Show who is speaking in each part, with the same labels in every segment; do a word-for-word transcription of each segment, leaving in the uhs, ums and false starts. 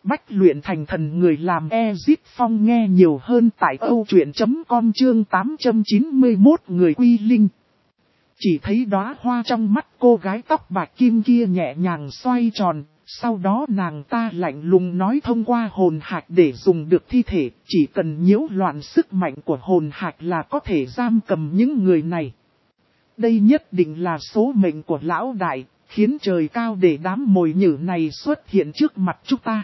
Speaker 1: bách luyện thành thần người làm Ezit Phong nghe nhiều hơn tại âu truyện chấm com chương tám trăm chín mươi mốt người quy linh. Chỉ thấy đóa hoa trong mắt cô gái tóc bạc kim kia nhẹ nhàng xoay tròn, sau đó nàng ta lạnh lùng nói thông qua hồn hạch để dùng được thi thể, chỉ cần nhiễu loạn sức mạnh của hồn hạch là có thể giam cầm những người này. Đây nhất định là số mệnh của lão đại, khiến trời cao để đám mồi nhử này xuất hiện trước mặt chúng ta.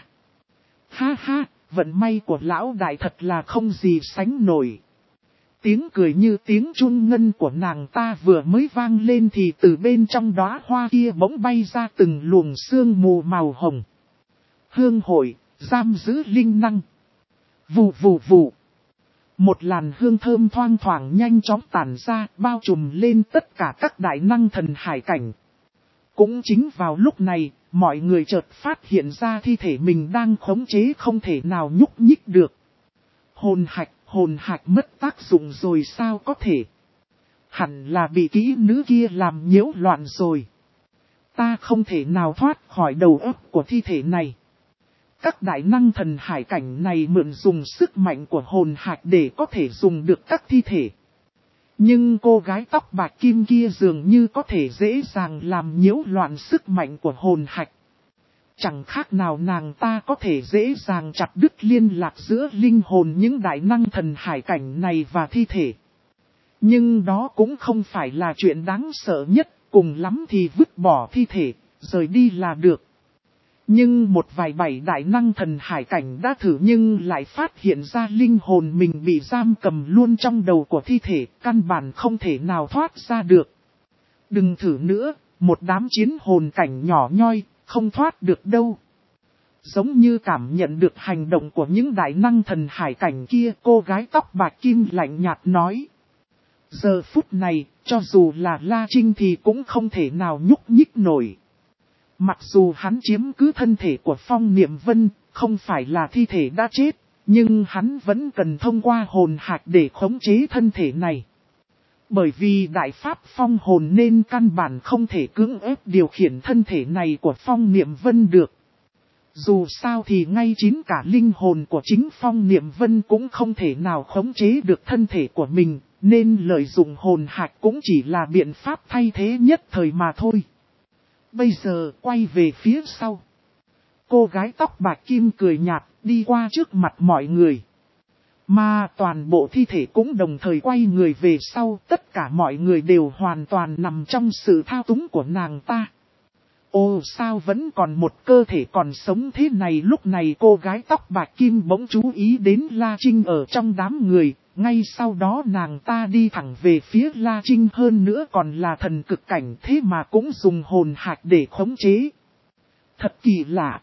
Speaker 1: Ha ha, vận may của lão đại thật là không gì sánh nổi. Tiếng cười như tiếng chun ngân của nàng ta vừa mới vang lên thì từ bên trong đóa hoa kia bỗng bay ra từng luồng sương mù màu hồng. Hương hội, giam giữ linh năng. Vù vù vù. Một làn hương thơm thoang thoảng nhanh chóng tản ra, bao trùm lên tất cả các đại năng thần hải cảnh. Cũng chính vào lúc này, mọi người chợt phát hiện ra thi thể mình đang khống chế không thể nào nhúc nhích được. Hồn hạch, hồn hạch mất tác dụng rồi sao có thể? Hẳn là bị kỹ nữ kia làm nhiễu loạn rồi. Ta không thể nào thoát khỏi đầu óc của thi thể này. Các đại năng thần hải cảnh này mượn dùng sức mạnh của hồn hạch để có thể dùng được các thi thể. Nhưng cô gái tóc bạc kim kia dường như có thể dễ dàng làm nhiễu loạn sức mạnh của hồn hạch. Chẳng khác nào nàng ta có thể dễ dàng chặt đứt liên lạc giữa linh hồn những đại năng thần hải cảnh này và thi thể. Nhưng đó cũng không phải là chuyện đáng sợ nhất, cùng lắm thì vứt bỏ thi thể, rời đi là được. Nhưng một vài bảy đại năng thần hải cảnh đã thử nhưng lại phát hiện ra linh hồn mình bị giam cầm luôn trong đầu của thi thể, căn bản không thể nào thoát ra được. Đừng thử nữa, một đám chiến hồn cảnh nhỏ nhoi, không thoát được đâu. Giống như cảm nhận được hành động của những đại năng thần hải cảnh kia, cô gái tóc bạc kim lạnh nhạt nói. Giờ phút này, cho dù là La Trinh thì cũng không thể nào nhúc nhích nổi. Mặc dù hắn chiếm cứ thân thể của Phong Niệm Vân, không phải là thi thể đã chết, nhưng hắn vẫn cần thông qua hồn hạch để khống chế thân thể này. Bởi vì đại pháp phong hồn nên căn bản không thể cưỡng ép điều khiển thân thể này của Phong Niệm Vân được. Dù sao thì ngay chính cả linh hồn của chính Phong Niệm Vân cũng không thể nào khống chế được thân thể của mình, nên lợi dụng hồn hạch cũng chỉ là biện pháp thay thế nhất thời mà thôi. Bây giờ quay về phía sau. Cô gái tóc bạc kim cười nhạt đi qua trước mặt mọi người. Mà toàn bộ thi thể cũng đồng thời quay người về sau. Tất cả mọi người đều hoàn toàn nằm trong sự thao túng của nàng ta. Ồ sao vẫn còn một cơ thể còn sống thế này. Lúc này cô gái tóc bạc kim bỗng chú ý đến La Trinh ở trong đám người. Ngay sau đó nàng ta đi thẳng về phía La Trinh, hơn nữa còn là thần cực cảnh thế mà cũng dùng hồn hạch để khống chế. Thật kỳ lạ.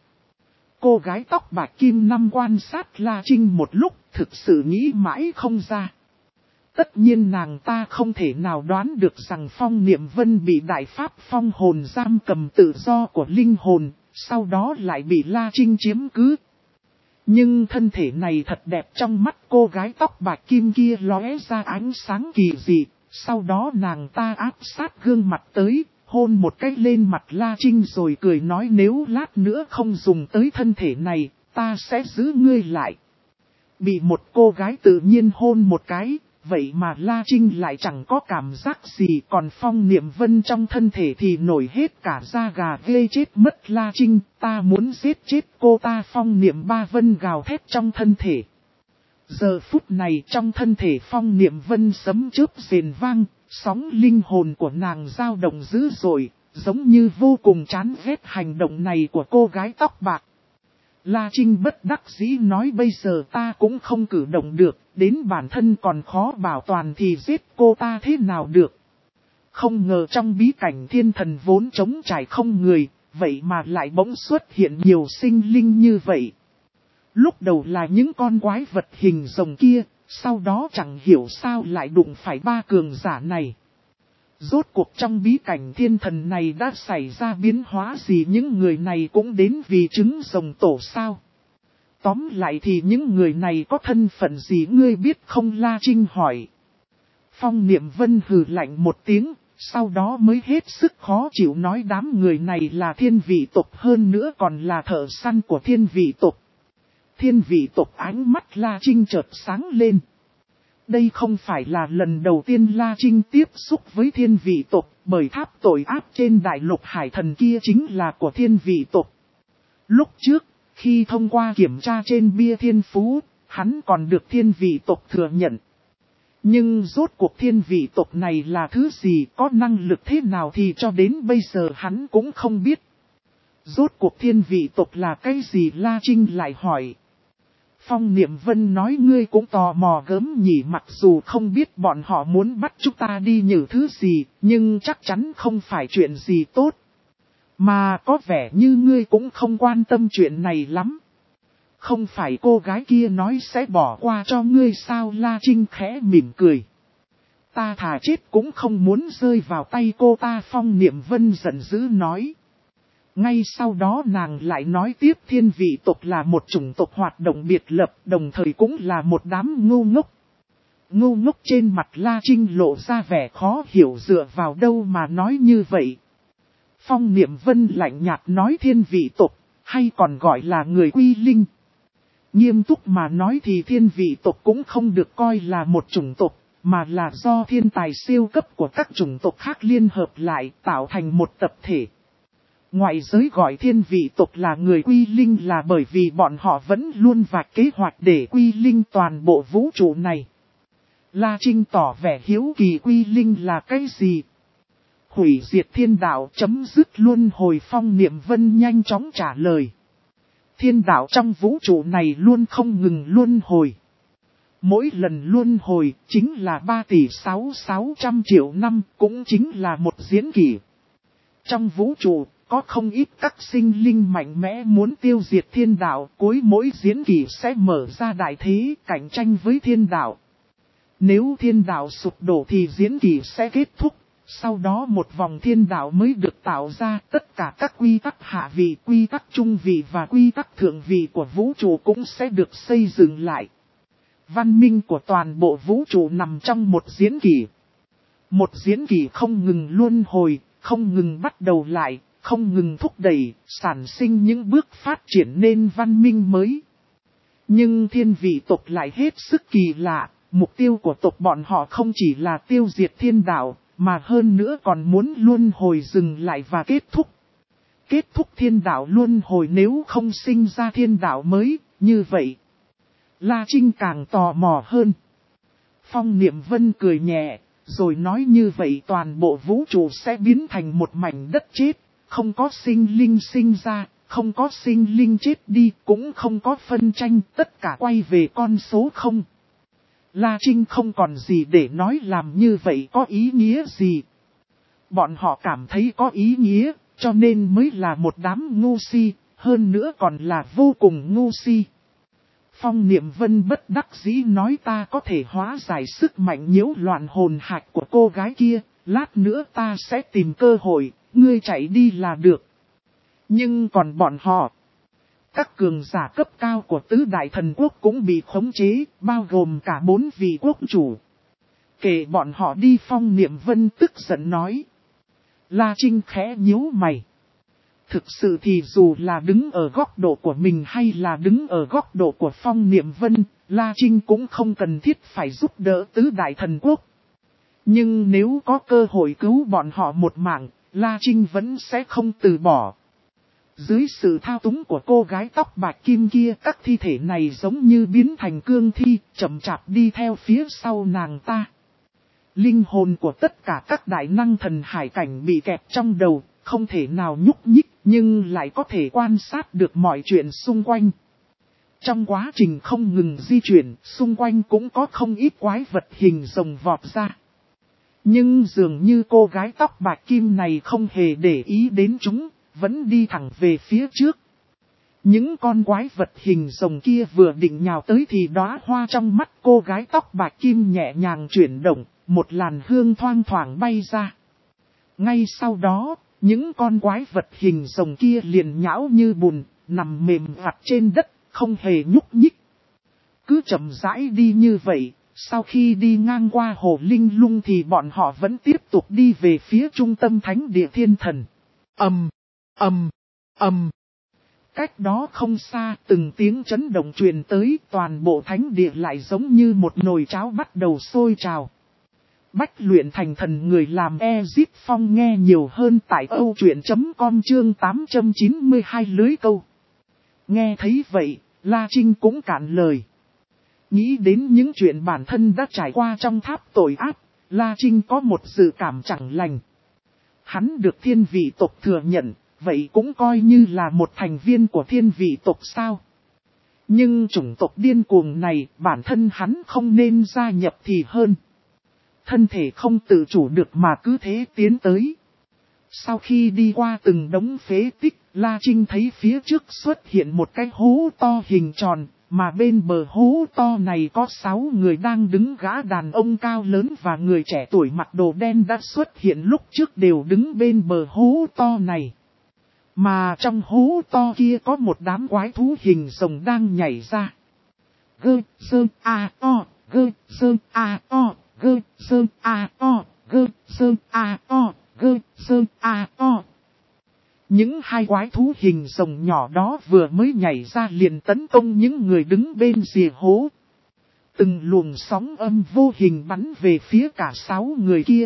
Speaker 1: Cô gái tóc bạc kim năm quan sát La Trinh một lúc, thực sự nghĩ mãi không ra. Tất nhiên nàng ta không thể nào đoán được rằng Phong Niệm Vân bị đại pháp phong hồn giam cầm tự do của linh hồn, sau đó lại bị La Trinh chiếm cứ. Nhưng thân thể này thật đẹp trong mắt cô gái tóc bạc kim kia lóe ra ánh sáng kỳ dị, sau đó nàng ta áp sát gương mặt tới, hôn một cái lên mặt La Trinh rồi cười nói nếu lát nữa không dùng tới thân thể này, ta sẽ giữ ngươi lại. Bị một cô gái tự nhiên hôn một cái, vậy mà La Trinh lại chẳng có cảm giác gì, còn Phong Niệm Vân trong thân thể thì nổi hết cả da gà ghê chết mất La Trinh, ta muốn giết chết cô ta. Phong Niệm Ba Vân gào thét trong thân thể. Giờ phút này trong thân thể Phong Niệm Vân sấm chớp rền vang, sóng linh hồn của nàng dao động dữ dội, giống như vô cùng chán ghét hành động này của cô gái tóc bạc. La Trinh bất đắc dĩ nói bây giờ ta cũng không cử động được, đến bản thân còn khó bảo toàn thì giết cô ta thế nào được. Không ngờ trong bí cảnh thiên thần vốn trống trải không người, vậy mà lại bỗng xuất hiện nhiều sinh linh như vậy. Lúc đầu là những con quái vật hình rồng kia, sau đó chẳng hiểu sao lại đụng phải ba cường giả này. Rốt cuộc trong bí cảnh thiên thần này đã xảy ra biến hóa gì, những người này cũng đến vì trứng rồng tổ sao? Tóm lại thì những người này có thân phận gì ngươi biết không? La Trinh hỏi. Phong Niệm Vân hừ lạnh một tiếng, sau đó mới hết sức khó chịu nói đám người này là thiên vị tộc, hơn nữa còn là thợ săn của thiên vị tộc. thiên vị tộc, ánh mắt La Trinh chợt sáng lên. Đây không phải là lần đầu tiên La Trinh tiếp xúc với thiên vị tộc, bởi tháp tội ác trên đại lục hải thần kia chính là của thiên vị tộc. Lúc trước, khi thông qua kiểm tra trên bia thiên phú, hắn còn được thiên vị tộc thừa nhận. Nhưng rốt cuộc thiên vị tộc này là thứ gì, có năng lực thế nào thì cho đến bây giờ hắn cũng không biết. Rốt cuộc thiên vị tộc là cái gì, La Trinh lại hỏi. Phong Niệm Vân nói ngươi cũng tò mò gớm nhỉ, mặc dù không biết bọn họ muốn bắt chúng ta đi nhử thứ gì, nhưng chắc chắn không phải chuyện gì tốt. Mà có vẻ như ngươi cũng không quan tâm chuyện này lắm. Không phải cô gái kia nói sẽ bỏ qua cho ngươi sao? La Trinh khẽ mỉm cười. Ta thà chết cũng không muốn rơi vào tay cô ta, Phong Niệm Vân giận dữ nói. Ngay sau đó nàng lại nói tiếp, thiên vị tộc là một chủng tộc hoạt động biệt lập, đồng thời cũng là một đám ngu ngốc. Ngu ngốc trên mặt La Trinh lộ ra vẻ khó hiểu, dựa vào đâu mà nói như vậy. Phong Niệm Vân lạnh nhạt nói, thiên vị tộc, hay còn gọi là người Quy Linh. Nghiêm túc mà nói thì thiên vị tộc cũng không được coi là một chủng tộc, mà là do thiên tài siêu cấp của các chủng tộc khác liên hợp lại tạo thành một tập thể. Ngoại giới gọi thiên vị tộc là người Quy Linh là bởi vì bọn họ vẫn luôn vạch kế hoạch để Quy Linh toàn bộ vũ trụ này. La Trinh tỏ vẻ hiếu kỳ, Quy Linh là cái gì? Hủy diệt thiên đạo, chấm dứt luân hồi. Phong Niệm Vân nhanh chóng trả lời. Thiên đạo trong vũ trụ này luôn không ngừng luân hồi. Mỗi lần luân hồi chính là ba tỷ sáu sáu trăm triệu năm, cũng chính là một diễn kỷ. Trong vũ trụ, có không ít các sinh linh mạnh mẽ muốn tiêu diệt thiên đạo, cuối mỗi diễn kỷ sẽ mở ra đại thế cạnh tranh với thiên đạo. Nếu thiên đạo sụp đổ thì diễn kỷ sẽ kết thúc, sau đó một vòng thiên đạo mới được tạo ra, tất cả các quy tắc hạ vị, quy tắc trung vị và quy tắc thượng vị của vũ trụ cũng sẽ được xây dựng lại. Văn minh của toàn bộ vũ trụ nằm trong một diễn kỷ. Một diễn kỷ không ngừng luân hồi, không ngừng bắt đầu lại, không ngừng thúc đẩy, sản sinh những bước phát triển nên văn minh mới. Nhưng thiên vị tộc lại hết sức kỳ lạ, mục tiêu của tộc bọn họ không chỉ là tiêu diệt thiên đạo, mà hơn nữa còn muốn luân hồi dừng lại và kết thúc. Kết thúc thiên đạo luân hồi, nếu không sinh ra thiên đạo mới, như vậy. La Trinh càng tò mò hơn. Phong Niệm Vân cười nhẹ, rồi nói như vậy toàn bộ vũ trụ sẽ biến thành một mảnh đất chết, không có sinh linh sinh ra, không có sinh linh chết đi, cũng không có phân tranh, tất cả quay về con số không. La Trinh không còn gì để nói, làm như vậy có ý nghĩa gì? Bọn họ cảm thấy có ý nghĩa, cho nên mới là một đám ngu si, hơn nữa còn là vô cùng ngu si. Phong Niệm Vân bất đắc dĩ nói, ta có thể hóa giải sức mạnh nhiễu loạn hồn hạch của cô gái kia, lát nữa ta sẽ tìm cơ hội, ngươi chạy đi là được. Nhưng còn bọn họ, các cường giả cấp cao của tứ đại thần quốc cũng bị khống chế, bao gồm cả bốn vị quốc chủ. Kể bọn họ đi, Phong Niệm Vân tức giận nói. La Trinh khẽ nhíu mày. Thực sự thì dù là đứng ở góc độ của mình hay là đứng ở góc độ của Phong Niệm Vân, La Trinh cũng không cần thiết phải giúp đỡ tứ đại thần quốc. Nhưng nếu có cơ hội cứu bọn họ một mạng, La Trinh vẫn sẽ không từ bỏ. Dưới sự thao túng của cô gái tóc bạc kim kia, các thi thể này giống như biến thành cương thi, chậm chạp đi theo phía sau nàng ta. Linh hồn của tất cả các đại năng thần hải cảnh bị kẹp trong đầu, không thể nào nhúc nhích, nhưng lại có thể quan sát được mọi chuyện xung quanh. Trong quá trình không ngừng di chuyển, xung quanh cũng có không ít quái vật hình rồng vọt ra. Nhưng dường như cô gái tóc bạc kim này không hề để ý đến chúng, vẫn đi thẳng về phía trước. Những con quái vật hình rồng kia vừa định nhào tới thì đóa hoa trong mắt cô gái tóc bạc kim nhẹ nhàng chuyển động, một làn hương thoang thoảng bay ra. Ngay sau đó, những con quái vật hình rồng kia liền nhão như bùn, nằm mềm vặt trên đất, không hề nhúc nhích. Cứ chậm rãi đi như vậy, sau khi đi ngang qua hồ Linh Lung thì bọn họ vẫn tiếp tục đi về phía trung tâm thánh địa thiên thần. Ầm, ầm, ầm. Cách đó không xa, từng tiếng chấn động truyền tới, toàn bộ thánh địa lại giống như một nồi cháo bắt đầu sôi trào. Bách luyện thành thần người làm Ezip Phong nghe nhiều hơn tại âu truyện chấm com chương tám trăm chín mươi hai lưới câu. Nghe thấy vậy, La Trinh cũng cạn lời. Nghĩ đến những chuyện bản thân đã trải qua trong tháp tội ác, La Trinh có một dự cảm chẳng lành. Hắn được thiên vị tộc thừa nhận, vậy cũng coi như là một thành viên của thiên vị tộc sao. Nhưng chủng tộc điên cuồng này, bản thân hắn không nên gia nhập thì hơn. Thân thể không tự chủ được mà cứ thế tiến tới. Sau khi đi qua từng đống phế tích, La Trinh thấy phía trước xuất hiện một cái hố to hình tròn, mà bên bờ hố to này có sáu người đang đứng, gã đàn ông cao lớn và người trẻ tuổi mặc đồ đen đã xuất hiện lúc trước đều đứng bên bờ hố to này. Mà trong hố to kia có một đám quái thú hình rồng đang nhảy ra. Gơ, sơ, a, o, gơ, sơ, a, o, gơ, sơ, a, o, gơ, sơ, a, o, gơ, sơ, a, o. Những hai quái thú hình rồng nhỏ đó vừa mới nhảy ra liền tấn công những người đứng bên rìa hố. Từng luồng sóng âm vô hình bắn về phía cả sáu người kia.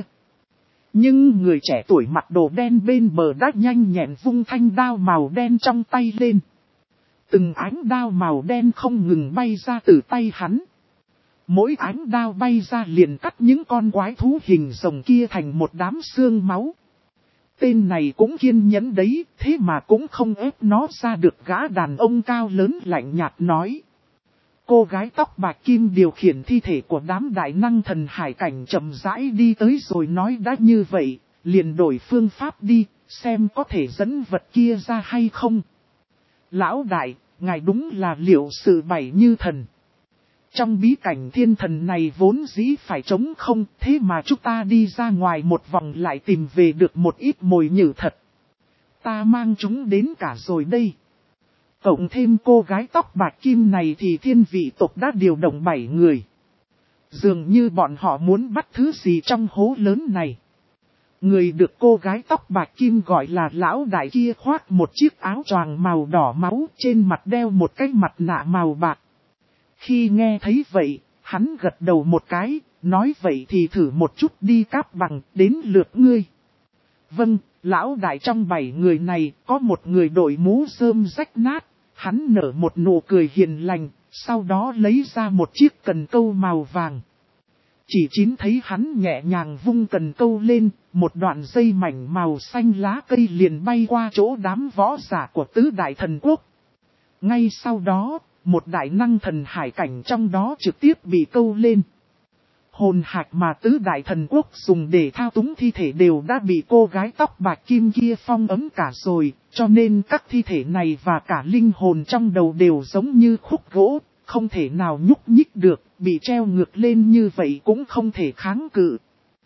Speaker 1: Nhưng người trẻ tuổi mặc đồ đen bên bờ đã nhanh nhẹn vung thanh đao màu đen trong tay lên. Từng ánh đao màu đen không ngừng bay ra từ tay hắn. Mỗi ánh đao bay ra liền cắt những con quái thú hình rồng kia thành một đám xương máu. Tên này cũng kiên nhẫn đấy, thế mà cũng không ép nó ra được, gã đàn ông cao lớn lạnh nhạt nói. Cô gái tóc bạc kim điều khiển thi thể của đám đại năng thần hải cảnh chậm rãi đi tới rồi nói đã như vậy, liền đổi phương pháp đi, xem có thể dẫn vật kia ra hay không. Lão đại, ngài đúng là liệu sự bảy như thần. Trong bí cảnh thiên thần này vốn dĩ phải trống không, thế mà chúng ta đi ra ngoài một vòng lại tìm về được một ít mồi nhử thật. Ta mang chúng đến cả rồi đây. Cộng thêm cô gái tóc bạc kim này thì thiên vị tộc đã điều động bảy người. Dường như bọn họ muốn bắt thứ gì trong hố lớn này. Người được cô gái tóc bạc kim gọi là lão đại kia khoác một chiếc áo choàng màu đỏ máu, trên mặt đeo một cái mặt nạ màu bạc. Khi nghe thấy vậy, hắn gật đầu một cái, nói vậy thì thử một chút đi Cáp Bằng, đến lượt ngươi. Vâng, lão đại, trong bảy người này, có một người đội mũ rơm rách nát, hắn nở một nụ cười hiền lành, sau đó lấy ra một chiếc cần câu màu vàng. Chỉ chín thấy hắn nhẹ nhàng vung cần câu lên, một đoạn dây mảnh màu xanh lá cây liền bay qua chỗ đám võ giả của tứ đại thần quốc. Ngay sau đó, một đại năng thần hải cảnh trong đó trực tiếp bị câu lên. Hồn hạch mà tứ đại thần quốc dùng để thao túng thi thể đều đã bị cô gái tóc bạc kim kia phong ấm cả rồi, cho nên các thi thể này và cả linh hồn trong đầu đều giống như khúc gỗ, không thể nào nhúc nhích được, bị treo ngược lên như vậy cũng không thể kháng cự.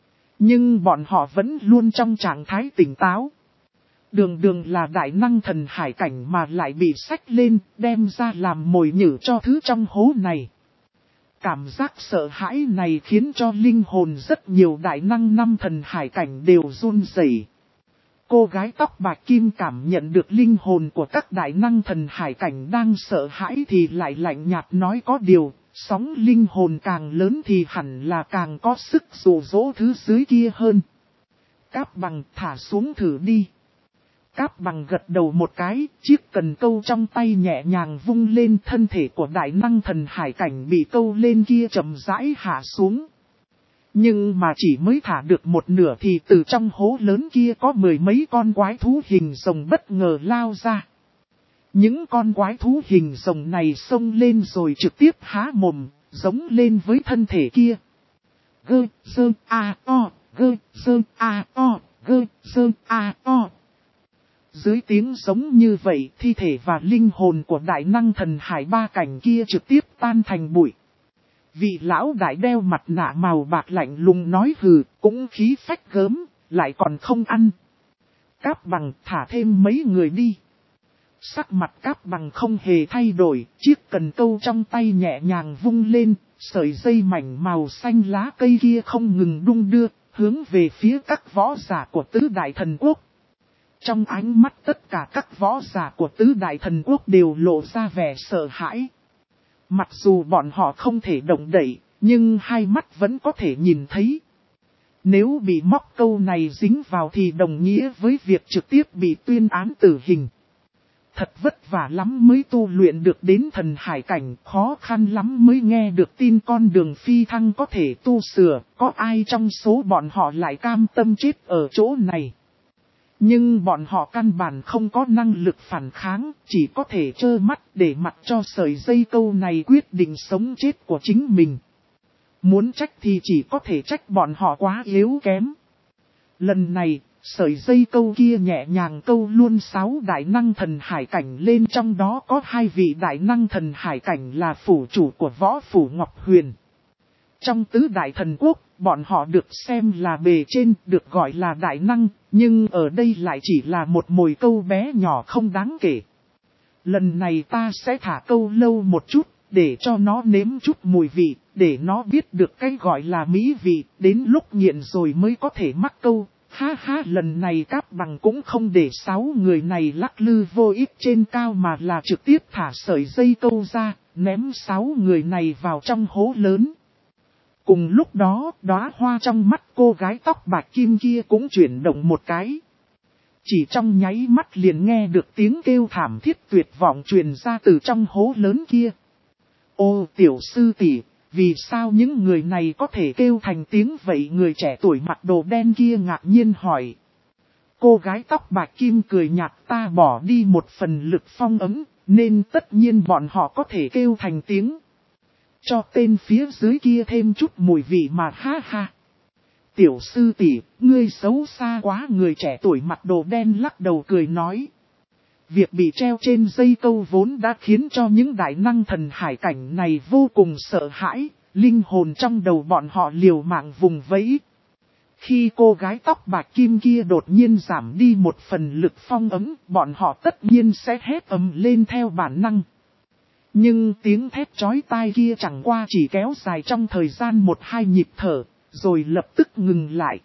Speaker 1: Nhưng bọn họ vẫn luôn trong trạng thái tỉnh táo. Đường đường là đại năng thần hải cảnh mà lại bị xách lên, đem ra làm mồi nhử cho thứ trong hố này. Cảm giác sợ hãi này khiến cho linh hồn rất nhiều đại năng năm thần hải cảnh đều run rẩy. Cô gái tóc bạc kim cảm nhận được linh hồn của các đại năng thần hải cảnh đang sợ hãi thì lại lạnh nhạt nói có điều, sóng linh hồn càng lớn thì hẳn là càng có sức dụ dỗ thứ dưới kia hơn. Cáp Bằng, thả xuống thử đi. Cáp Bằng gật đầu một cái, chiếc cần câu trong tay nhẹ nhàng vung lên, thân thể của đại năng thần hải cảnh bị câu lên kia chậm rãi hạ xuống. Nhưng mà chỉ mới thả được một nửa thì từ trong hố lớn kia có mười mấy con quái thú hình rồng bất ngờ lao ra. Những con quái thú hình rồng này xông lên rồi trực tiếp há mồm, giống lên với thân thể kia. Gơ, sơ, a, o, gơ, sơ, a, o, gơ, sơ, a, o. Dưới tiếng giống như vậy, thi thể và linh hồn của đại năng thần hải ba cảnh kia trực tiếp tan thành bụi. Vị lão đại đeo mặt nạ màu bạc lạnh lùng nói hừ, cũng khí phách gớm, lại còn không ăn. Cáp Bằng, thả thêm mấy người đi. Sắc mặt Cáp Bằng không hề thay đổi, chiếc cần câu trong tay nhẹ nhàng vung lên, sợi dây mảnh màu xanh lá cây kia không ngừng đung đưa, hướng về phía các võ giả của tứ đại thần quốc. Trong ánh mắt tất cả các võ giả của tứ đại thần quốc đều lộ ra vẻ sợ hãi. Mặc dù bọn họ không thể động đậy, nhưng hai mắt vẫn có thể nhìn thấy. Nếu bị móc câu này dính vào thì đồng nghĩa với việc trực tiếp bị tuyên án tử hình. Thật vất vả lắm mới tu luyện được đến thần hải cảnh, khó khăn lắm mới nghe được tin con đường phi thăng có thể tu sửa, có ai trong số bọn họ lại cam tâm chết ở chỗ này. Nhưng bọn họ căn bản không có năng lực phản kháng, chỉ có thể trơ mắt để mặc cho sợi dây câu này quyết định sống chết của chính mình. Muốn trách thì chỉ có thể trách bọn họ quá yếu kém. Lần này, sợi dây câu kia nhẹ nhàng câu luôn sáu đại năng thần hải cảnh lên, trong đó có hai vị đại năng thần hải cảnh là phủ chủ của võ phủ Ngọc Huyền. Trong tứ đại thần quốc, bọn họ được xem là bề trên, được gọi là đại năng, nhưng ở đây lại chỉ là một mồi câu bé nhỏ không đáng kể. Lần này ta sẽ thả câu lâu một chút, để cho nó nếm chút mùi vị, để nó biết được cái gọi là mỹ vị, đến lúc nghiện rồi mới có thể mắc câu. Ha ha, lần này Cáp Bằng cũng không để sáu người này lắc lư vô ích trên cao mà là trực tiếp thả sợi dây câu ra, ném sáu người này vào trong hố lớn. Cùng lúc đó, đóa hoa trong mắt cô gái tóc bạc kim kia cũng chuyển động một cái. Chỉ trong nháy mắt liền nghe được tiếng kêu thảm thiết tuyệt vọng truyền ra từ trong hố lớn kia. Ô tiểu sư tỷ, vì sao những người này có thể kêu thành tiếng vậy? Người trẻ tuổi mặc đồ đen kia ngạc nhiên hỏi. Cô gái tóc bạc kim cười nhạt, ta bỏ đi một phần lực phong ấm, nên tất nhiên bọn họ có thể kêu thành tiếng. Cho tên phía dưới kia thêm chút mùi vị mà, ha ha. Tiểu sư tỷ, ngươi xấu xa quá. Người trẻ tuổi mặc đồ đen lắc đầu cười nói. Việc bị treo trên dây câu vốn đã khiến cho những đại năng thần hải cảnh này vô cùng sợ hãi, linh hồn trong đầu bọn họ liều mạng vùng vẫy. Khi cô gái tóc bạc kim kia đột nhiên giảm đi một phần lực phong ấm, bọn họ tất nhiên sẽ hét ầm lên theo bản năng. Nhưng tiếng thét chói tai kia chẳng qua chỉ kéo dài trong thời gian một hai nhịp thở, rồi lập tức ngừng lại.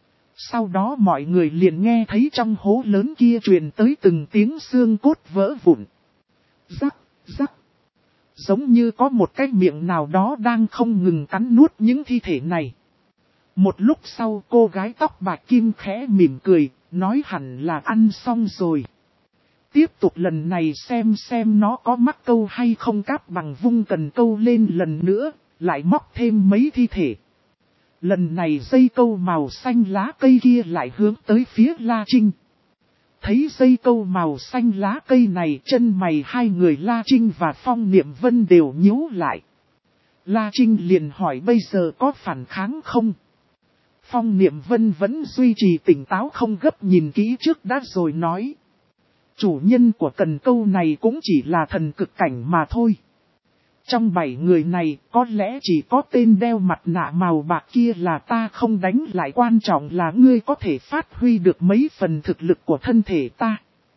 Speaker 1: Sau đó mọi người liền nghe thấy trong hố lớn kia truyền tới từng tiếng xương cốt vỡ vụn. Rắc, rắc. Giống như có một cái miệng nào đó đang không ngừng cắn nuốt những thi thể này. Một lúc sau cô gái tóc bạc kim khẽ mỉm cười, nói hẳn là ăn xong rồi. Tiếp tục lần này xem xem nó có mắc câu hay không. Cáp Bằng vung cần câu lên lần nữa, lại móc thêm mấy thi thể. Lần này dây câu màu xanh lá cây kia lại hướng tới phía La Trinh. Thấy dây câu màu xanh lá cây này, chân mày hai người La Trinh và Phong Niệm Vân đều nhíu lại. La Trinh liền hỏi bây giờ có phản kháng không? Phong Niệm Vân vẫn duy trì tỉnh táo không gấp, nhìn kỹ trước đã rồi nói. Chủ nhân của cần câu này cũng chỉ là thần cực cảnh mà thôi. Trong bảy người này, có lẽ chỉ có tên đeo mặt nạ màu bạc kia là ta không đánh lại, quan trọng là ngươi có thể phát huy được mấy phần thực lực của thân thể ta.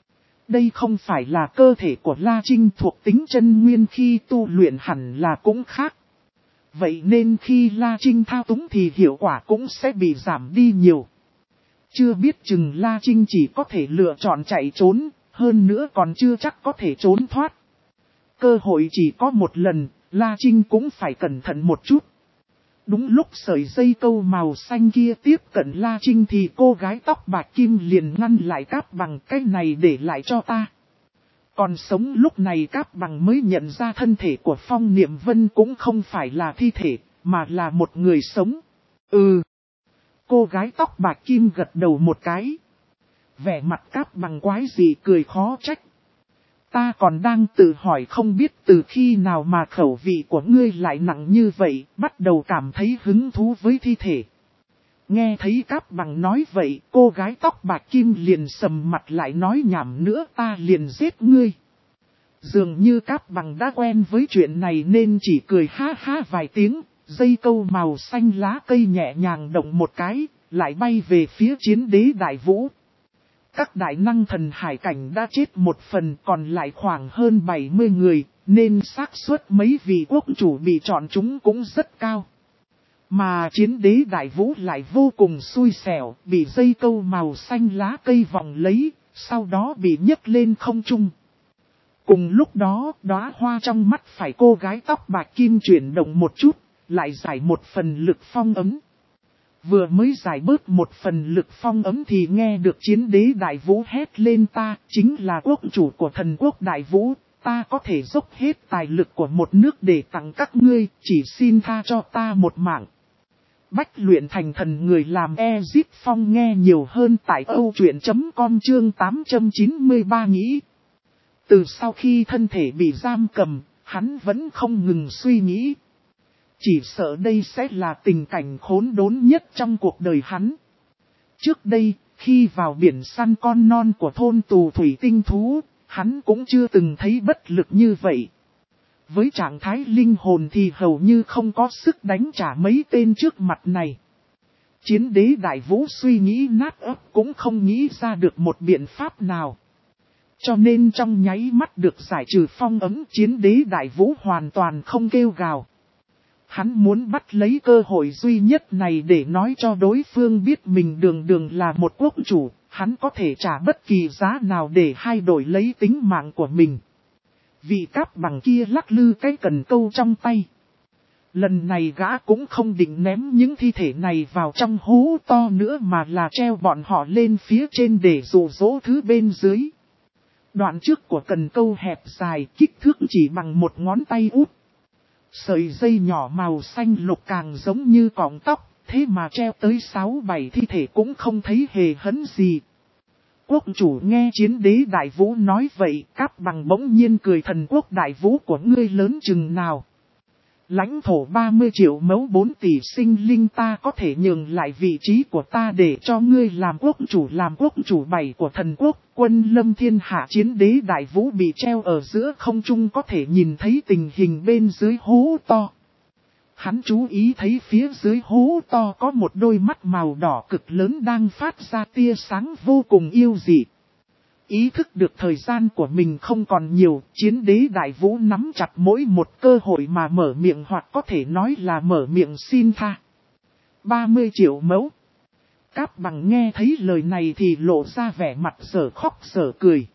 Speaker 1: Đây không phải là cơ thể của La Trinh, thuộc tính chân nguyên khi tu luyện hẳn là cũng khác. Vậy nên khi La Trinh thao túng thì hiệu quả cũng sẽ bị giảm đi nhiều. Chưa biết chừng La Trinh chỉ có thể lựa chọn chạy trốn, hơn nữa còn chưa chắc có thể trốn thoát. Cơ hội chỉ có một lần, La Trinh cũng phải cẩn thận một chút. Đúng lúc sợi dây câu màu xanh kia tiếp cận La Trinh thì cô gái tóc bạc kim liền ngăn lại Cáp Bằng, cái này để lại cho ta. Còn sống lúc này Cáp Bằng mới nhận ra thân thể của Phong Niệm Vân cũng không phải là thi thể, mà là một người sống. Ừ. Cô gái tóc bạc kim gật đầu một cái. Vẻ mặt Cáp Bằng quái gì cười khó trách. Ta còn đang tự hỏi không biết từ khi nào mà khẩu vị của ngươi lại nặng như vậy, bắt đầu cảm thấy hứng thú với thi thể. Nghe thấy Cáp Bằng nói vậy, cô gái tóc bạc kim liền sầm mặt lại nói nhảm nữa, ta liền giết ngươi. Dường như Cáp Bằng đã quen với chuyện này nên chỉ cười ha ha vài tiếng, dây câu màu xanh lá cây nhẹ nhàng động một cái, lại bay về phía chiến đế Đại Vũ. Các đại năng thần hải cảnh đã chết một phần, còn lại khoảng hơn bảy mươi người, nên xác suất mấy vị quốc chủ bị chọn chúng cũng rất cao. Mà chiến đế Đại Vũ lại vô cùng xui xẻo, bị dây câu màu xanh lá cây vòng lấy, sau đó bị nhấc lên không trung. Cùng lúc đó, đóa hoa trong mắt phải cô gái tóc bạc kim chuyển động một chút, lại giải một phần lực phong ấm. Vừa mới giải bớt một phần lực phong ấm thì nghe được chiến đế đại vũ hét lên, ta chính là quốc chủ của thần quốc đại vũ, ta có thể dốc hết tài lực của một nước để tặng các ngươi, chỉ xin tha cho ta một mạng. Bách luyện thành thần người làm Ezip Phong nghe nhiều hơn tại âu truyện chấm com chương tám trăm chín mươi ba nghĩ. Từ sau khi thân thể bị giam cầm, hắn vẫn không ngừng suy nghĩ. Chỉ sợ đây sẽ là tình cảnh khốn đốn nhất trong cuộc đời hắn. Trước đây, khi vào biển săn con non của thôn tù thủy tinh thú, hắn cũng chưa từng thấy bất lực như vậy. Với trạng thái linh hồn thì hầu như không có sức đánh trả mấy tên trước mặt này. Chiến đế đại vũ suy nghĩ nát ấp cũng không nghĩ ra được một biện pháp nào. Cho nên trong nháy mắt được giải trừ phong ấm, chiến đế đại vũ hoàn toàn không kêu gào. Hắn muốn bắt lấy cơ hội duy nhất này để nói cho đối phương biết mình đường đường là một quốc chủ, hắn có thể trả bất kỳ giá nào để hai đổi lấy tính mạng của mình. Vị cáp bằng kia lắc lư cái cần câu trong tay. Lần này gã cũng không định ném những thi thể này vào trong hố to nữa mà là treo bọn họ lên phía trên để dụ dỗ thứ bên dưới. Đoạn trước của cần câu hẹp dài, kích thước chỉ bằng một ngón tay út. Sợi dây nhỏ màu xanh lục càng giống như cọng tóc, thế mà treo tới sáu bảy thi thể cũng không thấy hề hấn gì. Quốc chủ nghe chiến đế đại vũ nói vậy, Cáp Bằng bỗng nhiên cười, thần quốc đại vũ của ngươi lớn chừng nào. Lãnh thổ ba mươi triệu mẫu bốn tỷ sinh linh, ta có thể nhường lại vị trí của ta để cho ngươi làm quốc chủ, làm quốc chủ bảy của thần quốc. Quân lâm thiên hạ, chiến đế đại vũ bị treo ở giữa không trung có thể nhìn thấy tình hình bên dưới hố to. Hắn chú ý thấy phía dưới hố to có một đôi mắt màu đỏ cực lớn đang phát ra tia sáng vô cùng yêu dị. Ý thức được thời gian của mình không còn nhiều, chiến đế đại vũ nắm chặt mỗi một cơ hội mà mở miệng, hoặc có thể nói là mở miệng xin tha. ba mươi triệu mẫu. Cáp Bằng nghe thấy lời này thì lộ ra vẻ mặt sở khóc sở cười.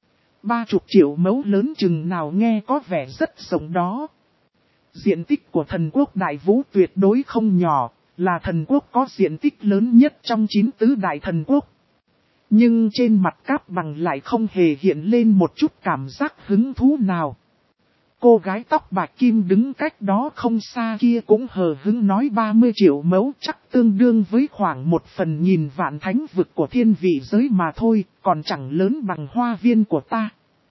Speaker 1: Ba chục triệu mẫu lớn chừng nào nghe có vẻ rất rộng đó. Diện tích của thần quốc đại vũ tuyệt đối không nhỏ, là thần quốc có diện tích lớn nhất trong chín tứ đại thần quốc. Nhưng trên mặt Cáp Bằng lại không hề hiện lên một chút cảm giác hứng thú nào. Cô gái tóc bạc kim đứng cách đó không xa kia cũng hờ hứng nói ba mươi triệu mẫu chắc tương đương với khoảng một phần nghìn vạn thánh vực của thiên vị giới mà thôi, còn chẳng lớn bằng hoa viên của ta.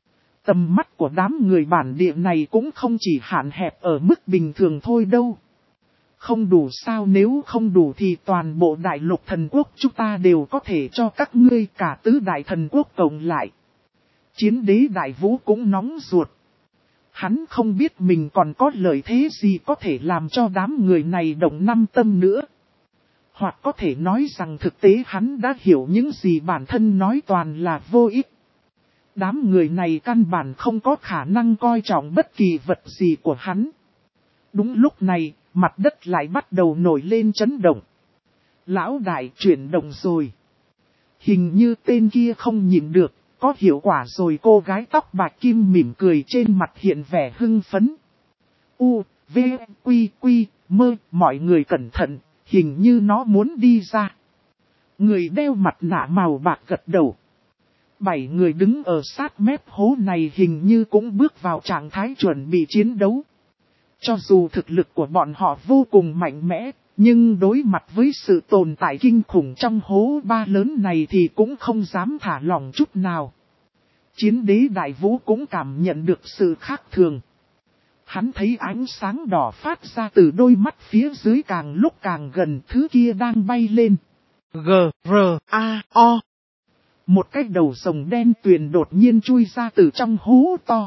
Speaker 1: Tầm mắt của đám người bản địa này cũng không chỉ hạn hẹp ở mức bình thường thôi đâu. Không đủ sao, nếu không đủ thì toàn bộ đại lục thần quốc chúng ta đều có thể cho các ngươi cả tứ đại thần quốc cộng lại. Chiến đế đại vũ cũng nóng ruột. Hắn không biết mình còn có lợi thế gì có thể làm cho đám người này động năm tâm nữa. Hoặc có thể nói rằng thực tế hắn đã hiểu những gì bản thân nói toàn là vô ích. Đám người này căn bản không có khả năng coi trọng bất kỳ vật gì của hắn. Đúng lúc này, mặt đất lại bắt đầu nổi lên chấn động. Lão đại, chuyển động rồi. Hình như tên kia không nhìn được, có hiệu quả rồi. Cô gái tóc bạc kim mỉm cười, trên mặt hiện vẻ hưng phấn. U, V, Quy, Quy, Mơ, mọi người cẩn thận, hình như nó muốn đi ra. Người đeo mặt nạ màu bạc gật đầu. Bảy người đứng ở sát mép hố này hình như cũng bước vào trạng thái chuẩn bị chiến đấu. Cho dù thực lực của bọn họ vô cùng mạnh mẽ, nhưng đối mặt với sự tồn tại kinh khủng trong hố ba lớn này thì cũng không dám thả lỏng chút nào. Chiến đế đại vũ cũng cảm nhận được sự khác thường. Hắn thấy ánh sáng đỏ phát ra từ đôi mắt phía dưới càng lúc càng gần, thứ kia đang bay lên. G, R, A, O. Một cái đầu rồng đen tuyền đột nhiên chui ra từ trong hố to.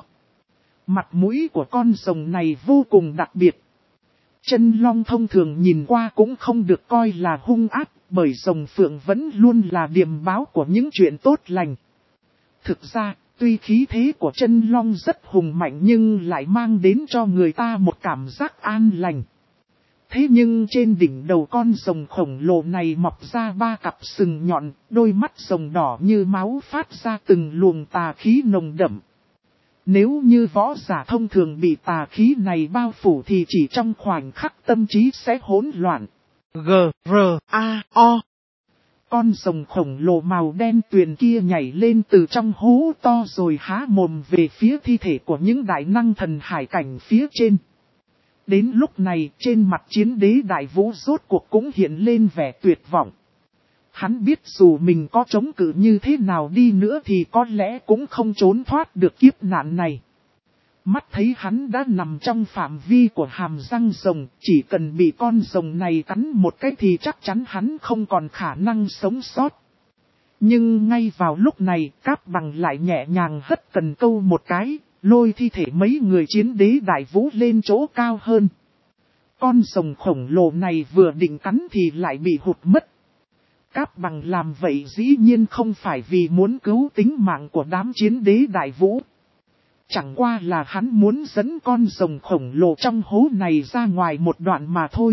Speaker 1: Mặt mũi của con rồng này vô cùng đặc biệt. Chân long thông thường nhìn qua cũng không được coi là hung ác, bởi rồng phượng vẫn luôn là điềm báo của những chuyện tốt lành. Thực ra, tuy khí thế của chân long rất hùng mạnh nhưng lại mang đến cho người ta một cảm giác an lành. Thế nhưng trên đỉnh đầu con rồng khổng lồ này mọc ra ba cặp sừng nhọn, đôi mắt rồng đỏ như máu phát ra từng luồng tà khí nồng đậm. Nếu như võ giả thông thường bị tà khí này bao phủ thì chỉ trong khoảnh khắc tâm trí sẽ hỗn loạn. G, R, A, O. Con rồng khổng lồ màu đen tuyền kia nhảy lên từ trong hố to rồi há mồm về phía thi thể của những đại năng thần hải cảnh phía trên. Đến lúc này trên mặt chiến đế đại vũ rốt cuộc cũng hiện lên vẻ tuyệt vọng. Hắn biết dù mình có chống cự như thế nào đi nữa thì có lẽ cũng không trốn thoát được kiếp nạn này. Mắt thấy hắn đã nằm trong phạm vi của hàm răng rồng, chỉ cần bị con rồng này cắn một cái thì chắc chắn hắn không còn khả năng sống sót. Nhưng ngay vào lúc này, Cáp Bằng lại nhẹ nhàng hất cần câu một cái, lôi thi thể mấy người chiến đế đại vũ lên chỗ cao hơn. Con rồng khổng lồ này vừa định cắn thì lại bị hụt mất. Cáp Bằng làm vậy dĩ nhiên không phải vì muốn cứu tính mạng của đám chiến đế đại vũ. Chẳng qua là hắn muốn dẫn con rồng khổng lồ trong hố này ra ngoài một đoạn mà thôi.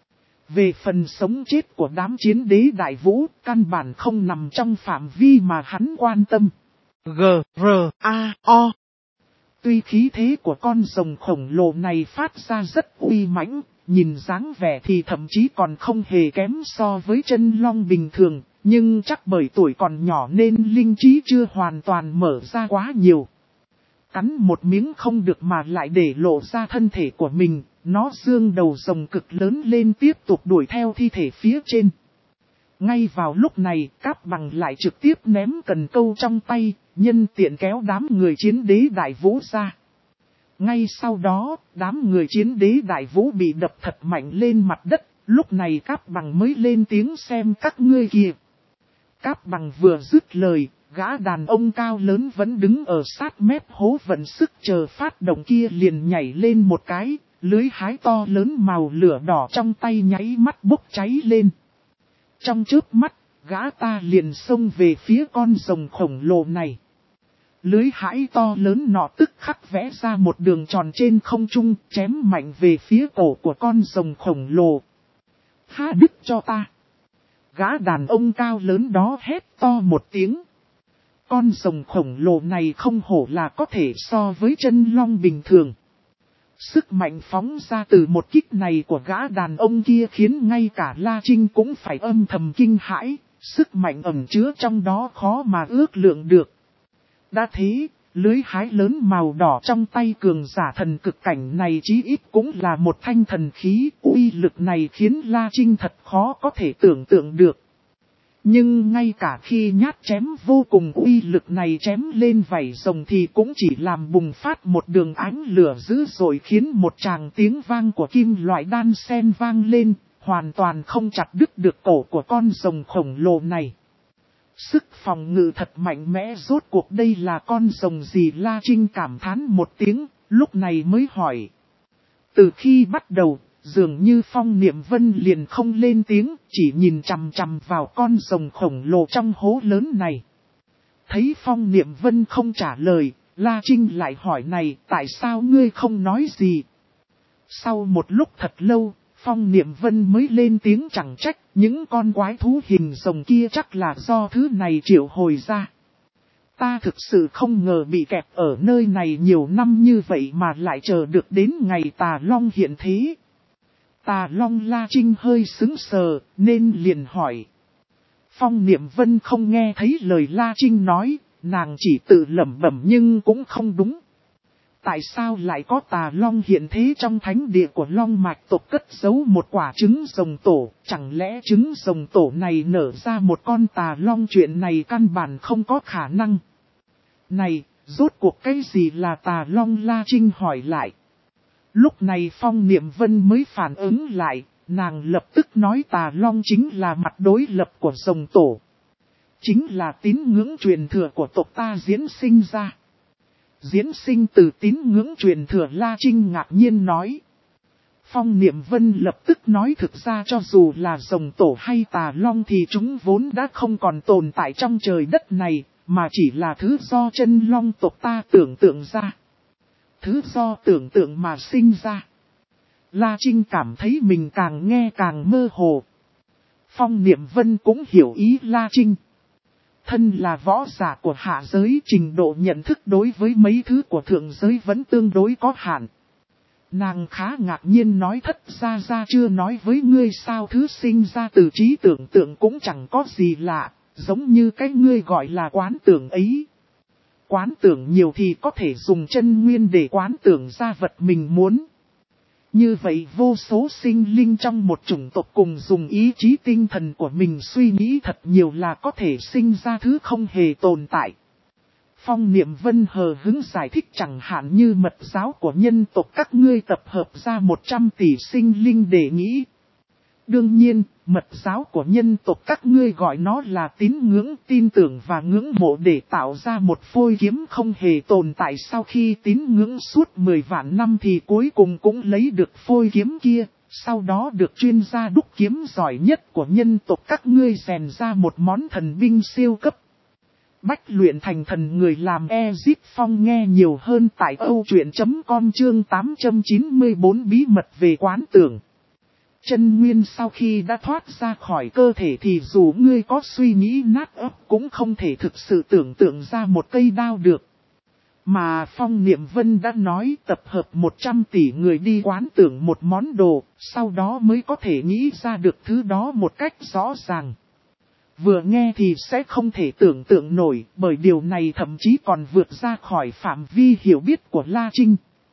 Speaker 1: Về phần sống chết của đám chiến đế đại vũ, căn bản không nằm trong phạm vi mà hắn quan tâm. G, R, A, O. Tuy khí thế của con rồng khổng lồ này phát ra rất uy mãnh, nhìn dáng vẻ thì thậm chí còn không hề kém so với chân long bình thường, nhưng chắc bởi tuổi còn nhỏ nên linh trí chưa hoàn toàn mở ra quá nhiều. Cắn một miếng không được mà lại để lộ ra thân thể của mình, nó dương đầu rồng cực lớn lên tiếp tục đuổi theo thi thể phía trên. Ngay vào lúc này, Cáp Bằng lại trực tiếp ném cần câu trong tay, nhân tiện kéo đám người chiến đế đại vũ ra. Ngay sau đó, đám người chiến đế đại vũ bị đập thật mạnh lên mặt đất, lúc này Cáp Bằng mới lên tiếng xem các ngươi kìa. Cáp Bằng vừa dứt lời, gã đàn ông cao lớn vẫn đứng ở sát mép hố vận sức chờ phát động kia liền nhảy lên một cái, lưới hái to lớn màu lửa đỏ trong tay nháy mắt bốc cháy lên. Trong chớp mắt, gã ta liền xông về phía con rồng khổng lồ này. Lưới hái to lớn nọ tức khắc vẽ ra một đường tròn trên không trung, chém mạnh về phía cổ của con rồng khổng lồ. Tha đứt cho ta! Gã đàn ông cao lớn đó hét to một tiếng. Con rồng khổng lồ này không hổ là có thể so với chân long bình thường. Sức mạnh phóng ra từ một kích này của gã đàn ông kia khiến ngay cả La Trinh cũng phải âm thầm kinh hãi, sức mạnh ẩn chứa trong đó khó mà ước lượng được. Đã thế, lưới hái lớn màu đỏ trong tay cường giả thần cực cảnh này chí ít cũng là một thanh thần khí, uy lực này khiến La Trinh thật khó có thể tưởng tượng được. Nhưng ngay cả khi nhát chém vô cùng uy lực này chém lên vảy rồng thì cũng chỉ làm bùng phát một đường ánh lửa dữ dội khiến một tràng tiếng vang của kim loại đan sen vang lên, hoàn toàn không chặt đứt được cổ của con rồng khổng lồ này. Sức phòng ngự thật mạnh mẽ, rốt cuộc đây là con rồng gì? La Trinh cảm thán một tiếng, lúc này mới hỏi. Từ khi bắt đầu, dường như Phong Niệm Vân liền không lên tiếng, chỉ nhìn chằm chằm vào con rồng khổng lồ trong hố lớn này. Thấy Phong Niệm Vân không trả lời, La Trinh lại hỏi này, tại sao ngươi không nói gì? Sau một lúc thật lâu, Phong Niệm Vân mới lên tiếng, chẳng trách, những con quái thú hình rồng kia chắc là do thứ này triệu hồi ra. Ta thực sự không ngờ bị kẹp ở nơi này nhiều năm như vậy mà lại chờ được đến ngày Tà Long hiện thế. Tà Long? La Trinh hơi sững sờ, nên liền hỏi. Phong Niệm Vân không nghe thấy lời La Trinh nói, nàng chỉ tự lẩm bẩm nhưng cũng không đúng. Tại sao lại có Tà Long hiện thế trong thánh địa của Long Mạch tộc cất giấu một quả trứng rồng tổ? Chẳng lẽ trứng rồng tổ này nở ra một con Tà Long? Chuyện này căn bản không có khả năng. Này, rốt cuộc cái gì là Tà Long? La Trinh hỏi lại. Lúc này Phong Niệm Vân mới phản ứng lại, nàng lập tức nói Tà Long chính là mặt đối lập của rồng tổ. Chính là tín ngưỡng truyền thừa của tộc ta diễn sinh ra. Diễn sinh từ tín ngưỡng truyền thừa? La Trinh ngạc nhiên nói. Phong Niệm Vân lập tức nói thực ra cho dù là rồng tổ hay Tà Long thì chúng vốn đã không còn tồn tại trong trời đất này, mà chỉ là thứ do chân long tộc ta tưởng tượng ra. Thứ do tưởng tượng mà sinh ra. La Trinh cảm thấy mình càng nghe càng mơ hồ. Phong Niệm Vân cũng hiểu ý La Trinh. Thân là võ giả của hạ giới, trình độ nhận thức đối với mấy thứ của thượng giới vẫn tương đối có hạn. Nàng khá ngạc nhiên nói thất ra ra chưa nói với ngươi sao, thứ sinh ra từ trí tưởng tượng cũng chẳng có gì lạ, giống như cái ngươi gọi là quán tưởng ấy. Quán tưởng nhiều thì có thể dùng chân nguyên để quán tưởng ra vật mình muốn. Như vậy vô số sinh linh trong một chủng tộc cùng dùng ý chí tinh thần của mình suy nghĩ thật nhiều là có thể sinh ra thứ không hề tồn tại. Phong Niệm Vân hờ hứng giải thích chẳng hạn như mật giáo của nhân tộc các ngươi tập hợp ra một trăm tỷ sinh linh để nghĩ. Đương nhiên, mật giáo của nhân tộc các ngươi gọi nó là tín ngưỡng, tin tưởng và ngưỡng mộ để tạo ra một phôi kiếm không hề tồn tại. Sau khi tín ngưỡng suốt mười vạn năm thì cuối cùng cũng lấy được phôi kiếm kia, sau đó được chuyên gia đúc kiếm giỏi nhất của nhân tộc các ngươi rèn ra một món thần binh siêu cấp. Bách luyện thành thần người làm Ezip Phong nghe nhiều hơn tại âu truyện chấm com chương tám trăm chín mươi bốn bí mật về quán tưởng. Chân nguyên sau khi đã thoát ra khỏi cơ thể thì dù ngươi có suy nghĩ nát óc cũng không thể thực sự tưởng tượng ra một cây đao được. Mà Phong Niệm Vân đã nói tập hợp một trăm tỷ người đi quán tưởng một món đồ, sau đó mới có thể nghĩ ra được thứ đó một cách rõ ràng. Vừa nghe thì sẽ không thể tưởng tượng nổi, bởi điều này thậm chí còn vượt ra khỏi phạm vi hiểu biết của La Trinh.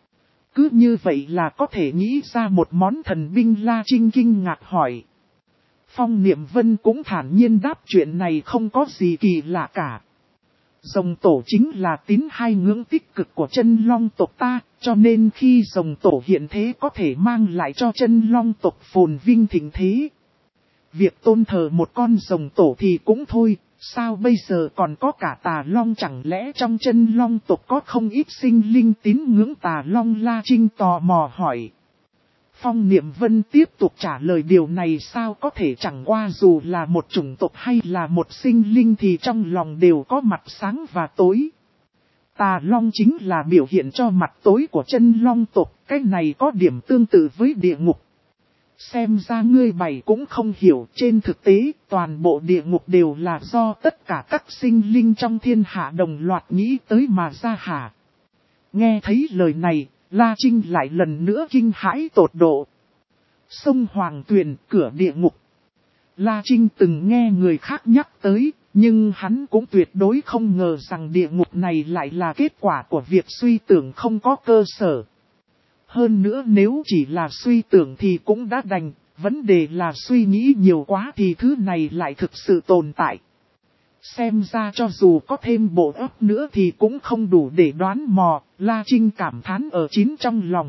Speaker 1: Cứ như vậy là có thể nghĩ ra một món thần binh. La Trinh kinh ngạc hỏi. Phong Niệm Vân cũng thản nhiên đáp chuyện này không có gì kỳ lạ cả. Rồng tổ chính là tín hai ngưỡng tích cực của chân long tộc ta, cho nên khi rồng tổ hiện thế có thể mang lại cho chân long tộc phồn vinh thịnh thế. Việc tôn thờ một con rồng tổ thì cũng thôi, sao bây giờ còn có cả tà long, chẳng lẽ trong chân long tộc có không ít sinh linh tín ngưỡng tà long? La Trinh tò mò hỏi. Phong Niệm Vân tiếp tục trả lời điều này sao có thể, chẳng qua dù là một chủng tộc hay là một sinh linh thì trong lòng đều có mặt sáng và tối. Tà long chính là biểu hiện cho mặt tối của chân long tộc, cái này có điểm tương tự với địa ngục. Xem ra ngươi bày cũng không hiểu, trên thực tế toàn bộ địa ngục đều là do tất cả các sinh linh trong thiên hạ đồng loạt nghĩ tới mà ra hả. Nghe thấy lời này, La Trinh lại lần nữa kinh hãi tột độ. Sông Hoàng Tuyền, cửa địa ngục. La Trinh từng nghe người khác nhắc tới, nhưng hắn cũng tuyệt đối không ngờ rằng địa ngục này lại là kết quả của việc suy tưởng không có cơ sở. Hơn nữa nếu chỉ là suy tưởng thì cũng đã đành, vấn đề là suy nghĩ nhiều quá thì thứ này lại thực sự tồn tại. Xem ra cho dù có thêm bộ óc nữa thì cũng không đủ để đoán mò, La Trinh cảm thán ở chín trong lòng.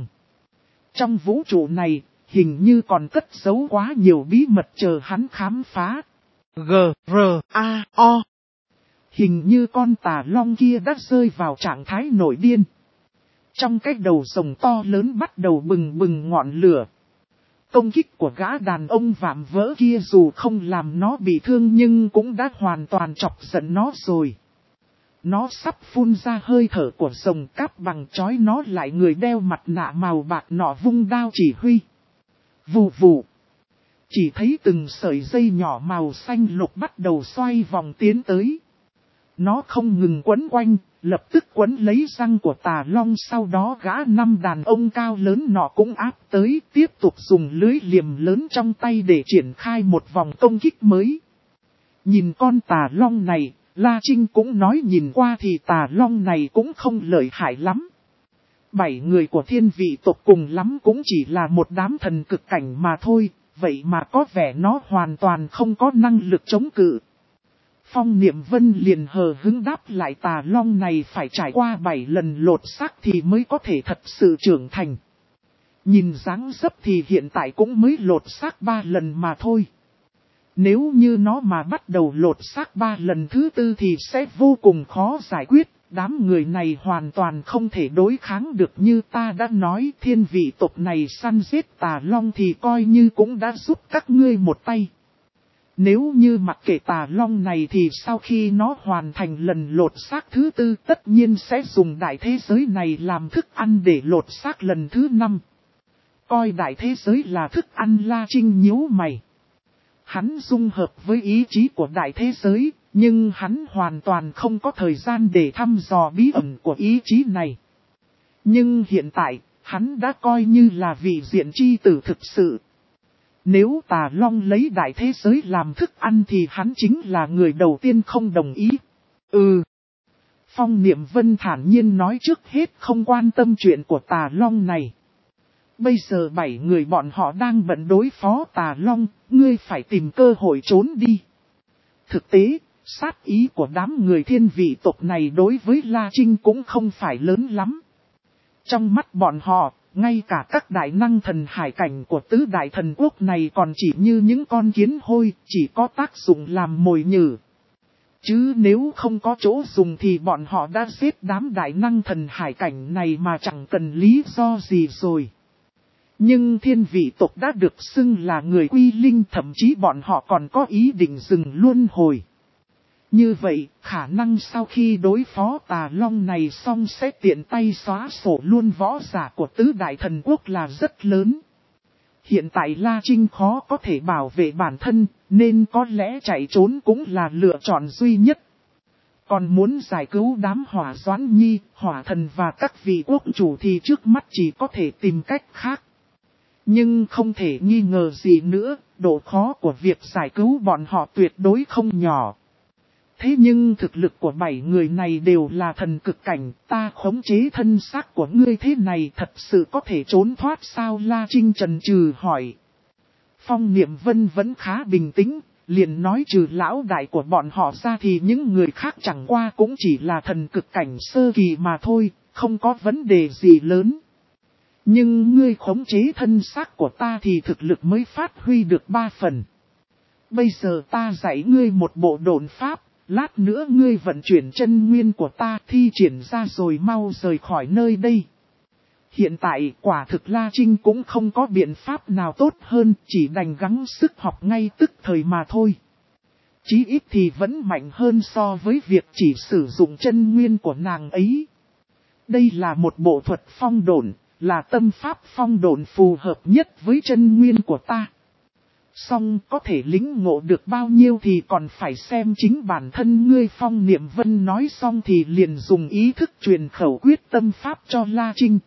Speaker 1: Trong vũ trụ này, hình như còn cất giấu quá nhiều bí mật chờ hắn khám phá. G, R, A, O. Hình như con tà long kia đã rơi vào trạng thái nổi điên. Trong cái đầu rồng to lớn bắt đầu bừng bừng ngọn lửa. Công kích của gã đàn ông vạm vỡ kia dù không làm nó bị thương nhưng cũng đã hoàn toàn chọc giận nó rồi. Nó sắp phun ra hơi thở của rồng cáp bằng chói nó lại, người đeo mặt nạ màu bạc nọ vung đao chỉ huy. Vù vù. Chỉ thấy từng sợi dây nhỏ màu xanh lục bắt đầu xoay vòng tiến tới. Nó không ngừng quấn quanh, lập tức quấn lấy răng của tà long, sau đó gã năm đàn ông cao lớn nọ cũng áp tới, tiếp tục dùng lưới liềm lớn trong tay để triển khai một vòng công kích mới. Nhìn con tà long này, La Trinh cũng nói nhìn qua thì tà long này cũng không lợi hại lắm. Bảy người của thiên vị tộc cùng lắm cũng chỉ là một đám thần cực cảnh mà thôi, vậy mà có vẻ nó hoàn toàn không có năng lực chống cự. Phong Niệm Vân liền hờ hứng đáp lại, tà long này phải trải qua bảy lần lột xác thì mới có thể thật sự trưởng thành. Nhìn dáng dấp thì hiện tại cũng mới lột xác ba lần mà thôi. Nếu như nó mà bắt đầu lột xác ba lần thứ tư thì sẽ vô cùng khó giải quyết. Đám người này hoàn toàn không thể đối kháng được, như ta đã nói, thiên vị tộc này săn giết tà long thì coi như cũng đã giúp các ngươi một tay. Nếu như mặc kệ tà long này thì sau khi nó hoàn thành lần lột xác thứ tư tất nhiên sẽ dùng đại thế giới này làm thức ăn để lột xác lần thứ năm. Coi đại thế giới là thức ăn, La Trinh nhíu mày. Hắn dung hợp với ý chí của đại thế giới, nhưng hắn hoàn toàn không có thời gian để thăm dò bí ẩn của ý chí này. Nhưng hiện tại, hắn đã coi như là vị diện chi tử thực sự. Nếu Tà Long lấy đại thế giới làm thức ăn thì hắn chính là người đầu tiên không đồng ý. Ừ. Phong Niệm Vân thản nhiên nói, trước hết không quan tâm chuyện của Tà Long này. Bây giờ bảy người bọn họ đang bận đối phó Tà Long, ngươi phải tìm cơ hội trốn đi. Thực tế, sát ý của đám người thiên vị tộc này đối với La Trinh cũng không phải lớn lắm. Trong mắt bọn họ, ngay cả các đại năng thần hải cảnh của tứ đại thần quốc này còn chỉ như những con kiến hôi, chỉ có tác dụng làm mồi nhử. Chứ nếu không có chỗ dùng thì bọn họ đã giết đám đại năng thần hải cảnh này mà chẳng cần lý do gì rồi. Nhưng thiên vị tộc đã được xưng là người quy linh, thậm chí bọn họ còn có ý định dừng luân hồi. Như vậy, khả năng sau khi đối phó Tà Long này xong sẽ tiện tay xóa sổ luôn võ giả của tứ đại thần quốc là rất lớn. Hiện tại La Trinh khó có thể bảo vệ bản thân, nên có lẽ chạy trốn cũng là lựa chọn duy nhất. Còn muốn giải cứu đám Hỏa Doãn Nhi, Hỏa Thần và các vị quốc chủ thì trước mắt chỉ có thể tìm cách khác. Nhưng không thể nghi ngờ gì nữa, độ khó của việc giải cứu bọn họ tuyệt đối không nhỏ. Thế nhưng thực lực của bảy người này đều là thần cực cảnh, ta khống chế thân xác của ngươi thế này thật sự có thể trốn thoát sao? La Trinh chần chừ hỏi. Phong Niệm Vân vẫn khá bình tĩnh, liền nói trừ lão đại của bọn họ ra thì những người khác chẳng qua cũng chỉ là thần cực cảnh sơ kỳ mà thôi, không có vấn đề gì lớn. Nhưng ngươi khống chế thân xác của ta thì thực lực mới phát huy được ba phần. Bây giờ ta dạy ngươi một bộ độn pháp. Lát nữa ngươi vận chuyển chân nguyên của ta thi triển ra rồi mau rời khỏi nơi đây. Hiện tại quả thực La Trinh cũng không có biện pháp nào tốt hơn, chỉ đành gắng sức học ngay tức thời mà thôi. Chí ít thì vẫn mạnh hơn so với việc chỉ sử dụng chân nguyên của nàng ấy. Đây là một bộ thuật phong độn, là tâm pháp phong độn phù hợp nhất với chân nguyên của ta. Song có thể lĩnh ngộ được bao nhiêu thì còn phải xem chính bản thân ngươi. Phong Niệm Vân nói xong thì liền dùng ý thức truyền khẩu quyết tâm pháp cho La Trinh.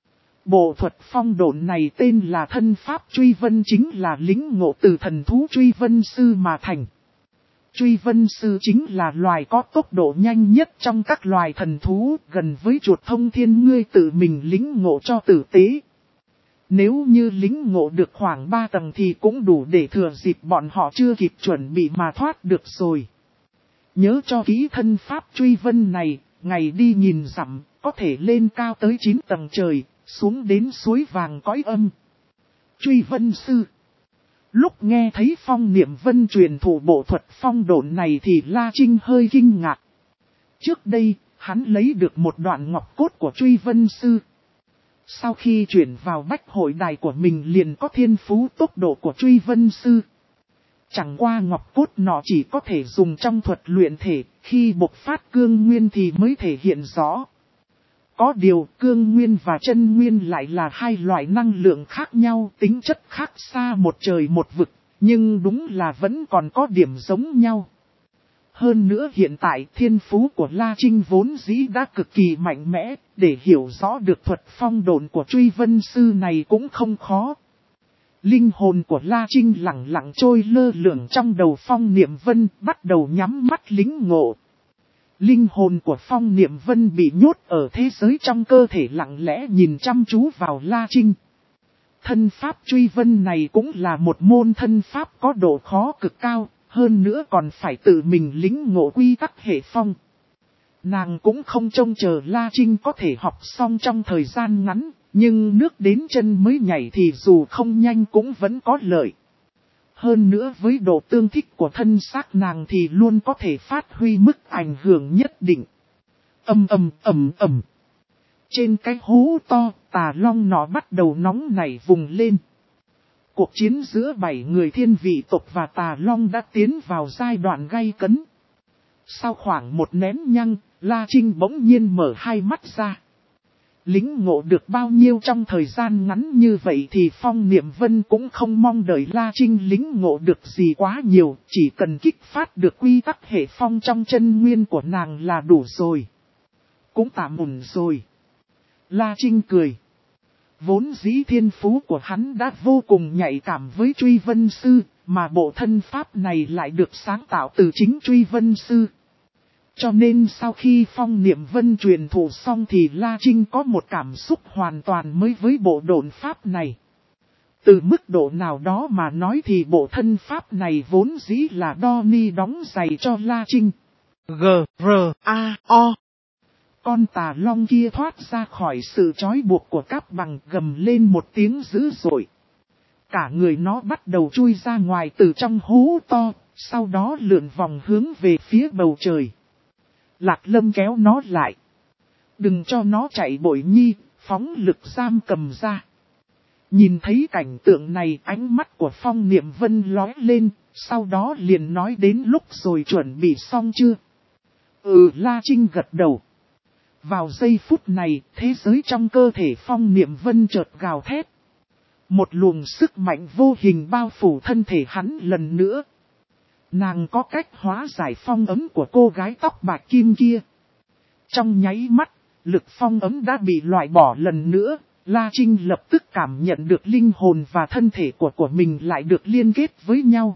Speaker 1: Bộ thuật phong độn này tên là thân pháp truy vân, chính là lĩnh ngộ từ thần thú truy vân sư mà thành. Truy vân sư chính là loài có tốc độ nhanh nhất trong các loài thần thú, gần với chuột thông thiên, ngươi tự mình lĩnh ngộ cho tử tế. Nếu như lĩnh ngộ được khoảng ba tầng thì cũng đủ để thừa dịp bọn họ chưa kịp chuẩn bị mà thoát được rồi. Nhớ cho kỹ thân pháp truy vân này, ngày đi nhìn dặm, có thể lên cao tới chín tầng trời, xuống đến suối vàng cõi âm. Truy vân sư. Lúc nghe thấy Phong Niệm Vân truyền thụ bộ thuật phong độn này thì La Trinh hơi kinh ngạc. Trước đây, hắn lấy được một đoạn ngọc cốt của truy vân sư. Sau khi chuyển vào bách hội đài của mình liền có thiên phú tốc độ của truy vân sư. Chẳng qua ngọc cốt nọ chỉ có thể dùng trong thuật luyện thể, khi bộc phát cương nguyên thì mới thể hiện rõ. Có điều cương nguyên và chân nguyên lại là hai loại năng lượng khác nhau, tính chất khác xa một trời một vực, nhưng đúng là vẫn còn có điểm giống nhau. Hơn nữa hiện tại thiên phú của La Trinh vốn dĩ đã cực kỳ mạnh mẽ, để hiểu rõ được thuật phong độn của truy vân sư này cũng không khó. Linh hồn của La Trinh lặng lặng trôi lơ lửng trong đầu Phong Niệm Vân, bắt đầu nhắm mắt lĩnh ngộ. Linh hồn của Phong Niệm Vân bị nhốt ở thế giới trong cơ thể lặng lẽ nhìn chăm chú vào La Trinh. Thân pháp truy vân này cũng là một môn thân pháp có độ khó cực cao, hơn nữa còn phải tự mình lĩnh ngộ quy tắc hệ phong. Nàng cũng không trông chờ La Trinh có thể học xong trong thời gian ngắn, nhưng nước đến chân mới nhảy thì dù không nhanh cũng vẫn có lợi. Hơn nữa với độ tương thích của thân xác nàng thì luôn có thể phát huy mức ảnh hưởng nhất định. Ầm ầm ầm ầm. Trên cái hố to, Tà Long nó bắt đầu nóng nảy vùng lên. Cuộc chiến giữa bảy người thiên vị tộc và Tà Long đã tiến vào giai đoạn gay cấn. Sau khoảng một nén nhăng, La Trinh bỗng nhiên mở hai mắt ra. Lính ngộ được bao nhiêu trong thời gian ngắn như vậy thì Phong Niệm Vân cũng không mong đợi La Trinh lính ngộ được gì quá nhiều, chỉ cần kích phát được quy tắc hệ phong trong chân nguyên của nàng là đủ rồi. Cũng tạm ổn rồi. La Trinh cười. Vốn dĩ thiên phú của hắn đã vô cùng nhạy cảm với Truy Vân Sư, mà bộ thân pháp này lại được sáng tạo từ chính Truy Vân Sư. Cho nên sau khi Phong Niệm Vân truyền thụ xong thì La Trinh có một cảm xúc hoàn toàn mới với bộ độn pháp này. Từ mức độ nào đó mà nói thì bộ thân pháp này vốn dĩ là đo ni đóng giày cho La Trinh. G, R, A, O. Con tà long kia thoát ra khỏi sự trói buộc của Cáp Bằng gầm lên một tiếng dữ dội. Cả người nó bắt đầu chui ra ngoài từ trong hố to, sau đó lượn vòng hướng về phía bầu trời. Lạc Lâm kéo nó lại. Đừng cho nó chạy Bội Nhi, phóng lực giam cầm ra. Nhìn thấy cảnh tượng này ánh mắt của Phong Niệm Vân lóe lên, sau đó liền nói đến lúc rồi chuẩn bị xong chưa? Ừ, La Trinh gật đầu. Vào giây phút này, thế giới trong cơ thể Phong Niệm Vân chợt gào thét. Một luồng sức mạnh vô hình bao phủ thân thể hắn lần nữa. Nàng có cách hóa giải phong ấm của cô gái tóc bạc kim kia. Trong nháy mắt, lực phong ấm đã bị loại bỏ lần nữa. La Trinh lập tức cảm nhận được linh hồn và thân thể của của mình lại được liên kết với nhau.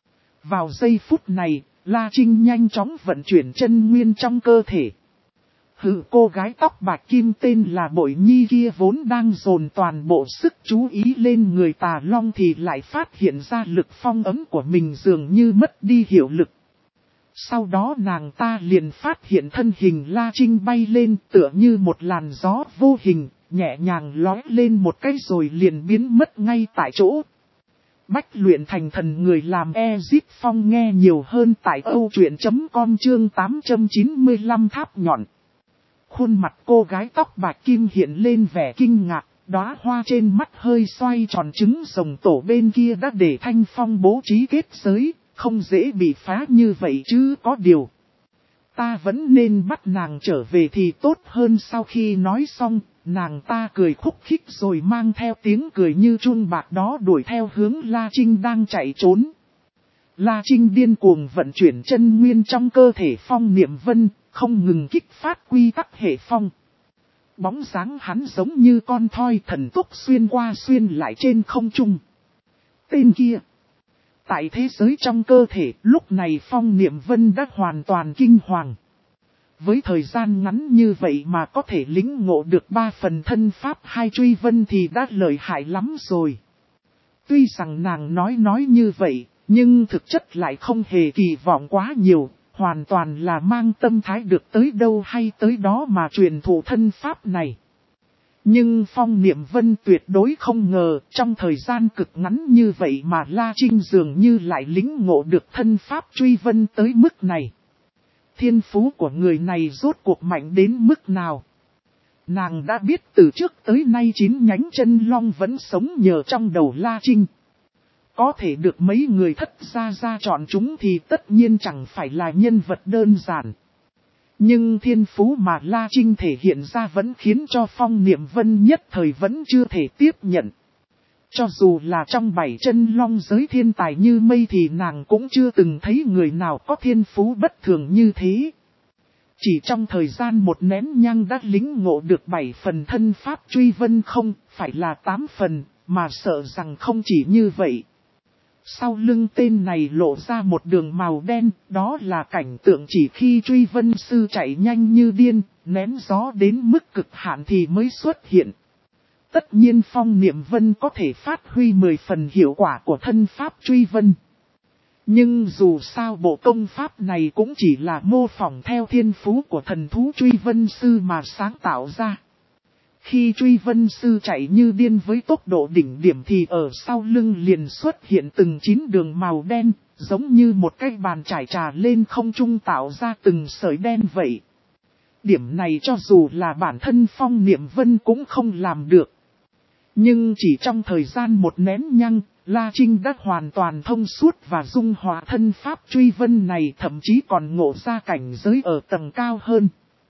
Speaker 1: Vào giây phút này, La Trinh nhanh chóng vận chuyển chân nguyên trong cơ thể. Hừ, cô gái tóc bạc kim tên là Bội Nhi kia vốn đang dồn toàn bộ sức chú ý lên người Tà Long thì lại phát hiện ra lực phong ấm của mình dường như mất đi hiệu lực. Sau đó nàng ta liền phát hiện thân hình La Trinh bay lên tựa như một làn gió vô hình, nhẹ nhàng lói lên một cái rồi liền biến mất ngay tại chỗ. Bách luyện thành thần người làm Ezip Phong nghe nhiều hơn tại âu truyện chấm com chương tám trăm chín mươi lăm tháp nhọn. Khuôn mặt cô gái tóc bạc kim hiện lên vẻ kinh ngạc, đóa hoa trên mắt hơi xoay tròn trứng rồng tổ bên kia đã để Thanh Phong bố trí kết giới, không dễ bị phá như vậy chứ có điều. Ta vẫn nên bắt nàng trở về thì tốt hơn. Sau khi nói xong, nàng ta cười khúc khích rồi mang theo tiếng cười như chun bạc đó đuổi theo hướng La Trinh đang chạy trốn. La Trinh điên cuồng vận chuyển chân nguyên trong cơ thể Phong Niệm Vân, không ngừng kích phát quy tắc hệ phong. Bóng dáng hắn giống như con thoi thần tốc xuyên qua xuyên lại trên không trung. Tên kia. Tại thế giới trong cơ thể, lúc này Phong Niệm Vân đã hoàn toàn kinh hoàng. Với thời gian ngắn như vậy mà có thể lĩnh ngộ được ba phần thân pháp hai Truy Vân thì đã lợi hại lắm rồi. Tuy rằng nàng nói nói như vậy, nhưng thực chất lại không hề kỳ vọng quá nhiều, hoàn toàn là mang tâm thái được tới đâu hay tới đó mà truyền thụ thân pháp này. Nhưng Phong Niệm Vân tuyệt đối không ngờ, trong thời gian cực ngắn như vậy mà La Trinh dường như lại lĩnh ngộ được thân pháp Truy Vân tới mức này. Thiên phú của người này rốt cuộc mạnh đến mức nào? Nàng đã biết từ trước tới nay chín nhánh chân long vẫn sống nhờ trong đầu La Trinh. Có thể được mấy người thất gia ra chọn chúng thì tất nhiên chẳng phải là nhân vật đơn giản. Nhưng thiên phú mà La Trinh thể hiện ra vẫn khiến cho Phong Niệm Vân nhất thời vẫn chưa thể tiếp nhận. Cho dù là trong bảy chân long giới thiên tài như mây thì nàng cũng chưa từng thấy người nào có thiên phú bất thường như thế. Chỉ trong thời gian một nén nhang đã lĩnh ngộ được bảy phần thân pháp Truy Vân không, phải là tám phần, mà sợ rằng không chỉ như vậy. Sau lưng tên này lộ ra một đường màu đen, đó là cảnh tượng chỉ khi Truy Vân Sư chạy nhanh như điên, ném gió đến mức cực hạn thì mới xuất hiện. Tất nhiên Phong Niệm Vân có thể phát huy mười phần hiệu quả của thân pháp Truy Vân. Nhưng dù sao bộ công pháp này cũng chỉ là mô phỏng theo thiên phú của thần thú Truy Vân Sư mà sáng tạo ra. Khi Truy Vân Sư chạy như điên với tốc độ đỉnh điểm thì ở sau lưng liền xuất hiện từng chín đường màu đen, giống như một cái bàn trải trà lên không trung tạo ra từng sợi đen vậy. Điểm này cho dù là bản thân Phong Niệm Vân cũng không làm được. Nhưng chỉ trong thời gian một nén nhang, La Trinh đã hoàn toàn thông suốt và dung hòa thân pháp Truy Vân này, thậm chí còn ngộ ra cảnh giới ở tầng cao hơn.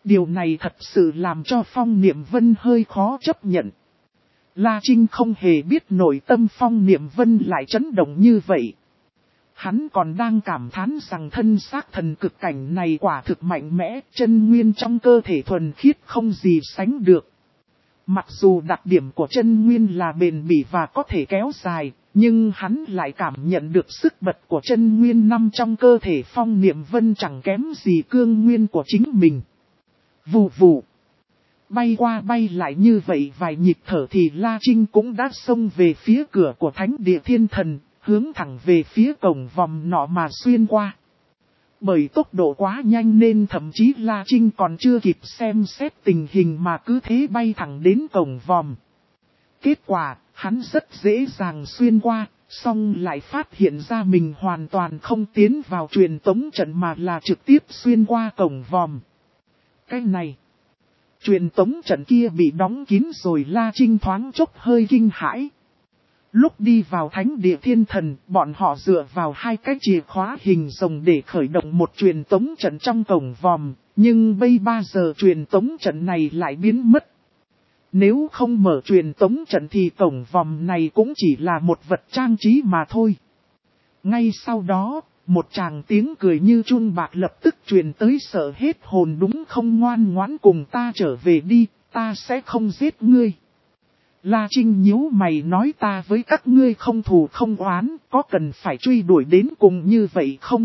Speaker 1: Điều này thật sự làm cho Phong Niệm Vân hơi khó chấp nhận. La Trinh không hề biết nội tâm Phong Niệm Vân lại chấn động như vậy. Hắn còn đang cảm thán rằng thân xác thần cực cảnh này quả thực mạnh mẽ, chân nguyên trong cơ thể thuần khiết không gì sánh được. Mặc dù đặc điểm của chân nguyên là bền bỉ và có thể kéo dài, nhưng hắn lại cảm nhận được sức bật của chân nguyên nằm trong cơ thể Phong Niệm Vân chẳng kém gì cương nguyên của chính mình. Vù vù. Bay qua bay lại như vậy vài nhịp thở thì La Trinh cũng đã xông về phía cửa của Thánh Địa Thiên Thần, hướng thẳng về phía cổng vòm nọ mà xuyên qua. Bởi tốc độ quá nhanh nên thậm chí La Trinh còn chưa kịp xem xét tình hình mà cứ thế bay thẳng đến cổng vòm. Kết quả, hắn rất dễ dàng xuyên qua, song lại phát hiện ra mình hoàn toàn không tiến vào truyền tống trận mà là trực tiếp xuyên qua cổng vòm. Cái này, truyền tống trận kia bị đóng kín rồi. La Trinh thoáng chốc hơi kinh hãi. Lúc đi vào Thánh Địa Thiên Thần, bọn họ dựa vào hai cái chìa khóa hình rồng để khởi động một truyền tống trận trong cổng vòm, nhưng bây ba giờ truyền tống trận này lại biến mất. Nếu không mở truyền tống trận thì cổng vòm này cũng chỉ là một vật trang trí mà thôi. Ngay sau đó, một tràng tiếng cười như chun bạc lập tức truyền tới sợ hết hồn. Đúng không, ngoan ngoãn cùng ta trở về đi, ta sẽ không giết ngươi. La Trinh nhíu mày nói, ta với các ngươi không thù không oán, có cần phải truy đuổi đến cùng như vậy không?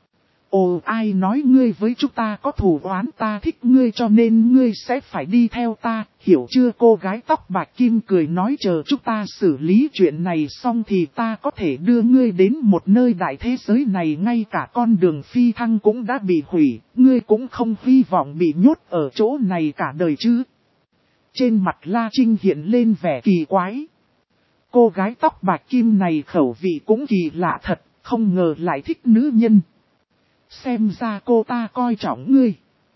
Speaker 1: Ồ, ai nói ngươi với chúng ta có thù oán, ta thích ngươi cho nên ngươi sẽ phải đi theo ta, hiểu chưa? Cô gái tóc bạc kim cười nói, chờ chúng ta xử lý chuyện này xong thì ta có thể đưa ngươi đến một nơi đại thế giới này, ngay cả con đường phi thăng cũng đã bị hủy, ngươi cũng không hy vọng bị nhốt ở chỗ này cả đời chứ. Trên mặt La Trinh hiện lên vẻ kỳ quái. Cô gái tóc bạc kim này khẩu vị cũng kỳ lạ thật, không ngờ lại thích nữ nhân. Xem ra cô ta coi trọng ngươi.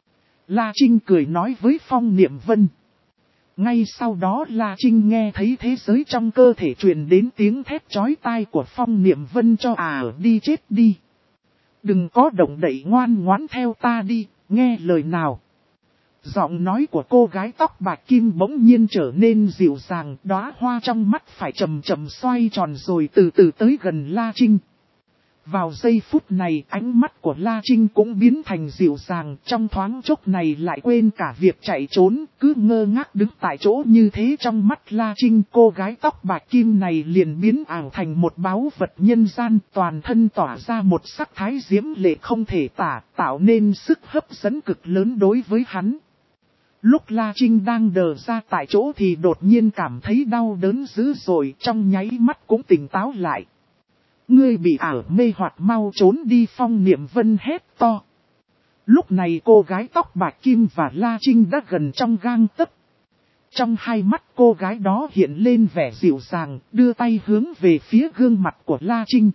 Speaker 1: La Trinh cười nói với Phong Niệm Vân. Ngay sau đó La Trinh nghe thấy thế giới trong cơ thể truyền đến tiếng thét chói tai của Phong Niệm Vân, cho à đi chết đi. Đừng có động đậy, ngoan ngoãn theo ta đi, nghe lời nào. Giọng nói của cô gái tóc bạc kim bỗng nhiên trở nên dịu dàng, đóa hoa trong mắt phải chậm chậm xoay tròn rồi từ từ tới gần La Trinh. Vào giây phút này ánh mắt của La Trinh cũng biến thành dịu dàng, trong thoáng chốc này lại quên cả việc chạy trốn, cứ ngơ ngác đứng tại chỗ như thế. Trong mắt La Trinh, cô gái tóc bạc kim này liền biến ảo thành một báu vật nhân gian, toàn thân tỏa ra một sắc thái diễm lệ không thể tả, tạo nên sức hấp dẫn cực lớn đối với hắn. Lúc La Trinh đang đờ ra tại chỗ thì đột nhiên cảm thấy đau đớn dữ dội, trong nháy mắt cũng tỉnh táo lại. Ngươi bị ảo mê hoặc, mau trốn đi, Phong Niệm Vân hét to. Lúc này cô gái tóc bạc kim và La Trinh đã gần trong gang tấc. Trong hai mắt cô gái đó hiện lên vẻ dịu dàng, đưa tay hướng về phía gương mặt của La Trinh.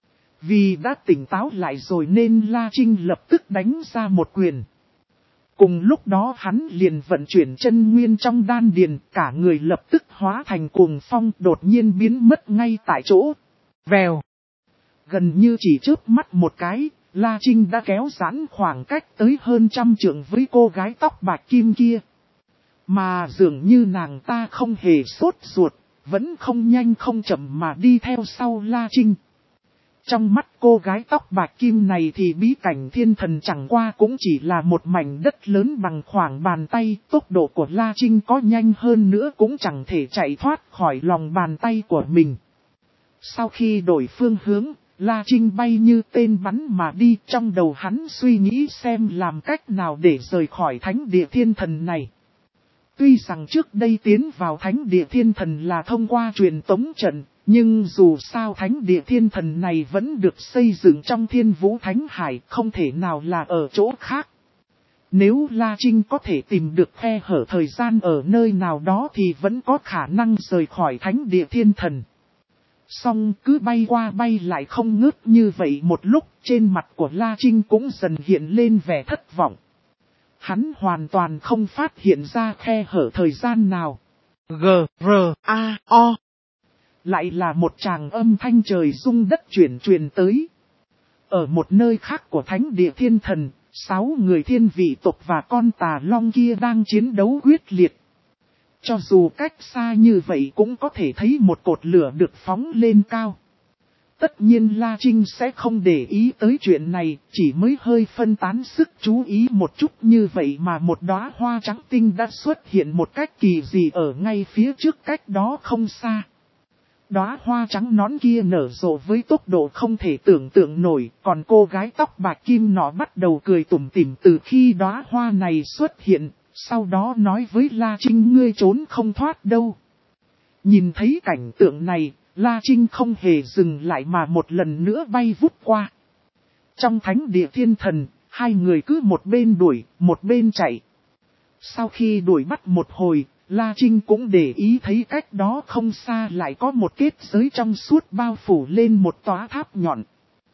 Speaker 1: Vì đã tỉnh táo lại rồi nên La Trinh lập tức đánh ra một quyền. Cùng lúc đó hắn liền vận chuyển chân nguyên trong đan điền, cả người lập tức hóa thành cuồng phong, đột nhiên biến mất ngay tại chỗ. Vèo. Gần như chỉ chớp mắt một cái, La Trinh đã kéo giãn khoảng cách tới hơn trăm trượng với cô gái tóc bạc kim kia. Mà dường như nàng ta không hề sốt ruột, vẫn không nhanh không chậm mà đi theo sau La Trinh. Trong mắt cô gái tóc bạc kim này thì bí cảnh thiên thần chẳng qua cũng chỉ là một mảnh đất lớn bằng khoảng bàn tay, tốc độ của La Trinh có nhanh hơn nữa cũng chẳng thể chạy thoát khỏi lòng bàn tay của mình. Sau khi đổi phương hướng, La Trinh bay như tên bắn mà đi, trong đầu hắn suy nghĩ xem làm cách nào để rời khỏi Thánh Địa Thiên Thần này. Tuy rằng trước đây tiến vào Thánh Địa Thiên Thần là thông qua truyền tống trận, nhưng dù sao Thánh Địa Thiên Thần này vẫn được xây dựng trong Thiên Vũ Thánh Hải, không thể nào là ở chỗ khác. Nếu La Trinh có thể tìm được khe hở thời gian ở nơi nào đó thì vẫn có khả năng rời khỏi Thánh Địa Thiên Thần. Song cứ bay qua bay lại không ngớt như vậy một lúc, trên mặt của La Trinh cũng dần hiện lên vẻ thất vọng. Hắn hoàn toàn không phát hiện ra khe hở thời gian nào. G, R, A, O. Lại là một tràng âm thanh trời rung đất chuyển truyền tới. Ở một nơi khác của Thánh Địa Thiên Thần, Sáu người thiên vị tộc và con tà long kia đang chiến đấu quyết liệt. Cho dù cách xa như vậy cũng có thể thấy một cột lửa được phóng lên cao. Tất nhiên La Trinh sẽ không để ý tới chuyện này, chỉ mới hơi phân tán sức chú ý một chút như vậy mà một đóa hoa trắng tinh đã xuất hiện một cách kỳ dị ở ngay phía trước cách đó không xa. Đóa hoa trắng nón kia nở rộ với tốc độ không thể tưởng tượng nổi, còn cô gái tóc bạc kim nọ bắt đầu cười tủm tỉm từ khi đóa hoa này xuất hiện, sau đó nói với La Trinh ngươi trốn không thoát đâu. Nhìn thấy cảnh tượng này, La Trinh không hề dừng lại mà một lần nữa bay vút qua. Trong thánh địa thiên thần, hai người cứ một bên đuổi, một bên chạy. Sau khi đuổi bắt một hồi, La Trinh cũng để ý thấy cách đó không xa lại có một kết giới trong suốt bao phủ lên một tòa tháp nhọn.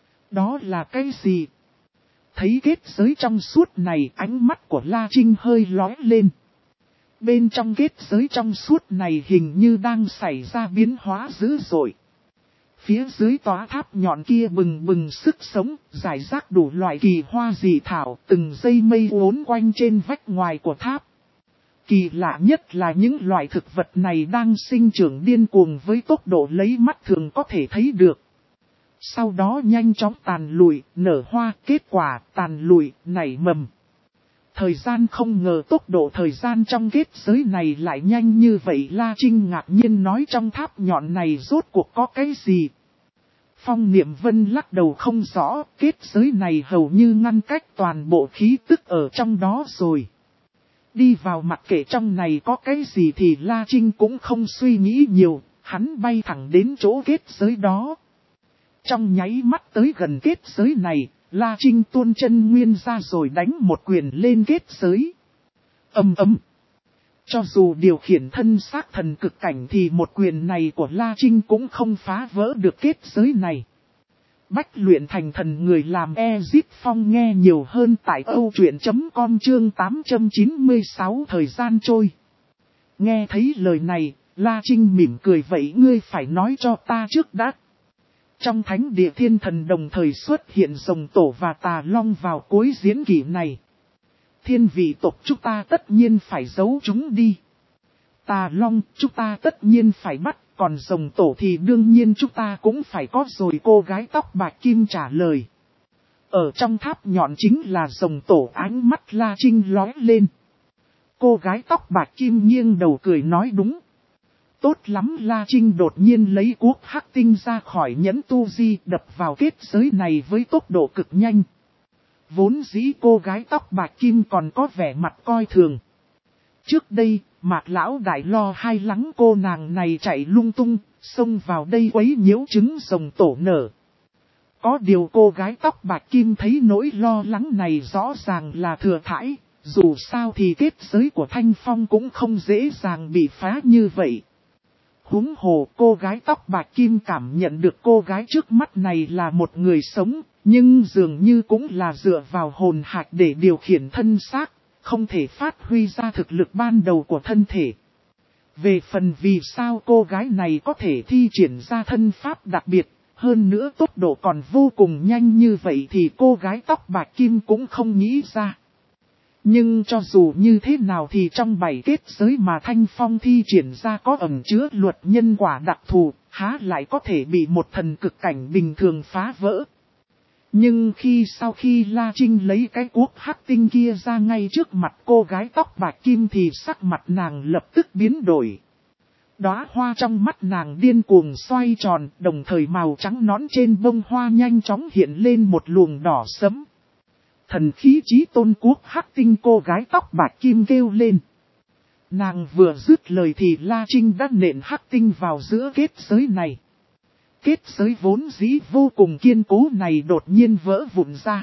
Speaker 1: Đó là cái gì? Thấy kết giới trong suốt này, ánh mắt của La Trinh hơi lóe lên. Bên trong kết giới trong suốt này hình như đang xảy ra biến hóa dữ dội. Phía dưới tòa tháp nhọn kia bừng bừng sức sống, rải rác đủ loại kỳ hoa dị thảo, từng dây mây uốn quanh trên vách ngoài của tháp. Kỳ lạ nhất là những loại thực vật này đang sinh trưởng điên cuồng với tốc độ lấy mắt thường có thể thấy được. Sau đó nhanh chóng tàn lụi, nở hoa, kết quả, tàn lụi, nảy mầm. Thời gian không ngờ tốc độ thời gian trong kết giới này lại nhanh như vậy. La Trinh ngạc nhiên nói trong tháp nhọn này rốt cuộc có cái gì? Phong Niệm Vân lắc đầu không rõ, kết giới này hầu như ngăn cách toàn bộ khí tức ở trong đó rồi. Đi vào mặc kệ trong này có cái gì thì La Trinh cũng không suy nghĩ nhiều, hắn bay thẳng đến chỗ kết giới đó. Trong nháy mắt tới gần kết giới này, La Trinh tuôn chân nguyên ra rồi đánh một quyền lên kết giới. Ầm ầm. Cho dù điều khiển thân xác thần cực cảnh thì một quyền này của La Trinh cũng không phá vỡ được kết giới này. Bách luyện thành thần người làm Ezip Phong nghe nhiều hơn tại âu truyện chấm com chương tám trăm chín mươi sáu thời gian trôi. Nghe thấy lời này, La Trinh mỉm cười vậy ngươi phải nói cho ta trước đã. Trong thánh địa thiên thần đồng thời xuất hiện rồng tổ và tà long vào cuối diễn kỷ này. Thiên vị tộc chúng ta tất nhiên phải giấu chúng đi. Tà long chúng ta tất nhiên phải bắt, còn rồng tổ thì đương nhiên chúng ta cũng phải có rồi. Cô gái tóc bạc kim trả lời. Ở trong tháp nhọn chính là rồng tổ. Ánh mắt La Trinh lóe lên. Cô gái tóc bạc kim nghiêng đầu cười nói đúng. Tốt lắm. La Trinh đột nhiên lấy cuốc hắc tinh ra khỏi nhẫn tu di đập vào kết giới này với tốc độ cực nhanh. Vốn dĩ cô gái tóc bạc kim còn có vẻ mặt coi thường. Trước đây, Mạc Lão Đại lo hai lắng cô nàng này chạy lung tung, xông vào đây quấy nhiễu trứng rồng tổ nở. Có điều cô gái tóc bạc kim thấy nỗi lo lắng này rõ ràng là thừa thãi, dù sao thì kết giới của Thanh Phong cũng không dễ dàng bị phá như vậy. Huống hồ cô gái tóc bạc kim cảm nhận được cô gái trước mắt này là một người sống, nhưng dường như cũng là dựa vào hồn hạch để điều khiển thân xác, không thể phát huy ra thực lực ban đầu của thân thể. Về phần vì sao cô gái này có thể thi triển ra thân pháp đặc biệt, hơn nữa tốc độ còn vô cùng nhanh như vậy thì cô gái tóc bạc kim cũng không nghĩ ra. Nhưng cho dù như thế nào thì trong bảy kết giới mà Thanh Phong thi triển ra có ẩn chứa luật nhân quả đặc thù, há lại có thể bị một thần cực cảnh bình thường phá vỡ. Nhưng khi sau khi La Trinh lấy cái cuốc hắc tinh kia ra ngay trước mặt cô gái tóc bạc kim thì sắc mặt nàng lập tức biến đổi. Đóa hoa trong mắt nàng điên cuồng xoay tròn, đồng thời màu trắng nón trên bông hoa nhanh chóng hiện lên một luồng đỏ sẫm. Thần khí chí tôn cuốc hắc tinh, cô gái tóc bạc kim kêu lên. Nàng vừa dứt lời thì La Trinh đã nện hắc tinh vào giữa kết giới này. Kết giới vốn dĩ vô cùng kiên cố này đột nhiên vỡ vụn ra.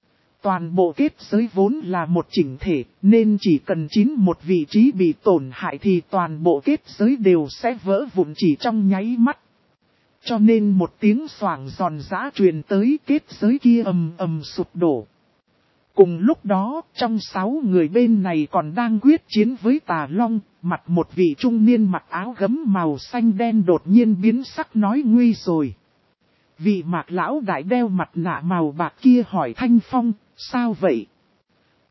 Speaker 1: Toàn bộ kết giới vốn là một chỉnh thể, nên chỉ cần chín một vị trí bị tổn hại thì toàn bộ kết giới đều sẽ vỡ vụn chỉ trong nháy mắt. Cho nên một tiếng xoảng giòn giã truyền tới, kết giới kia ầm ầm sụp đổ. Cùng lúc đó, trong sáu người bên này còn đang quyết chiến với Tà Long, mặt một vị trung niên mặc áo gấm màu xanh đen đột nhiên biến sắc nói nguy rồi. Vị Mạc Lão Đại đeo mặt nạ màu bạc kia hỏi Thanh Phong, sao vậy?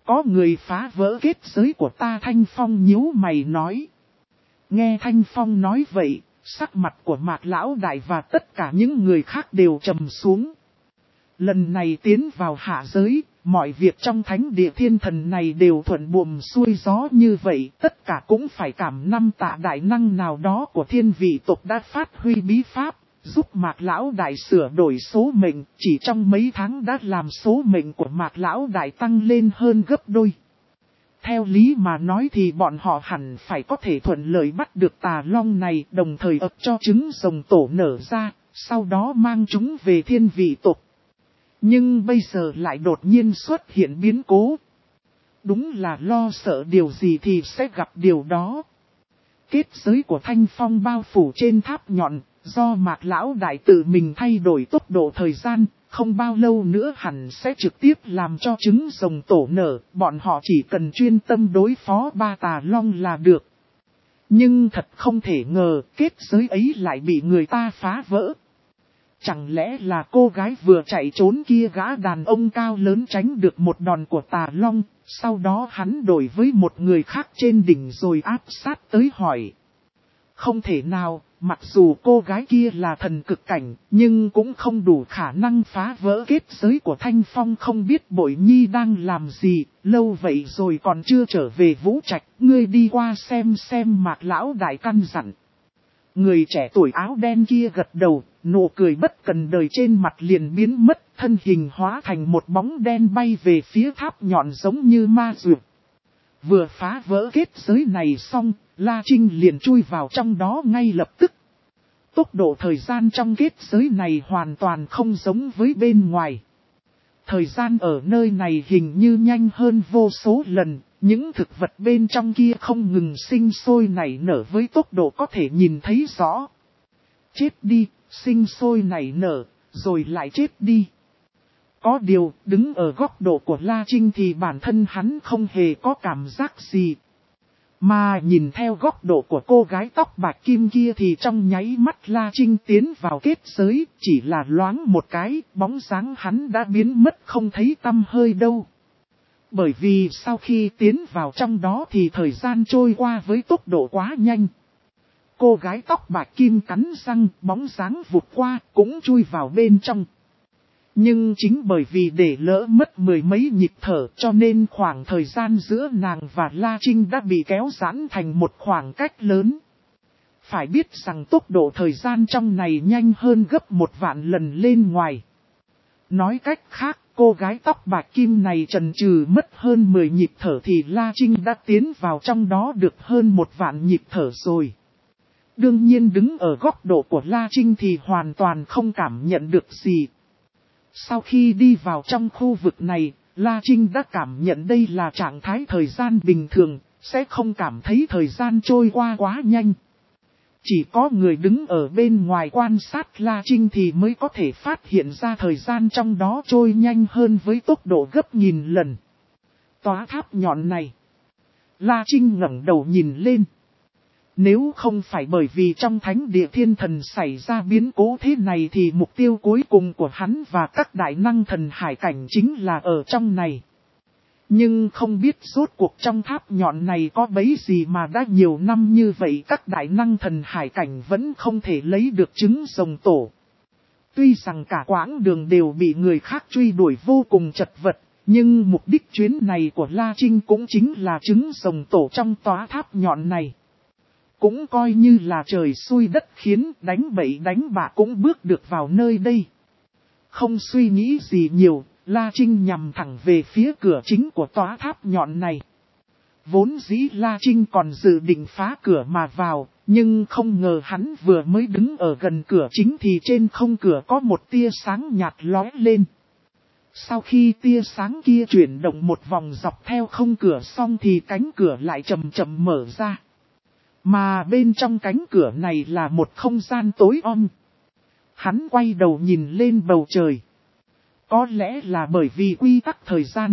Speaker 1: Có người phá vỡ kết giới của ta, Thanh Phong nhíu mày nói. Nghe Thanh Phong nói vậy, sắc mặt của Mạc Lão Đại và tất cả những người khác đều trầm xuống. Lần này tiến vào hạ giới, mọi việc trong thánh địa thiên thần này đều thuận buồm xuôi gió như vậy, tất cả cũng phải cảm năm tạ đại năng nào đó của thiên vị tộc đã phát huy bí pháp, giúp Mạc Lão Đại sửa đổi số mệnh, chỉ trong mấy tháng đã làm số mệnh của Mạc Lão Đại tăng lên hơn gấp đôi. Theo lý mà nói thì bọn họ hẳn phải có thể thuận lợi bắt được tà long này, đồng thời ập cho trứng rồng tổ nở ra, sau đó mang chúng về thiên vị tộc. Nhưng bây giờ lại đột nhiên xuất hiện biến cố. Đúng là lo sợ điều gì thì sẽ gặp điều đó. Kết giới của Thanh Phong bao phủ trên tháp nhọn, do Mạc Lão Đại tự mình thay đổi tốc độ thời gian, không bao lâu nữa hẳn sẽ trực tiếp làm cho trứng rồng tổ nở, bọn họ chỉ cần chuyên tâm đối phó ba tà long là được. Nhưng thật không thể ngờ, kết giới ấy lại bị người ta phá vỡ. Chẳng lẽ là cô gái vừa chạy trốn kia gã đàn ông cao lớn tránh được một đòn của tà long, sau đó hắn đổi với một người khác trên đỉnh rồi áp sát tới hỏi. Không thể nào, mặc dù cô gái kia là thần cực cảnh, nhưng cũng không đủ khả năng phá vỡ kết giới của Thanh Phong. Không biết Bội Nhi đang làm gì, lâu vậy rồi còn chưa trở về Vũ Trạch, ngươi đi qua xem xem, Mạc Lão Đại căn dặn. Người trẻ tuổi áo đen kia gật đầu, nụ cười bất cần đời trên mặt liền biến mất, thân hình hóa thành một bóng đen bay về phía tháp nhọn giống như ma dược. Vừa phá vỡ kết giới này xong, La Trinh liền chui vào trong đó ngay lập tức. Tốc độ thời gian trong kết giới này hoàn toàn không giống với bên ngoài. Thời gian ở nơi này hình như nhanh hơn vô số lần, những thực vật bên trong kia không ngừng sinh sôi nảy nở với tốc độ có thể nhìn thấy rõ. Chết đi, sinh sôi nảy nở, rồi lại chết đi. Có điều, đứng ở góc độ của La Trinh thì bản thân hắn không hề có cảm giác gì. Mà nhìn theo góc độ của cô gái tóc bạc kim kia thì trong nháy mắt La Trinh tiến vào kết giới, chỉ là loáng một cái, bóng dáng hắn đã biến mất không thấy tăm hơi đâu. Bởi vì sau khi tiến vào trong đó thì thời gian trôi qua với tốc độ quá nhanh. Cô gái tóc bạc kim cắn răng, bóng dáng vụt qua, cũng chui vào bên trong. Nhưng chính bởi vì để lỡ mất mười mấy nhịp thở cho nên khoảng thời gian giữa nàng và La Trinh đã bị kéo giãn thành một khoảng cách lớn. Phải biết rằng tốc độ thời gian trong này nhanh hơn gấp một vạn lần lên ngoài. Nói cách khác, cô gái tóc bạc kim này chần chừ mất hơn mười nhịp thở thì La Trinh đã tiến vào trong đó được hơn một vạn nhịp thở rồi. Đương nhiên đứng ở góc độ của La Trinh thì hoàn toàn không cảm nhận được gì. Sau khi đi vào trong khu vực này, La Trinh đã cảm nhận đây là trạng thái thời gian bình thường, sẽ không cảm thấy thời gian trôi qua quá nhanh. Chỉ có người đứng ở bên ngoài quan sát La Trinh thì mới có thể phát hiện ra thời gian trong đó trôi nhanh hơn với tốc độ gấp nghìn lần. Tòa tháp nhọn này. La Trinh ngẩng đầu nhìn lên. Nếu không phải bởi vì trong thánh địa thiên thần xảy ra biến cố thế này thì mục tiêu cuối cùng của hắn và các đại năng thần hải cảnh chính là ở trong này. Nhưng không biết rốt cuộc trong tháp nhọn này có bấy gì mà đã nhiều năm như vậy các đại năng thần hải cảnh vẫn không thể lấy được trứng rồng tổ. Tuy rằng cả quãng đường đều bị người khác truy đuổi vô cùng chật vật, nhưng mục đích chuyến này của La Trinh cũng chính là trứng rồng tổ trong tòa tháp nhọn này. Cũng coi như là trời xui đất khiến, đánh bậy đánh bạ cũng bước được vào nơi đây. Không suy nghĩ gì nhiều, La Trinh nhằm thẳng về phía cửa chính của tòa tháp nhọn này. Vốn dĩ La Trinh còn dự định phá cửa mà vào, nhưng không ngờ hắn vừa mới đứng ở gần cửa chính thì trên không cửa có một tia sáng nhạt lóe lên. Sau khi tia sáng kia chuyển động một vòng dọc theo không cửa xong thì cánh cửa lại chậm chậm mở ra. Mà bên trong cánh cửa này là một không gian tối om. Hắn quay đầu nhìn lên bầu trời. Có lẽ là bởi vì quy tắc thời gian.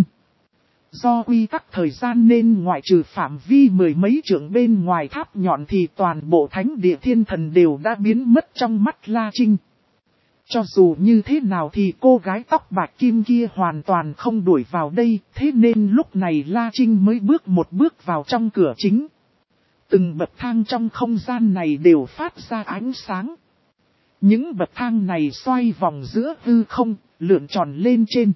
Speaker 1: Do quy tắc thời gian nên ngoại trừ phạm vi mười mấy trượng bên ngoài tháp nhọn thì toàn bộ thánh địa thiên thần đều đã biến mất trong mắt La Trinh. Cho dù như thế nào thì cô gái tóc bạc kim kia hoàn toàn không đuổi vào đây, thế nên lúc này La Trinh mới bước một bước vào trong cửa chính. Từng bậc thang trong không gian này đều phát ra ánh sáng. Những bậc thang này xoay vòng giữa hư không, lượn tròn lên trên.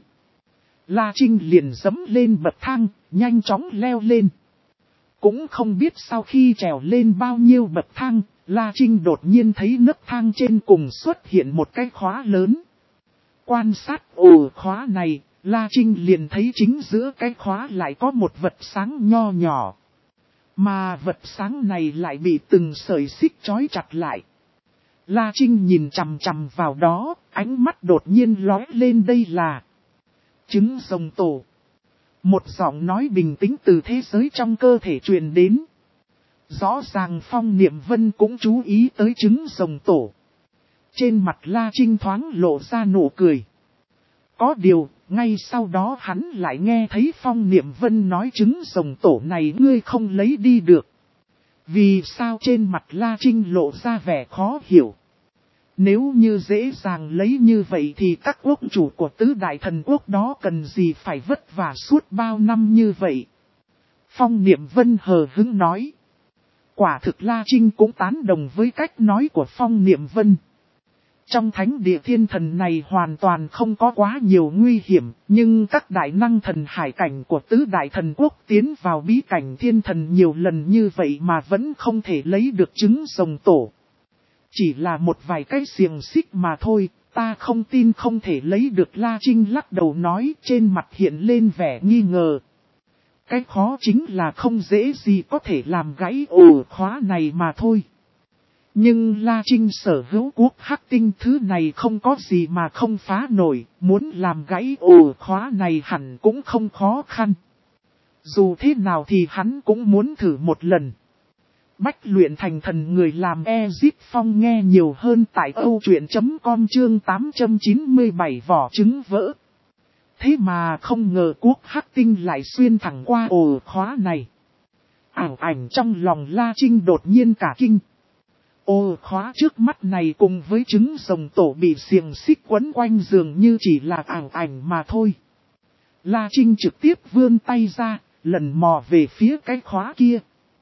Speaker 1: La Trinh liền dẫm lên bậc thang, nhanh chóng leo lên. Cũng không biết sau khi trèo lên bao nhiêu bậc thang, La Trinh đột nhiên thấy nấc thang trên cùng xuất hiện một cái khóa lớn. Quan sát ổ khóa này, La Trinh liền thấy chính giữa cái khóa lại có một vật sáng nho nhỏ. Mà vật sáng này lại bị từng sợi xích trói chặt lại. La Trinh nhìn chằm chằm vào đó, ánh mắt đột nhiên lóe lên, đây là trứng rồng tổ. Một giọng nói bình tĩnh từ thế giới trong cơ thể truyền đến. Rõ ràng Phong Niệm Vân cũng chú ý tới trứng rồng tổ. Trên mặt La Trinh thoáng lộ ra nụ cười. Có điều, ngay sau đó hắn lại nghe thấy Phong Niệm Vân nói trứng rồng tổ này ngươi không lấy đi được. Vì sao trên mặt La Trinh lộ ra vẻ khó hiểu. Nếu như dễ dàng lấy như vậy thì các quốc chủ của tứ đại thần quốc đó cần gì phải vất vả suốt bao năm như vậy. Phong Niệm Vân hờ hững nói. Quả thực La Trinh cũng tán đồng với cách nói của Phong Niệm Vân. Trong thánh địa thiên thần này hoàn toàn không có quá nhiều nguy hiểm, nhưng các đại năng thần hải cảnh của tứ đại thần quốc tiến vào bí cảnh thiên thần nhiều lần như vậy mà vẫn không thể lấy được trứng rồng tổ. Chỉ là một vài cái xiềng xích mà thôi, ta không tin không thể lấy được. La Trinh lắc đầu nói, trên mặt hiện lên vẻ nghi ngờ. Cái khó chính là không dễ gì có thể làm gãy ổ khóa này mà thôi. Nhưng La Trinh sở hữu quốc hắc tinh thứ này không có gì mà không phá nổi, muốn làm gãy ổ khóa này hẳn cũng không khó khăn. Dù thế nào thì hắn cũng muốn thử một lần. Bách luyện thành thần người làm Ezip Phong nghe nhiều hơn tại âu truyện chấm com chương tám trăm chín mươi bảy vỏ trứng vỡ. Thế mà không ngờ quốc hắc tinh lại xuyên thẳng qua ổ khóa này. Ảo ảnh trong lòng La Trinh đột nhiên cả kinh. Ổ khóa trước mắt này cùng với trứng rồng tổ bị xiềng xích quấn quanh dường như chỉ là ảo ảnh mà thôi. La Trinh trực tiếp vươn tay ra, lần mò về phía cái khóa kia.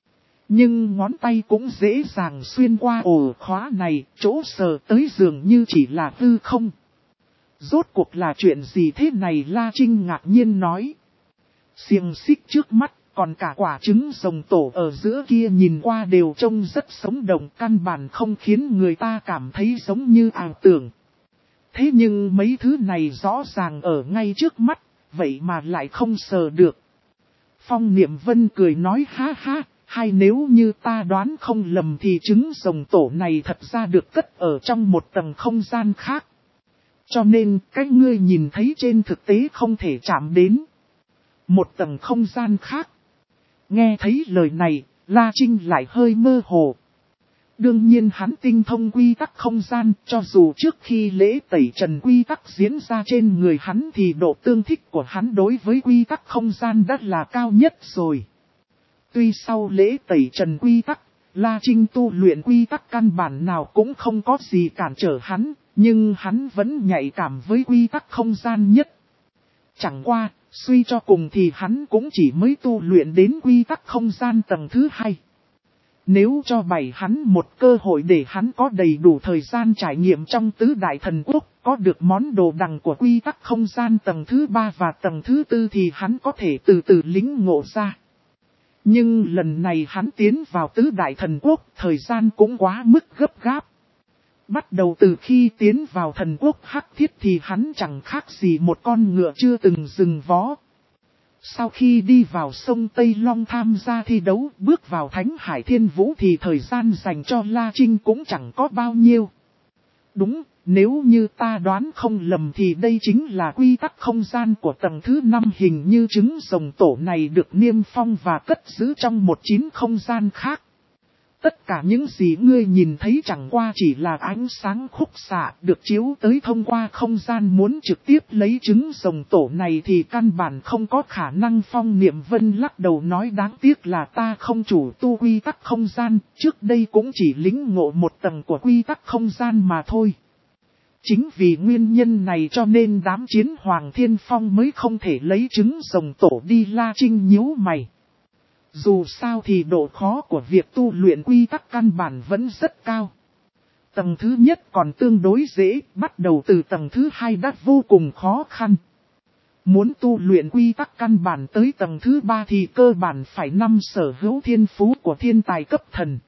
Speaker 1: Nhưng ngón tay cũng dễ dàng xuyên qua ổ khóa này, chỗ sờ tới dường như chỉ là hư không. Rốt cuộc là chuyện gì thế này? La Trinh ngạc nhiên nói. Xiềng xích trước mắt, còn cả quả trứng rồng tổ ở giữa kia nhìn qua đều trông rất sống động, căn bản không khiến người ta cảm thấy giống như ảo tưởng. Thế nhưng mấy thứ này rõ ràng ở ngay trước mắt, vậy mà lại không sờ được. Phong Niệm Vân cười nói ha ha. Hay nếu như ta đoán không lầm thì trứng rồng tổ này thật ra được cất ở trong một tầng không gian khác. Cho nên cái ngươi nhìn thấy trên thực tế không thể chạm đến. Một tầng không gian khác. Nghe thấy lời này, La Trinh lại hơi mơ hồ. Đương nhiên hắn tinh thông quy tắc không gian, cho dù trước khi lễ tẩy trần quy tắc diễn ra trên người hắn thì độ tương thích của hắn đối với quy tắc không gian đã là cao nhất rồi. Tuy sau lễ tẩy trần quy tắc, La Trinh tu luyện quy tắc căn bản nào cũng không có gì cản trở hắn, nhưng hắn vẫn nhạy cảm với quy tắc không gian nhất. Chẳng qua, suy cho cùng thì hắn cũng chỉ mới tu luyện đến quy tắc không gian tầng thứ hai. Nếu cho bày hắn một cơ hội để hắn có đầy đủ thời gian trải nghiệm trong tứ đại thần quốc, có được món đồ đằng của quy tắc không gian tầng thứ ba và tầng thứ tư thì hắn có thể từ từ lĩnh ngộ ra. Nhưng lần này hắn tiến vào tứ đại thần quốc, thời gian cũng quá mức gấp gáp. Bắt đầu từ khi tiến vào thần quốc Hắc Thiết thì hắn chẳng khác gì một con ngựa chưa từng dừng vó. Sau khi đi vào sông Tây Long tham gia thi đấu, bước vào Thánh Hải Thiên Vũ thì thời gian dành cho La Trinh cũng chẳng có bao nhiêu. Đúng, nếu như ta đoán không lầm thì đây chính là quy tắc không gian của tầng thứ năm, hình như trứng rồng tổ này được niêm phong và cất giữ trong một chín không gian khác. Tất cả những gì ngươi nhìn thấy chẳng qua chỉ là ánh sáng khúc xạ được chiếu tới thông qua không gian, muốn trực tiếp lấy trứng rồng tổ này thì căn bản không có khả năng. Phong Niệm Vân lắc đầu nói đáng tiếc là ta không chủ tu quy tắc không gian, trước đây cũng chỉ lĩnh ngộ một tầng của quy tắc không gian mà thôi. Chính vì nguyên nhân này cho nên đám chiến Hoàng Thiên Phong mới không thể lấy trứng rồng tổ đi. La Trinh nhíu mày. Dù sao thì độ khó của việc tu luyện quy tắc căn bản vẫn rất cao. Tầng thứ nhất còn tương đối dễ, bắt đầu từ tầng thứ hai đã vô cùng khó khăn. Muốn tu luyện quy tắc căn bản tới tầng thứ ba thì cơ bản phải năm sở hữu thiên phú của thiên tài cấp thần.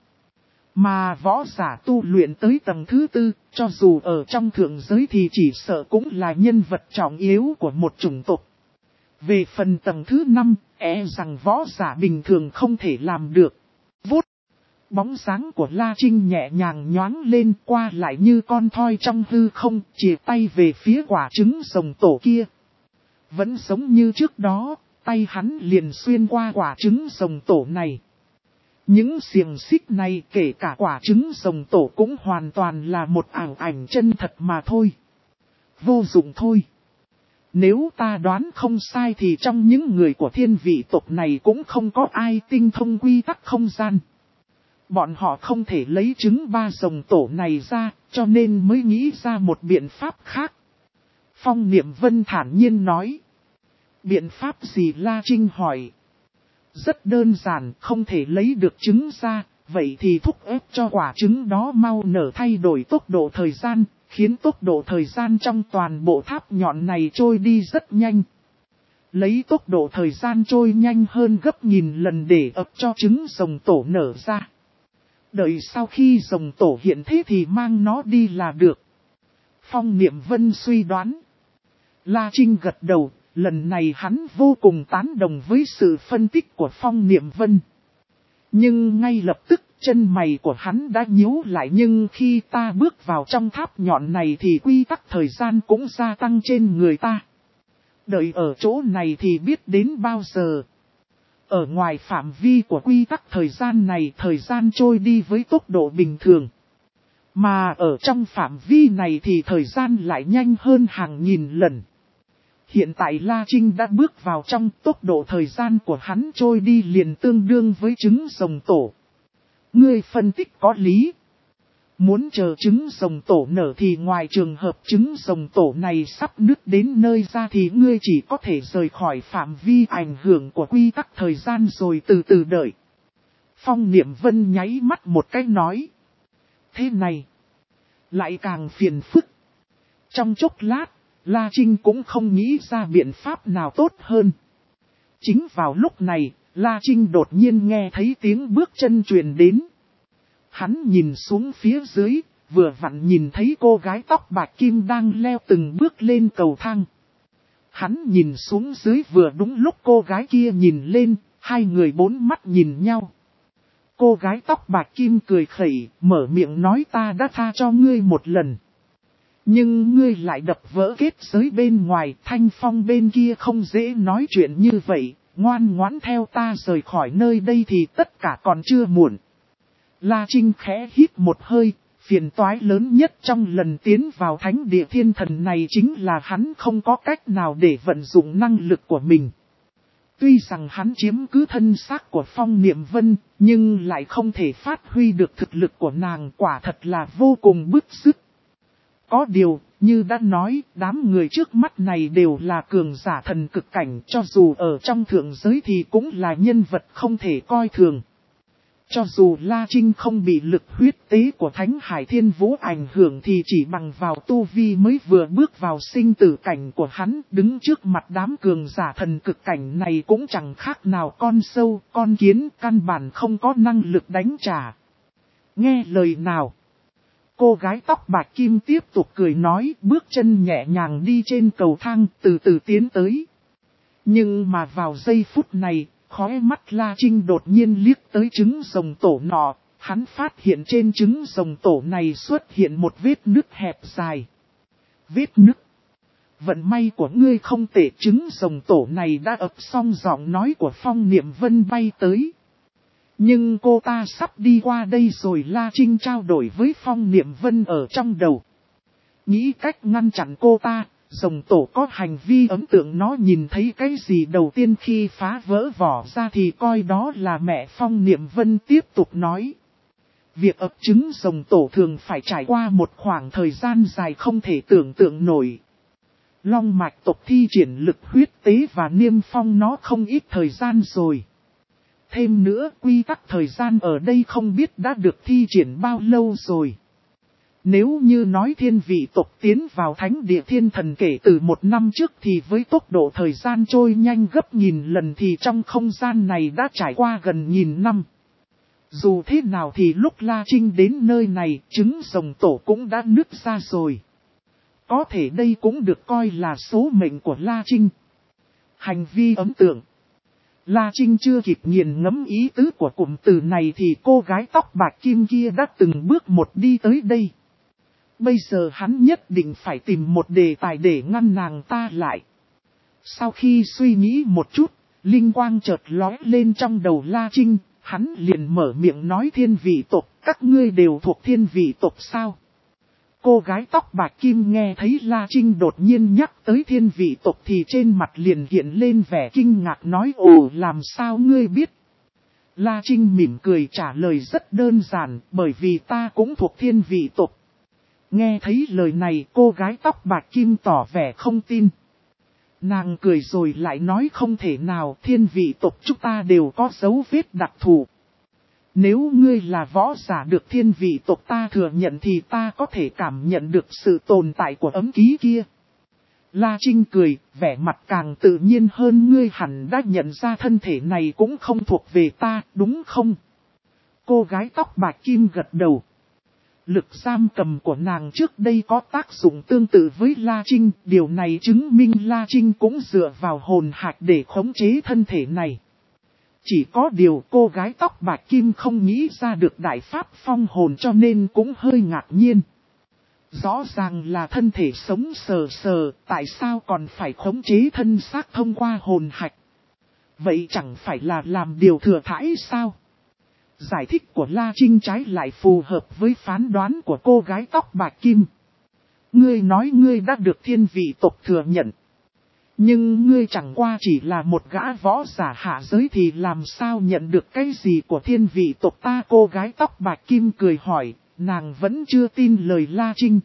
Speaker 1: Mà võ giả tu luyện tới tầng thứ tư, cho dù ở trong thượng giới thì chỉ sợ cũng là nhân vật trọng yếu của một chủng tộc. Về phần tầng thứ năm, e rằng võ giả bình thường không thể làm được. Vút! Bóng dáng của La Trinh nhẹ nhàng nhoáng lên qua lại như con thoi trong hư không, chìa tay về phía quả trứng rồng tổ kia. Vẫn giống như trước đó, tay hắn liền xuyên qua quả trứng rồng tổ này. Những xiềng xích này kể cả quả trứng rồng tổ cũng hoàn toàn là một ảo ảnh chân thật mà thôi. Vô dụng thôi. Nếu ta đoán không sai thì trong những người của thiên vị tộc này cũng không có ai tinh thông quy tắc không gian. Bọn họ không thể lấy trứng ba rồng tổ này ra, cho nên mới nghĩ ra một biện pháp khác. Phong Niệm Vân thản nhiên nói. Biện pháp gì? La Trinh hỏi. Rất đơn giản, không thể lấy được trứng ra, vậy thì thúc ép cho quả trứng đó mau nở, thay đổi tốc độ thời gian, khiến tốc độ thời gian trong toàn bộ tháp nhọn này trôi đi rất nhanh. Lấy tốc độ thời gian trôi nhanh hơn gấp nghìn lần để ấp cho trứng rồng tổ nở ra. Đợi sau khi rồng tổ hiện thế thì mang nó đi là được. Phong Niệm Vân suy đoán. La Trinh gật đầu, lần này hắn vô cùng tán đồng với sự phân tích của Phong Niệm Vân. Nhưng ngay lập tức chân mày của hắn đã nhíu lại, nhưng khi ta bước vào trong tháp nhọn này thì quy tắc thời gian cũng gia tăng trên người ta. Đợi ở chỗ này thì biết đến bao giờ. Ở ngoài phạm vi của quy tắc thời gian này, thời gian trôi đi với tốc độ bình thường. Mà ở trong phạm vi này thì thời gian lại nhanh hơn hàng nghìn lần. Hiện tại La Trinh đã bước vào trong, tốc độ thời gian của hắn trôi đi liền tương đương với trứng rồng tổ. Ngươi phân tích có lý. Muốn chờ trứng rồng tổ nở thì ngoài trường hợp trứng rồng tổ này sắp nứt đến nơi ra thì ngươi chỉ có thể rời khỏi phạm vi ảnh hưởng của quy tắc thời gian rồi từ từ đợi. Phong Niệm Vân nháy mắt một cái nói. Thế này, lại càng phiền phức. Trong chốc lát, La Trinh cũng không nghĩ ra biện pháp nào tốt hơn. Chính vào lúc này, La Trinh đột nhiên nghe thấy tiếng bước chân truyền đến. Hắn nhìn xuống phía dưới, vừa vặn nhìn thấy cô gái tóc bạc kim đang leo từng bước lên cầu thang. Hắn nhìn xuống dưới vừa đúng lúc cô gái kia nhìn lên, hai người bốn mắt nhìn nhau. Cô gái tóc bạc kim cười khẩy, mở miệng nói ta đã tha cho ngươi một lần. Nhưng ngươi lại đập vỡ kết giới bên ngoài, Thanh Phong bên kia không dễ nói chuyện như vậy, ngoan ngoãn theo ta rời khỏi nơi đây thì tất cả còn chưa muộn. La Trinh khẽ hít một hơi, phiền toái lớn nhất trong lần tiến vào thánh địa thiên thần này chính là hắn không có cách nào để vận dụng năng lực của mình. Tuy rằng hắn chiếm cứ thân xác của Phong Niệm Vân, nhưng lại không thể phát huy được thực lực của nàng, quả thật là vô cùng bức xúc. Có điều, như đã nói, đám người trước mắt này đều là cường giả thần cực cảnh, cho dù ở trong thượng giới thì cũng là nhân vật không thể coi thường. Cho dù La Trinh không bị lực huyết tế của Thánh Hải Thiên Vũ ảnh hưởng thì chỉ bằng vào tu vi mới vừa bước vào sinh tử cảnh của hắn, đứng trước mặt đám cường giả thần cực cảnh này cũng chẳng khác nào con sâu, con kiến, căn bản không có năng lực đánh trả. Nghe lời nào? Cô gái tóc bạc kim tiếp tục cười nói, bước chân nhẹ nhàng đi trên cầu thang, từ từ tiến tới. Nhưng mà vào giây phút này, khóe mắt La Trinh đột nhiên liếc tới trứng rồng tổ nọ, hắn phát hiện trên trứng rồng tổ này xuất hiện một vết nứt hẹp dài. Vết nứt. Vận may của ngươi không tệ, trứng rồng tổ này đã ập xong giọng nói của Phong Niệm Vân bay tới. Nhưng cô ta sắp đi qua đây rồi. La Trinh trao đổi với Phong Niệm Vân ở trong đầu. Nghĩ cách ngăn chặn cô ta. Rồng tổ có hành vi ấn tượng, nó nhìn thấy cái gì đầu tiên khi phá vỡ vỏ ra thì coi đó là mẹ. Phong Niệm Vân tiếp tục nói. Việc ấp trứng rồng tổ thường phải trải qua một khoảng thời gian dài không thể tưởng tượng nổi. Long mạch tộc thi triển lực huyết tế và niêm phong nó không ít thời gian rồi. Thêm nữa, quy tắc thời gian ở đây không biết đã được thi triển bao lâu rồi. Nếu như nói thiên vị tộc tiến vào thánh địa thiên thần kể từ một năm trước thì với tốc độ thời gian trôi nhanh gấp nghìn lần thì trong không gian này đã trải qua gần nghìn năm. Dù thế nào thì lúc La Trinh đến nơi này, trứng rồng tổ cũng đã nứt ra rồi. Có thể đây cũng được coi là số mệnh của La Trinh. Hành vi ấn tượng. La Trinh chưa kịp nghiền ngẫm ý tứ của cụm từ này thì cô gái tóc bạc kim kia đã từng bước một đi tới đây. Bây giờ hắn nhất định phải tìm một đề tài để ngăn nàng ta lại. Sau khi suy nghĩ một chút, linh quang chợt lóe lên trong đầu La Trinh, hắn liền mở miệng nói thiên vị tộc, các ngươi đều thuộc thiên vị tộc sao? Cô gái tóc bạc kim nghe thấy La Trinh đột nhiên nhắc tới thiên vị tộc thì trên mặt liền hiện lên vẻ kinh ngạc nói ồ làm sao ngươi biết? La Trinh mỉm cười trả lời rất đơn giản bởi vì ta cũng thuộc thiên vị tộc. Nghe thấy lời này cô gái tóc bạc kim tỏ vẻ không tin. Nàng cười rồi lại nói không thể nào thiên vị tộc chúng ta đều có dấu vết đặc thù. Nếu ngươi là võ giả được thiên vị tộc ta thừa nhận thì ta có thể cảm nhận được sự tồn tại của ấm ký kia. La Trinh cười, vẻ mặt càng tự nhiên hơn ngươi hẳn đã nhận ra thân thể này cũng không thuộc về ta, đúng không? Cô gái tóc bạc kim gật đầu. Lực giam cầm của nàng trước đây có tác dụng tương tự với La Trinh, điều này chứng minh La Trinh cũng dựa vào hồn hạch để khống chế thân thể này. Chỉ có điều cô gái tóc bạc kim không nghĩ ra được đại pháp phong hồn cho nên cũng hơi ngạc nhiên. Rõ ràng là thân thể sống sờ sờ, tại sao còn phải khống chế thân xác thông qua hồn hạch? Vậy chẳng phải là làm điều thừa thãi sao? Giải thích của La Trinh trái lại phù hợp với phán đoán của cô gái tóc bạc kim. Ngươi nói ngươi đã được thiên vị tộc thừa nhận. Nhưng ngươi chẳng qua chỉ là một gã võ giả hạ giới thì làm sao nhận được cái gì của thiên vị tộc ta? Cô gái tóc bạc kim cười hỏi, nàng vẫn chưa tin lời La Trinh.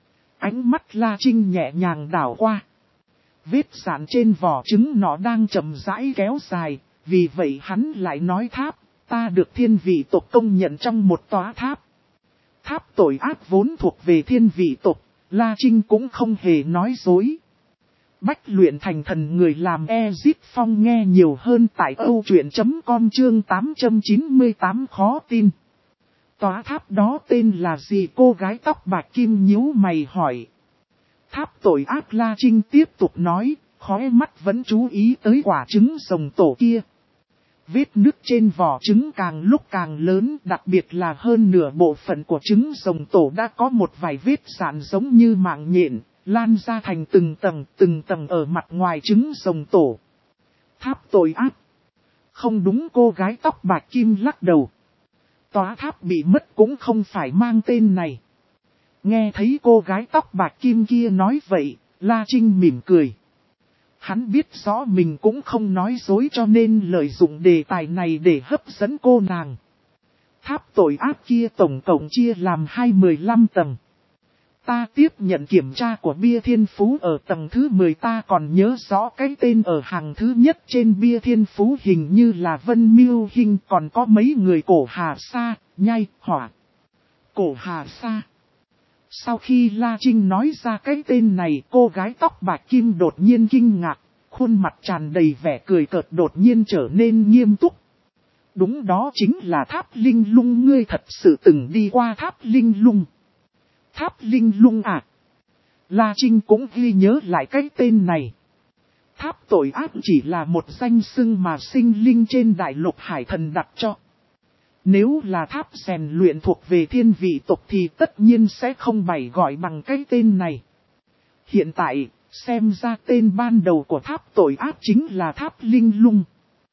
Speaker 1: Ánh mắt La Trinh nhẹ nhàng đảo qua. Vết sạn trên vỏ trứng nó đang chậm rãi kéo dài, vì vậy hắn lại nói tháp, ta được thiên vị tộc công nhận trong một tòa tháp. Tháp tội ác vốn thuộc về thiên vị tộc, La Trinh cũng không hề nói dối. Bách luyện thành thần người làm Ezit Phong nghe nhiều hơn tại âu truyện chấm com chương tám trăm chín mươi tám khó tin. Tòa tháp đó tên là gì? Cô gái tóc bạc kim nhíu mày hỏi. Tháp tội ác. La Trinh tiếp tục nói, khóe mắt vẫn chú ý tới quả trứng rồng tổ kia. Vết nứt trên vỏ trứng càng lúc càng lớn, đặc biệt là hơn nửa bộ phận của trứng rồng tổ đã có một vài vết sạn giống như mạng nhện, lan ra thành từng tầng, từng tầng ở mặt ngoài trứng rồng tổ. Tháp tội ác. Không đúng, cô gái tóc bạc kim lắc đầu. Tòa tháp bị mất cũng không phải mang tên này. Nghe thấy cô gái tóc bạc kim kia nói vậy, La Trinh mỉm cười. Hắn biết rõ mình cũng không nói dối cho nên lợi dụng đề tài này để hấp dẫn cô nàng. Tháp tội ác kia tổng cộng chia làm hai mươi lăm tầng. Ta tiếp nhận kiểm tra của bia thiên phú ở tầng thứ mười, ta còn nhớ rõ cái tên ở hàng thứ nhất trên bia thiên phú hình như là Vân Miêu Hinh, còn có mấy người cổ Hà Sa, Nhai, Hỏa. Cổ Hà Sa. Sau khi La Trinh nói ra cái tên này, cô gái tóc bạc kim đột nhiên kinh ngạc, khuôn mặt tràn đầy vẻ cười cợt đột nhiên trở nên nghiêm túc. Đúng, đó chính là tháp linh lung, ngươi thật sự từng đi qua tháp linh lung. Tháp linh lung à? La Trinh cũng ghi nhớ lại cái tên này. Tháp tội ác chỉ là một danh xưng mà sinh linh trên đại lục hải thần đặt cho. Nếu là tháp rèn luyện thuộc về thiên vị tộc thì tất nhiên sẽ không bày gọi bằng cái tên này. Hiện tại, xem ra tên ban đầu của tháp tội ác chính là tháp linh lung.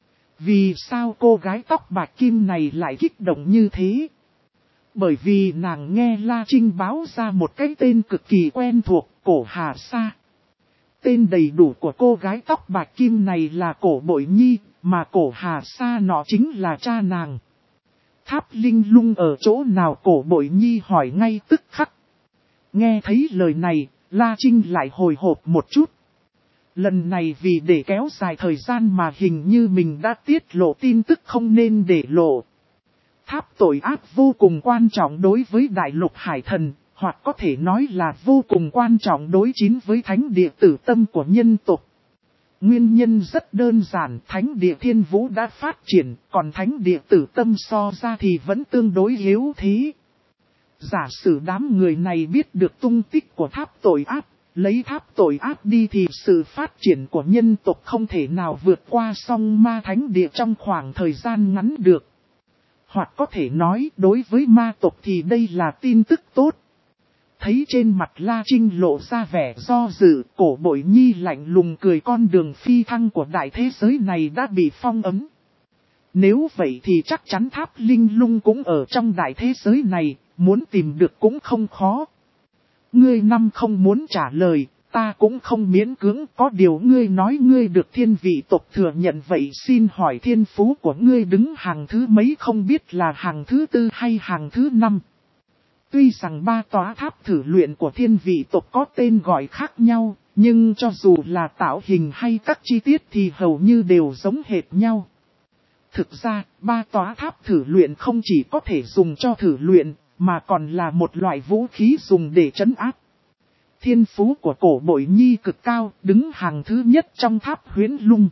Speaker 1: Vì sao cô gái tóc bạc kim này lại kích động như thế? Bởi vì nàng nghe La Trinh báo ra một cái tên cực kỳ quen thuộc, Cổ Hà Sa. Tên đầy đủ của cô gái tóc bạc kim này là Cổ Bội Nhi, mà Cổ Hà Sa nọ chính là cha nàng. Tháp linh lung ở chỗ nào Cổ Bội Nhi hỏi ngay tức khắc. Nghe thấy lời này, La Trinh lại hồi hộp một chút. Lần này vì để kéo dài thời gian mà hình như mình đã tiết lộ tin tức không nên để lộ. Tháp tội ác vô cùng quan trọng đối với Đại Lục Hải Thần, hoặc có thể nói là vô cùng quan trọng đối chiến với thánh địa tử tâm của nhân tộc. Nguyên nhân rất đơn giản, thánh địa thiên vũ đã phát triển, còn thánh địa tử tâm so ra thì vẫn tương đối yếu thế. Giả sử đám người này biết được tung tích của tháp tội ác, lấy tháp tội ác đi thì sự phát triển của nhân tộc không thể nào vượt qua song ma thánh địa trong khoảng thời gian ngắn được. Hoặc có thể nói đối với ma tộc thì đây là tin tức tốt. Thấy trên mặt La Trinh lộ ra vẻ do dự, Cổ Bội Nhi lạnh lùng cười, con đường phi thăng của đại thế giới này đã bị phong ấn. Nếu vậy thì chắc chắn tháp linh lung cũng ở trong đại thế giới này, muốn tìm được cũng không khó. Ngươi năm không muốn trả lời, ta cũng không miễn cưỡng, có điều ngươi nói ngươi được thiên vị tộc thừa nhận, vậy xin hỏi thiên phú của ngươi đứng hàng thứ mấy, không biết là hàng thứ tư hay hàng thứ năm? Tuy rằng ba tòa tháp thử luyện của thiên vị tộc có tên gọi khác nhau, nhưng cho dù là tạo hình hay các chi tiết thì hầu như đều giống hệt nhau. Thực ra, ba tòa tháp thử luyện không chỉ có thể dùng cho thử luyện, mà còn là một loại vũ khí dùng để trấn áp. Thiên phú của Cổ Bội Nhi cực cao, đứng hàng thứ nhất trong tháp huyễn lung.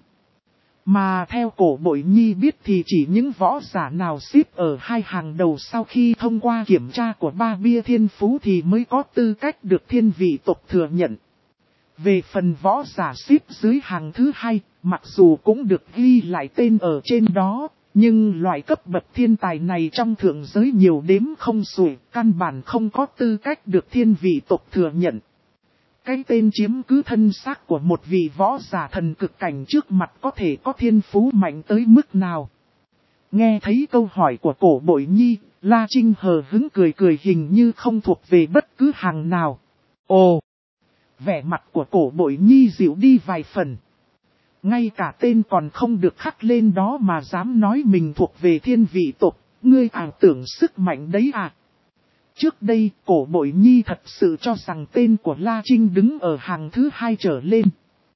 Speaker 1: Mà theo Cổ Bội Nhi biết thì chỉ những võ giả nào xếp ở hai hàng đầu sau khi thông qua kiểm tra của ba bia thiên phú thì mới có tư cách được thiên vị tộc thừa nhận. Về phần võ giả xếp dưới hàng thứ hai, mặc dù cũng được ghi lại tên ở trên đó, nhưng loại cấp bậc thiên tài này trong thượng giới nhiều đếm không xuể, căn bản không có tư cách được thiên vị tộc thừa nhận. Cái tên chiếm cứ thân xác của một vị võ giả thần cực cảnh trước mặt có thể có thiên phú mạnh tới mức nào? Nghe thấy câu hỏi của Cổ Bội Nhi, La Trinh hờ hứng cười cười, hình như không thuộc về bất cứ hàng nào. Ồ! Vẻ mặt của Cổ Bội Nhi dịu đi vài phần. Ngay cả tên còn không được khắc lên đó mà dám nói mình thuộc về thiên vị tộc, ngươi ảo tưởng sức mạnh đấy à? Trước đây, Cổ Bội Nhi thật sự cho rằng tên của La Trinh đứng ở hàng thứ hai trở lên.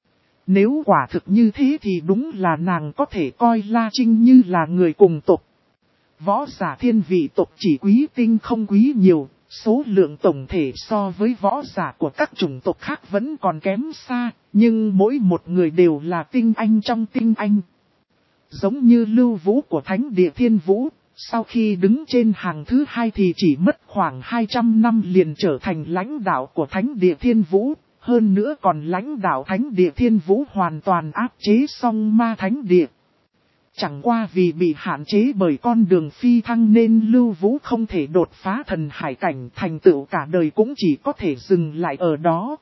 Speaker 1: Nếu quả thực như thế thì đúng là nàng có thể coi La Trinh như là người cùng tộc. Võ giả thiên vị tộc chỉ quý tinh không quý nhiều, số lượng tổng thể so với võ giả của các chủng tộc khác vẫn còn kém xa, nhưng mỗi một người đều là tinh anh trong tinh anh. Giống như Lưu Vũ của Thánh Địa Thiên Vũ, sau khi đứng trên hàng thứ hai thì chỉ mất khoảng hai trăm năm liền trở thành lãnh đạo của Thánh Địa Thiên Vũ, hơn nữa còn lãnh đạo Thánh Địa Thiên Vũ hoàn toàn áp chế song ma Thánh Địa. Chẳng qua vì bị hạn chế bởi con đường phi thăng nên Lưu Vũ không thể đột phá thần hải cảnh, thành tựu cả đời cũng chỉ có thể dừng lại ở đó.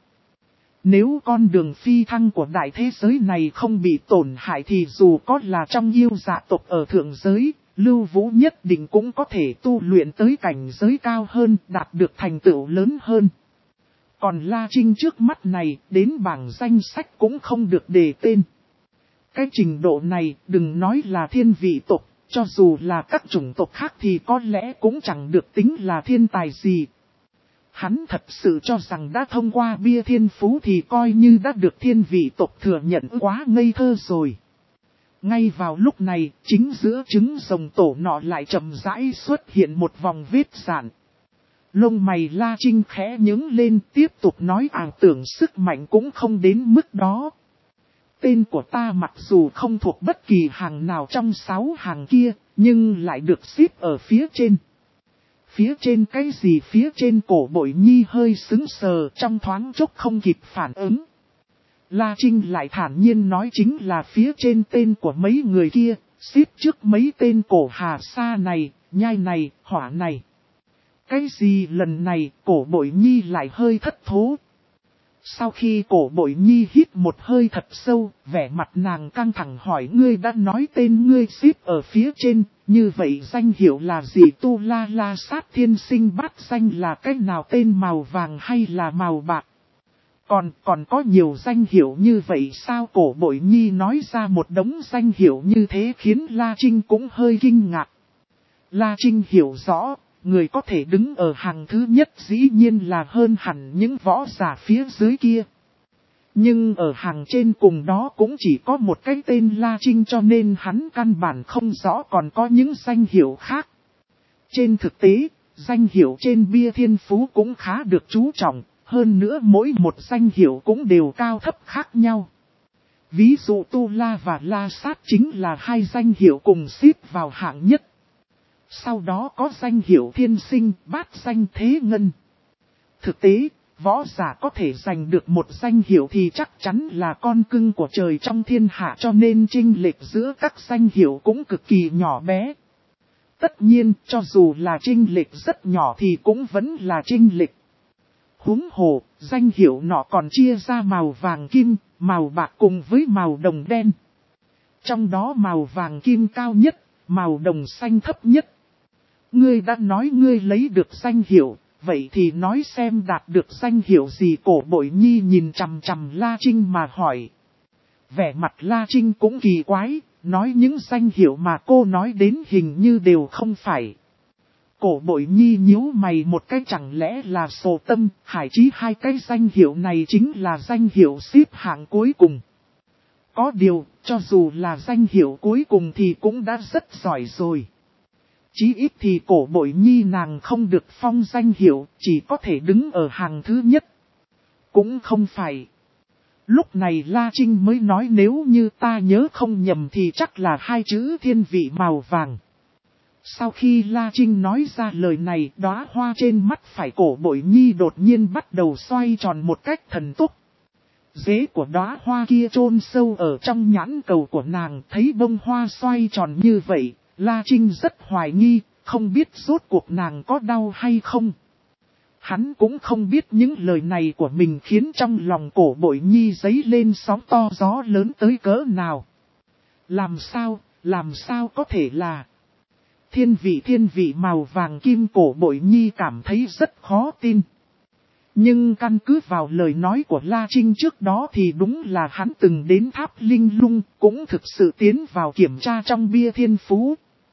Speaker 1: Nếu con đường phi thăng của đại thế giới này không bị tổn hại thì dù có là trong yêu dạ tộc ở thượng giới, Lưu Vũ nhất định cũng có thể tu luyện tới cảnh giới cao hơn, đạt được thành tựu lớn hơn. Còn La Trinh trước mắt này, đến bảng danh sách cũng không được đề tên. Cái trình độ này, đừng nói là thiên vị tộc, cho dù là các chủng tộc khác thì có lẽ cũng chẳng được tính là thiên tài gì. Hắn thật sự cho rằng đã thông qua bia thiên phú thì coi như đã được thiên vị tộc thừa nhận, quá ngây thơ rồi. Ngay vào lúc này, chính giữa trứng rồng tổ nọ lại chậm rãi xuất hiện một vòng vết rạn. Lông mày La Trinh khẽ nhướng lên, tiếp tục nói, ảo tưởng sức mạnh cũng không đến mức đó. Tên của ta mặc dù không thuộc bất kỳ hàng nào trong sáu hàng kia, nhưng lại được xếp ở phía trên. Phía trên cái gì? Phía trên? Cổ Bội Nhi hơi sững sờ, trong thoáng chốc không kịp phản ứng. La Trinh lại thản nhiên nói, chính là phía trên tên của mấy người kia, xếp trước mấy tên Cổ Hà Sa này, Nhai này, Hỏa này. Cái gì? Lần này, Cổ Bội Nhi lại hơi thất thố. Sau khi Cổ Bội Nhi hít một hơi thật sâu, vẻ mặt nàng căng thẳng hỏi, ngươi đã nói tên ngươi xếp ở phía trên, như vậy danh hiệu là gì? Tu La La Sát Thiên Sinh Bát Danh là cái nào, tên màu vàng hay là màu bạc? Còn, còn có nhiều danh hiệu như vậy sao? Cổ Bội Nhi nói ra một đống danh hiệu như thế khiến La Trinh cũng hơi kinh ngạc. La Trinh hiểu rõ, người có thể đứng ở hàng thứ nhất dĩ nhiên là hơn hẳn những võ giả phía dưới kia. Nhưng ở hàng trên cùng đó cũng chỉ có một cái tên La Trinh cho nên hắn căn bản không rõ còn có những danh hiệu khác. Trên thực tế, danh hiệu trên bia thiên phú cũng khá được chú trọng, hơn nữa mỗi một danh hiệu cũng đều cao thấp khác nhau. Ví dụ Tu La và La Sát chính là hai danh hiệu cùng xếp vào hạng nhất. Sau đó có danh hiệu Thiên Sinh, Bát Danh Thế Ngân. Thực tế, võ giả có thể giành được một danh hiệu thì chắc chắn là con cưng của trời trong thiên hạ, cho nên chênh lệch giữa các danh hiệu cũng cực kỳ nhỏ bé. Tất nhiên, cho dù là chênh lệch rất nhỏ thì cũng vẫn là chênh lệch. Huống hồ, danh hiệu nọ còn chia ra màu vàng kim, màu bạc cùng với màu đồng đen. Trong đó màu vàng kim cao nhất, màu đồng xanh thấp nhất. Ngươi đã nói ngươi lấy được danh hiệu, vậy thì nói xem đạt được danh hiệu gì? Cổ Bội Nhi nhìn chằm chằm La Trinh mà hỏi. Vẻ mặt La Trinh cũng kỳ quái, nói những danh hiệu mà cô nói đến hình như đều không phải. Cổ Bội Nhi nhíu mày một cái, chẳng lẽ là Sổ Tâm, Hải Chí hai cái danh hiệu này chính là danh hiệu xếp hạng cuối cùng. Có điều, cho dù là danh hiệu cuối cùng thì cũng đã rất giỏi rồi. Chí ít thì Cổ Bội Nhi nàng không được phong danh hiệu, chỉ có thể đứng ở hàng thứ nhất. Cũng không phải. Lúc này La Trinh mới nói nếu như ta nhớ không nhầm thì chắc là hai chữ thiên vị màu vàng. Sau khi La Trinh nói ra lời này, đóa hoa trên mắt phải Cổ Bội Nhi đột nhiên bắt đầu xoay tròn một cách thần tốc. Rễ của đóa hoa kia chôn sâu ở trong nhãn cầu của nàng, thấy bông hoa xoay tròn như vậy, La Trinh rất hoài nghi, không biết rốt cuộc nàng có đau hay không. Hắn cũng không biết những lời này của mình khiến trong lòng Cổ Bội Nhi dấy lên sóng to gió lớn tới cỡ nào. Làm sao, làm sao có thể là thiên vị thiên vị màu vàng kim? Cổ Bội Nhi cảm thấy rất khó tin. Nhưng căn cứ vào lời nói của La Trinh trước đó thì đúng là hắn từng đến tháp Linh Lung, cũng thực sự tiến vào kiểm tra trong bia thiên phú.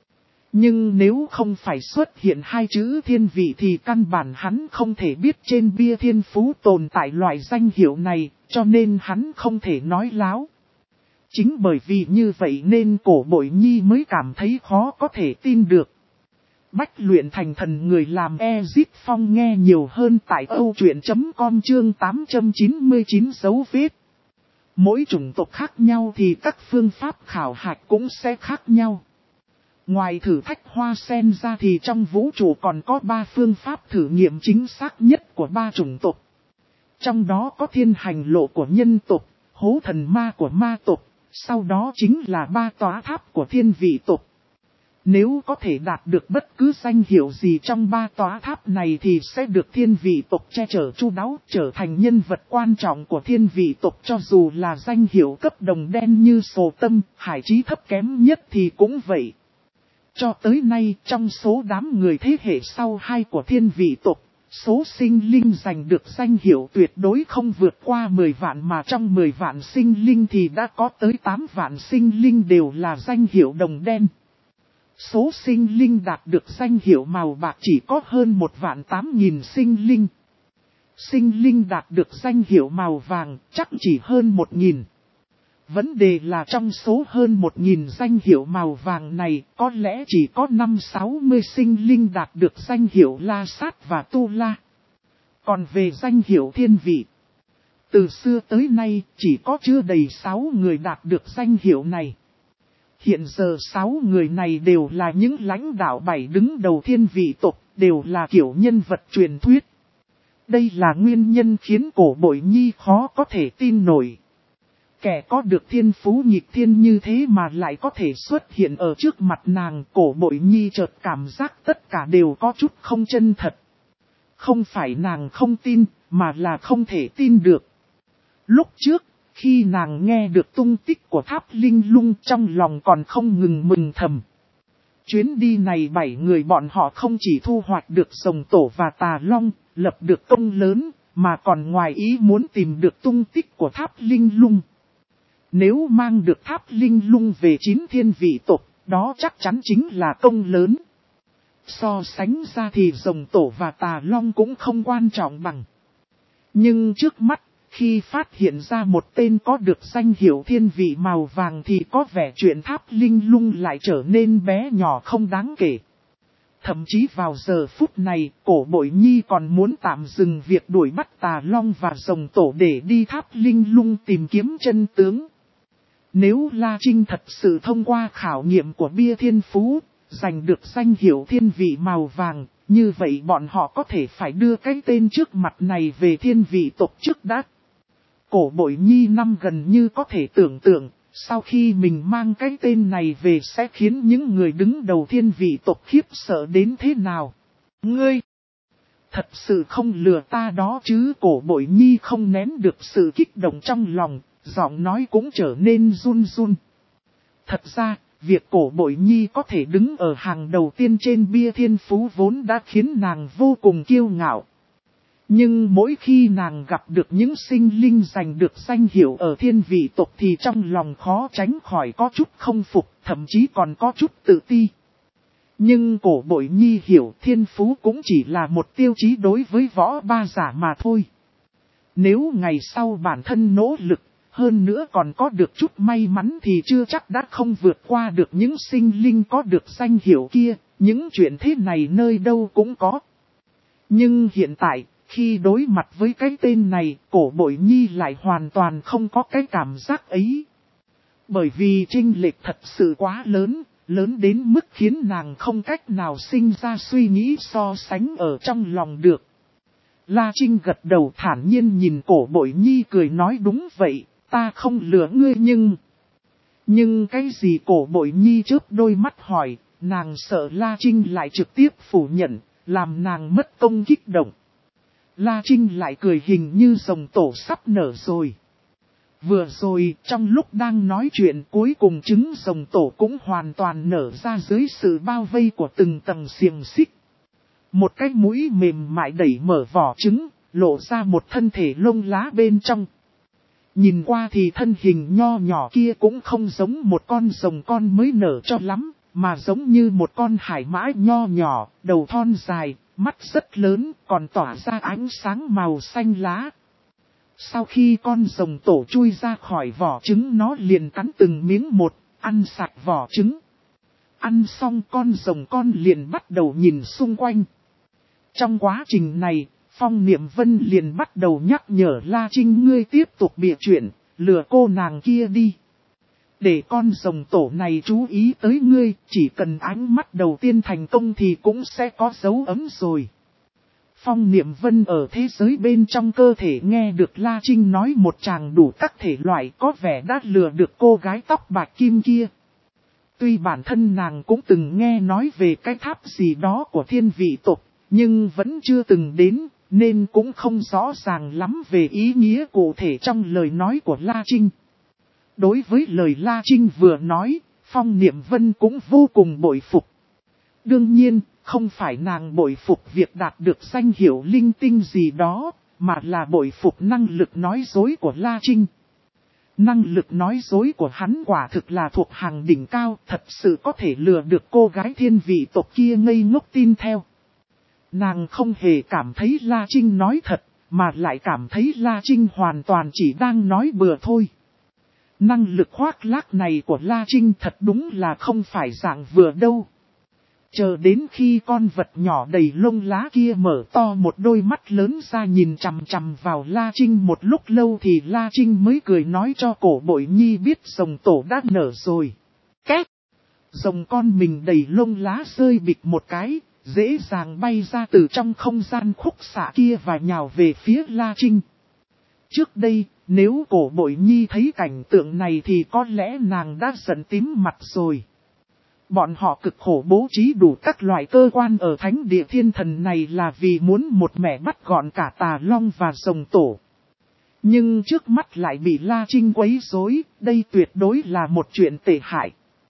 Speaker 1: Nhưng nếu không phải xuất hiện hai chữ thiên vị thì căn bản hắn không thể biết trên bia thiên phú tồn tại loại danh hiệu này, cho nên hắn không thể nói láo. Chính bởi vì như vậy nên Cổ Bội Nhi mới cảm thấy khó có thể tin được. Bách luyện thành thần, người làm Ezip Phong nghe nhiều hơn tại âu truyện chấm com chương tám trăm chín mươi chín dấu vết. Mỗi chủng tộc khác nhau thì các phương pháp khảo hạch cũng sẽ khác nhau. Ngoài thử thách hoa sen ra thì trong vũ trụ còn có ba phương pháp thử nghiệm chính xác nhất của ba chủng tộc. Trong đó có thiên hành lộ của nhân tộc, hố thần ma của ma tộc, sau đó chính là ba tòa tháp của thiên vị tộc. Nếu có thể đạt được bất cứ danh hiệu gì trong ba tòa tháp này thì sẽ được thiên vị tộc che chở chu đáo, trở thành nhân vật quan trọng của thiên vị tộc. Cho dù là danh hiệu cấp đồng đen như Sổ Tâm, Hải Chí thấp kém nhất thì cũng vậy. Cho tới nay, trong số đám người thế hệ sau hai của thiên vị tộc, số sinh linh giành được danh hiệu tuyệt đối không vượt qua mười vạn, mà trong mười vạn sinh linh thì đã có tới tám vạn sinh linh đều là danh hiệu đồng đen. Số sinh linh đạt được danh hiệu màu bạc chỉ có hơn một vạn tám nghìn sinh linh. Sinh linh đạt được danh hiệu màu vàng chắc chỉ hơn một nghìn. Vấn đề là trong số hơn một nghìn danh hiệu màu vàng này, có lẽ chỉ có năm sáu mươi sinh linh đạt được danh hiệu La Sát và Tu La. Còn về danh hiệu thiên vị, từ xưa tới nay chỉ có chưa đầy sáu người đạt được danh hiệu này. Hiện giờ sáu người này đều là những lãnh đạo bảy đứng đầu thiên vị tộc, đều là kiểu nhân vật truyền thuyết. Đây là nguyên nhân khiến Cổ Bội Nhi khó có thể tin nổi. Kẻ có được thiên phú nghịch thiên như thế mà lại có thể xuất hiện ở trước mặt nàng. Cổ Bội Nhi chợt cảm giác tất cả đều có chút không chân thật. Không phải nàng không tin, mà là không thể tin được. Lúc trước, khi nàng nghe được tung tích của tháp Linh Lung, trong lòng còn không ngừng mừng thầm. Chuyến đi này bảy người bọn họ không chỉ thu hoạch được Rồng Tổ và Tà Long, lập được công lớn, mà còn ngoài ý muốn tìm được tung tích của tháp Linh Lung. Nếu mang được tháp Linh Lung về chín thiên vị tộc, đó chắc chắn chính là công lớn. So sánh ra thì rồng tổ và tà long cũng không quan trọng bằng. Nhưng trước mắt, khi phát hiện ra một tên có được danh hiệu thiên vị màu vàng thì có vẻ chuyện tháp linh lung lại trở nên bé nhỏ không đáng kể. Thậm chí vào giờ phút này, Cổ Bội Nhi còn muốn tạm dừng việc đuổi bắt tà long và rồng tổ để đi tháp linh lung tìm kiếm chân tướng. Nếu La Trinh thật sự thông qua khảo nghiệm của bia thiên phú, giành được danh hiệu thiên vị màu vàng, như vậy bọn họ có thể phải đưa cái tên trước mặt này về thiên vị tộc trước đã. Cổ Bội Nhi năm gần như có thể tưởng tượng, sau khi mình mang cái tên này về sẽ khiến những người đứng đầu thiên vị tộc khiếp sợ đến thế nào. Ngươi! Thật sự không lừa ta đó chứ. Cổ Bội Nhi không nén được sự kích động trong lòng, giọng nói cũng trở nên run run. Thật ra, việc Cổ Bội Nhi có thể đứng ở hàng đầu tiên trên bia thiên phú vốn đã khiến nàng vô cùng kiêu ngạo. Nhưng mỗi khi nàng gặp được những sinh linh giành được danh hiệu ở thiên vị tộc thì trong lòng khó tránh khỏi có chút không phục, thậm chí còn có chút tự ti. Nhưng Cổ Bội Nhi hiểu thiên phú cũng chỉ là một tiêu chí đối với võ ba giả mà thôi. Nếu ngày sau bản thân nỗ lực, hơn nữa còn có được chút may mắn thì chưa chắc đã không vượt qua được những sinh linh có được danh hiệu kia, những chuyện thế này nơi đâu cũng có. Nhưng hiện tại, khi đối mặt với cái tên này, Cổ Bội Nhi lại hoàn toàn không có cái cảm giác ấy. Bởi vì chênh lệch thật sự quá lớn, lớn đến mức khiến nàng không cách nào sinh ra suy nghĩ so sánh ở trong lòng được. La Trinh gật đầu thản nhiên nhìn Cổ Bội Nhi cười nói đúng vậy, ta không lừa ngươi nhưng... Nhưng cái gì? Cổ Bội Nhi chớp đôi mắt hỏi, nàng sợ La Trinh lại trực tiếp phủ nhận, làm nàng mất công kích động. La Trinh lại cười hình như rồng tổ sắp nở rồi. Vừa rồi, trong lúc đang nói chuyện cuối cùng trứng rồng tổ cũng hoàn toàn nở ra dưới sự bao vây của từng tầng xiềng xích. Một cái mũi mềm mại đẩy mở vỏ trứng, lộ ra một thân thể lông lá bên trong. Nhìn qua thì thân hình nho nhỏ kia cũng không giống một con rồng con mới nở cho lắm, mà giống như một con hải mã nho nhỏ, đầu thon dài, mắt rất lớn, còn tỏa ra ánh sáng màu xanh lá. Sau khi con rồng tổ chui ra khỏi vỏ trứng nó liền cắn từng miếng một, ăn sạch vỏ trứng. Ăn xong con rồng con liền bắt đầu nhìn xung quanh. Trong quá trình này, Phong Niệm Vân liền bắt đầu nhắc nhở La Trinh ngươi tiếp tục bịa chuyện, lừa cô nàng kia đi. Để con rồng tổ này chú ý tới ngươi, chỉ cần ánh mắt đầu tiên thành công thì cũng sẽ có dấu ấm rồi. Phong Niệm Vân ở thế giới bên trong cơ thể nghe được La Trinh nói một tràng đủ các thể loại có vẻ đã lừa được cô gái tóc bạc kim kia. Tuy bản thân nàng cũng từng nghe nói về cái tháp gì đó của thiên vị tộc, nhưng vẫn chưa từng đến, nên cũng không rõ ràng lắm về ý nghĩa cụ thể trong lời nói của La Trinh. Đối với lời La Trinh vừa nói, Phong Niệm Vân cũng vô cùng bội phục. Đương nhiên, không phải nàng bội phục việc đạt được danh hiệu linh tinh gì đó, mà là bội phục năng lực nói dối của La Trinh. Năng lực nói dối của hắn quả thực là thuộc hàng đỉnh cao, thật sự có thể lừa được cô gái thiên vị tộc kia ngây ngốc tin theo. Nàng không hề cảm thấy La Trinh nói thật, mà lại cảm thấy La Trinh hoàn toàn chỉ đang nói bừa thôi. Năng lực khoác lác này của La Trinh thật đúng là không phải dạng vừa đâu. Chờ đến khi con vật nhỏ đầy lông lá kia mở to một đôi mắt lớn ra nhìn chằm chằm vào La Trinh một lúc lâu thì La Trinh mới cười nói cho Cổ Bội Nhi biết rồng tổ đã nở rồi. Két! Rồng con mình đầy lông lá rơi bịch một cái, dễ dàng bay ra từ trong không gian khúc xạ kia và nhào về phía La Trinh. Trước đây, nếu Cổ Bội Nhi thấy cảnh tượng này thì có lẽ nàng đã giận tím mặt rồi. Bọn họ cực khổ bố trí đủ các loại cơ quan ở thánh địa thiên thần này là vì muốn một mẻ bắt gọn cả tà long và rồng tổ. Nhưng trước mắt lại bị La Trinh quấy rối, đây tuyệt đối là một chuyện tệ hại.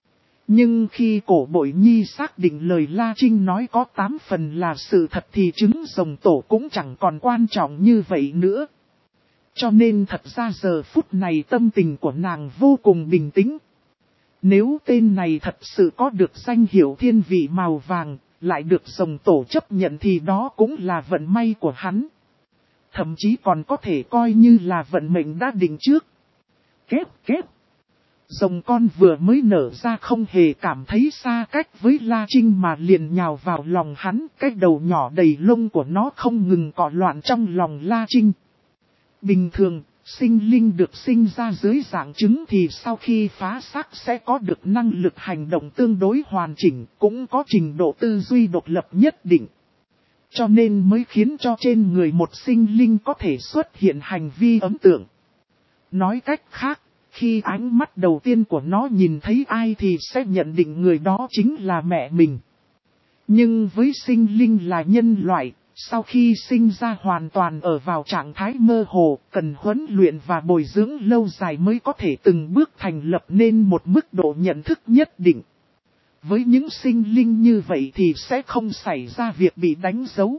Speaker 1: Nhưng khi Cổ Bội Nhi xác định lời La Trinh nói có tám phần là sự thật thì trứng rồng tổ cũng chẳng còn quan trọng như vậy nữa. Cho nên thật ra giờ phút này tâm tình của nàng vô cùng bình tĩnh. Nếu tên này thật sự có được danh hiệu thiên vị màu vàng, lại được rồng tổ chấp nhận thì đó cũng là vận may của hắn. Thậm chí còn có thể coi như là vận mệnh đã định trước. Kép kép. Rồng con vừa mới nở ra không hề cảm thấy xa cách với La Trinh mà liền nhào vào lòng hắn. Cái đầu nhỏ đầy lông của nó không ngừng cọ loạn trong lòng La Trinh. Bình thường, sinh linh được sinh ra dưới dạng trứng thì sau khi phá xác sẽ có được năng lực hành động tương đối hoàn chỉnh, cũng có trình độ tư duy độc lập nhất định. Cho nên mới khiến cho trên người một sinh linh có thể xuất hiện hành vi ấn tượng. Nói cách khác, khi ánh mắt đầu tiên của nó nhìn thấy ai thì sẽ nhận định người đó chính là mẹ mình. Nhưng với sinh linh là nhân loại, sau khi sinh ra hoàn toàn ở vào trạng thái mơ hồ, cần huấn luyện và bồi dưỡng lâu dài mới có thể từng bước thành lập nên một mức độ nhận thức nhất định. Với những sinh linh như vậy thì sẽ không xảy ra việc bị đánh dấu.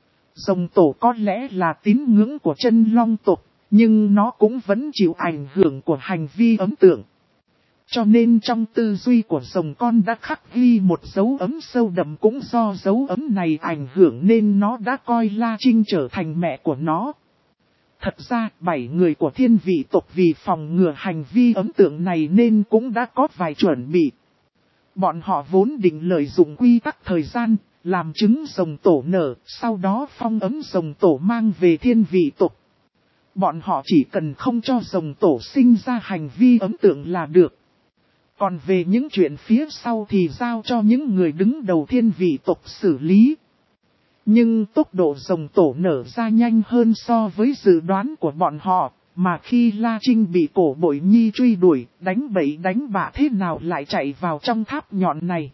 Speaker 1: Rồng tổ có lẽ là tín ngưỡng của chân long tộc, nhưng nó cũng vẫn chịu ảnh hưởng của hành vi ấn tượng. Cho nên trong tư duy của rồng con đã khắc ghi một dấu ấn sâu đậm, cũng do dấu ấn này ảnh hưởng nên nó đã coi La Trinh trở thành mẹ của nó. Thật ra, bảy người của thiên vị tộc vì phòng ngừa hành vi ấn tượng này nên cũng đã có vài chuẩn bị. Bọn họ vốn định lợi dụng quy tắc thời gian, làm trứng rồng tổ nở, sau đó phong ấn rồng tổ mang về thiên vị tộc. Bọn họ chỉ cần không cho rồng tổ sinh ra hành vi ấn tượng là được. Còn về những chuyện phía sau thì giao cho những người đứng đầu thiên vị tộc xử lý. Nhưng tốc độ rồng tổ nở ra nhanh hơn so với dự đoán của bọn họ, mà khi La Trinh bị Cổ Bội Nhi truy đuổi, đánh bậy đánh bạ thế nào lại chạy vào trong tháp nhọn này.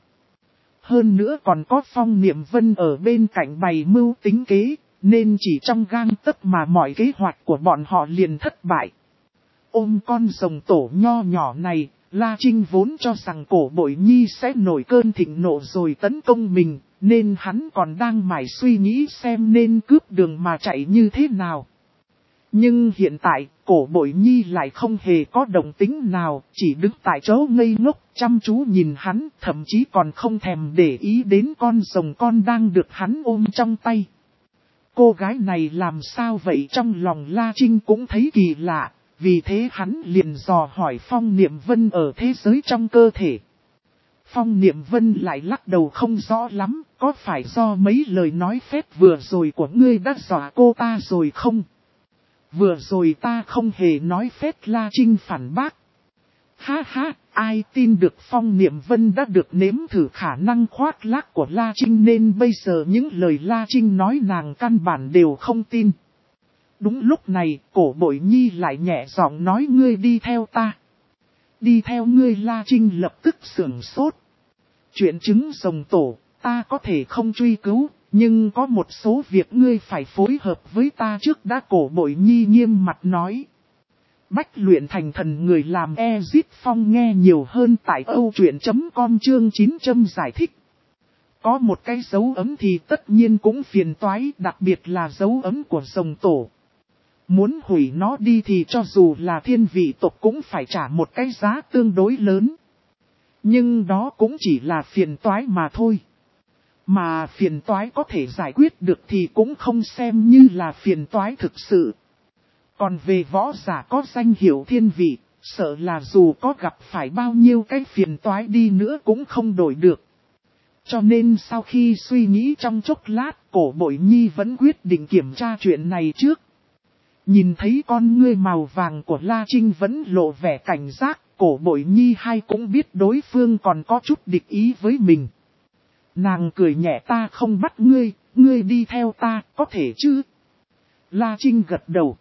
Speaker 1: Hơn nữa còn có Phong Niệm Vân ở bên cạnh bày mưu tính kế, nên chỉ trong gang tấc mà mọi kế hoạch của bọn họ liền thất bại. Ôm con rồng tổ nho nhỏ này, La Trinh vốn cho rằng Cổ Bội Nhi sẽ nổi cơn thịnh nộ rồi tấn công mình, nên hắn còn đang mải suy nghĩ xem nên cướp đường mà chạy như thế nào. Nhưng hiện tại, Cổ Bội Nhi lại không hề có động tính nào, chỉ đứng tại chỗ ngây ngốc, chăm chú nhìn hắn, thậm chí còn không thèm để ý đến con rồng con đang được hắn ôm trong tay. Cô gái này làm sao vậy, trong lòng La Trinh cũng thấy kỳ lạ, vì thế hắn liền dò hỏi Phong Niệm Vân ở thế giới trong cơ thể. Phong Niệm Vân lại lắc đầu không rõ lắm, có phải do mấy lời nói phép vừa rồi của ngươi đã dọa cô ta rồi không? Vừa rồi ta không hề nói phép, La Trinh phản bác. Ha ha, ai tin được. Phong Niệm Vân đã được nếm thử khả năng khoác lác của La Trinh nên bây giờ những lời La Trinh nói nàng căn bản đều không tin. Đúng lúc này, Cổ Bội Nhi lại nhẹ giọng nói, ngươi đi theo ta. Đi theo ngươi? La Trinh lập tức sửng sốt. Chuyện trứng rồng tổ, ta có thể không truy cứu, nhưng có một số việc ngươi phải phối hợp với ta trước đã. Cổ Bội Nhi nghiêm mặt nói. Bách luyện thành thần, người làm Ezit Phong nghe nhiều hơn tại âu truyện chấm com chương chín trăm giải thích. Có một cái dấu ấm thì tất nhiên cũng phiền toái, đặc biệt là dấu ấm của rồng tổ. Muốn hủy nó đi thì cho dù là thiên vị tộc cũng phải trả một cái giá tương đối lớn. Nhưng đó cũng chỉ là phiền toái mà thôi. Mà phiền toái có thể giải quyết được thì cũng không xem như là phiền toái thực sự. Còn về võ giả có danh hiệu thiên vị, sợ là dù có gặp phải bao nhiêu cái phiền toái đi nữa cũng không đổi được. Cho nên sau khi suy nghĩ trong chốc lát, Cổ Bội Nhi vẫn quyết định kiểm tra chuyện này trước. Nhìn thấy con ngươi màu vàng của La Trinh vẫn lộ vẻ cảnh giác, Cổ Bội Nhi hay cũng biết đối phương còn có chút địch ý với mình. Nàng cười nhẹ, ta không bắt ngươi, ngươi đi theo ta, có thể chứ? La Trinh gật đầu.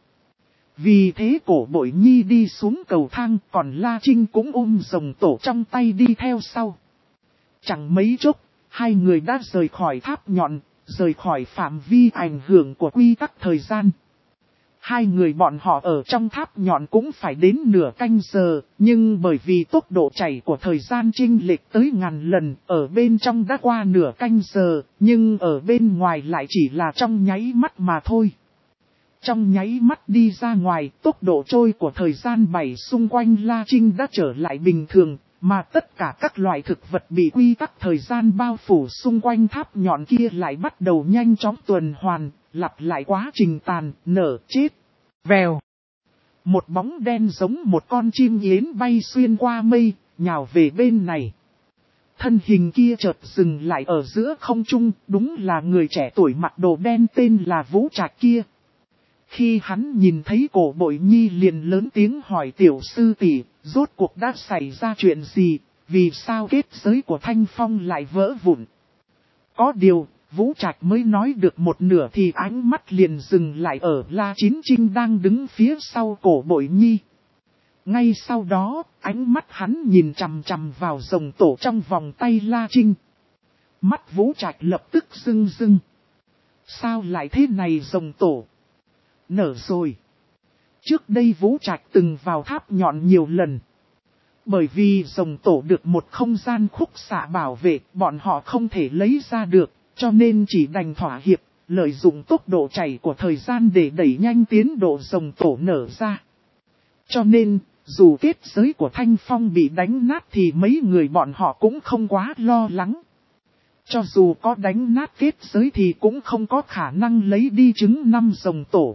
Speaker 1: Vì thế Cổ Bội Nhi đi xuống cầu thang, còn La Trinh cũng ôm rồng tổ trong tay đi theo sau. Chẳng mấy chốc, hai người đã rời khỏi tháp nhọn, rời khỏi phạm vi ảnh hưởng của quy tắc thời gian. Hai người bọn họ ở trong tháp nhọn cũng phải đến nửa canh giờ, nhưng bởi vì tốc độ chảy của thời gian chênh lệch tới ngàn lần, ở bên trong đã qua nửa canh giờ, nhưng ở bên ngoài lại chỉ là trong nháy mắt mà thôi. Trong nháy mắt đi ra ngoài, tốc độ trôi của thời gian bảy xung quanh La Trinh đã trở lại bình thường, Mà tất cả các loại thực vật bị quy tắc thời gian bao phủ xung quanh tháp nhọn kia lại bắt đầu nhanh chóng tuần hoàn, lặp lại quá trình tàn, nở, chết. Vèo. Một bóng đen giống một con chim yến bay xuyên qua mây, nhào về bên này. Thân hình kia chợt dừng lại ở giữa không trung, đúng là người trẻ tuổi mặc đồ đen tên là Vũ Trạch kia. Khi hắn nhìn thấy Cổ Bội Nhi liền lớn tiếng hỏi tiểu sư tỷ, rốt cuộc đã xảy ra chuyện gì, vì sao kết giới của Thanh Phong lại vỡ vụn. Có điều, Vũ Trạch mới nói được một nửa thì ánh mắt liền dừng lại ở La Chín Trinh đang đứng phía sau Cổ Bội Nhi. Ngay sau đó, ánh mắt hắn nhìn chằm chằm vào rồng tổ trong vòng tay La Trinh. Mắt Vũ Trạch lập tức rưng rưng. Sao lại thế này rồng tổ? Nở rồi. Trước đây Vũ Trạch từng vào tháp nhọn nhiều lần. Bởi vì rồng tổ được một không gian khúc xạ bảo vệ, bọn họ không thể lấy ra được, cho nên chỉ đành thỏa hiệp, lợi dụng tốc độ chảy của thời gian để đẩy nhanh tiến độ rồng tổ nở ra. Cho nên, dù kết giới của Thanh Phong bị đánh nát thì mấy người bọn họ cũng không quá lo lắng. Cho dù có đánh nát kết giới thì cũng không có khả năng lấy đi trứng năm rồng tổ.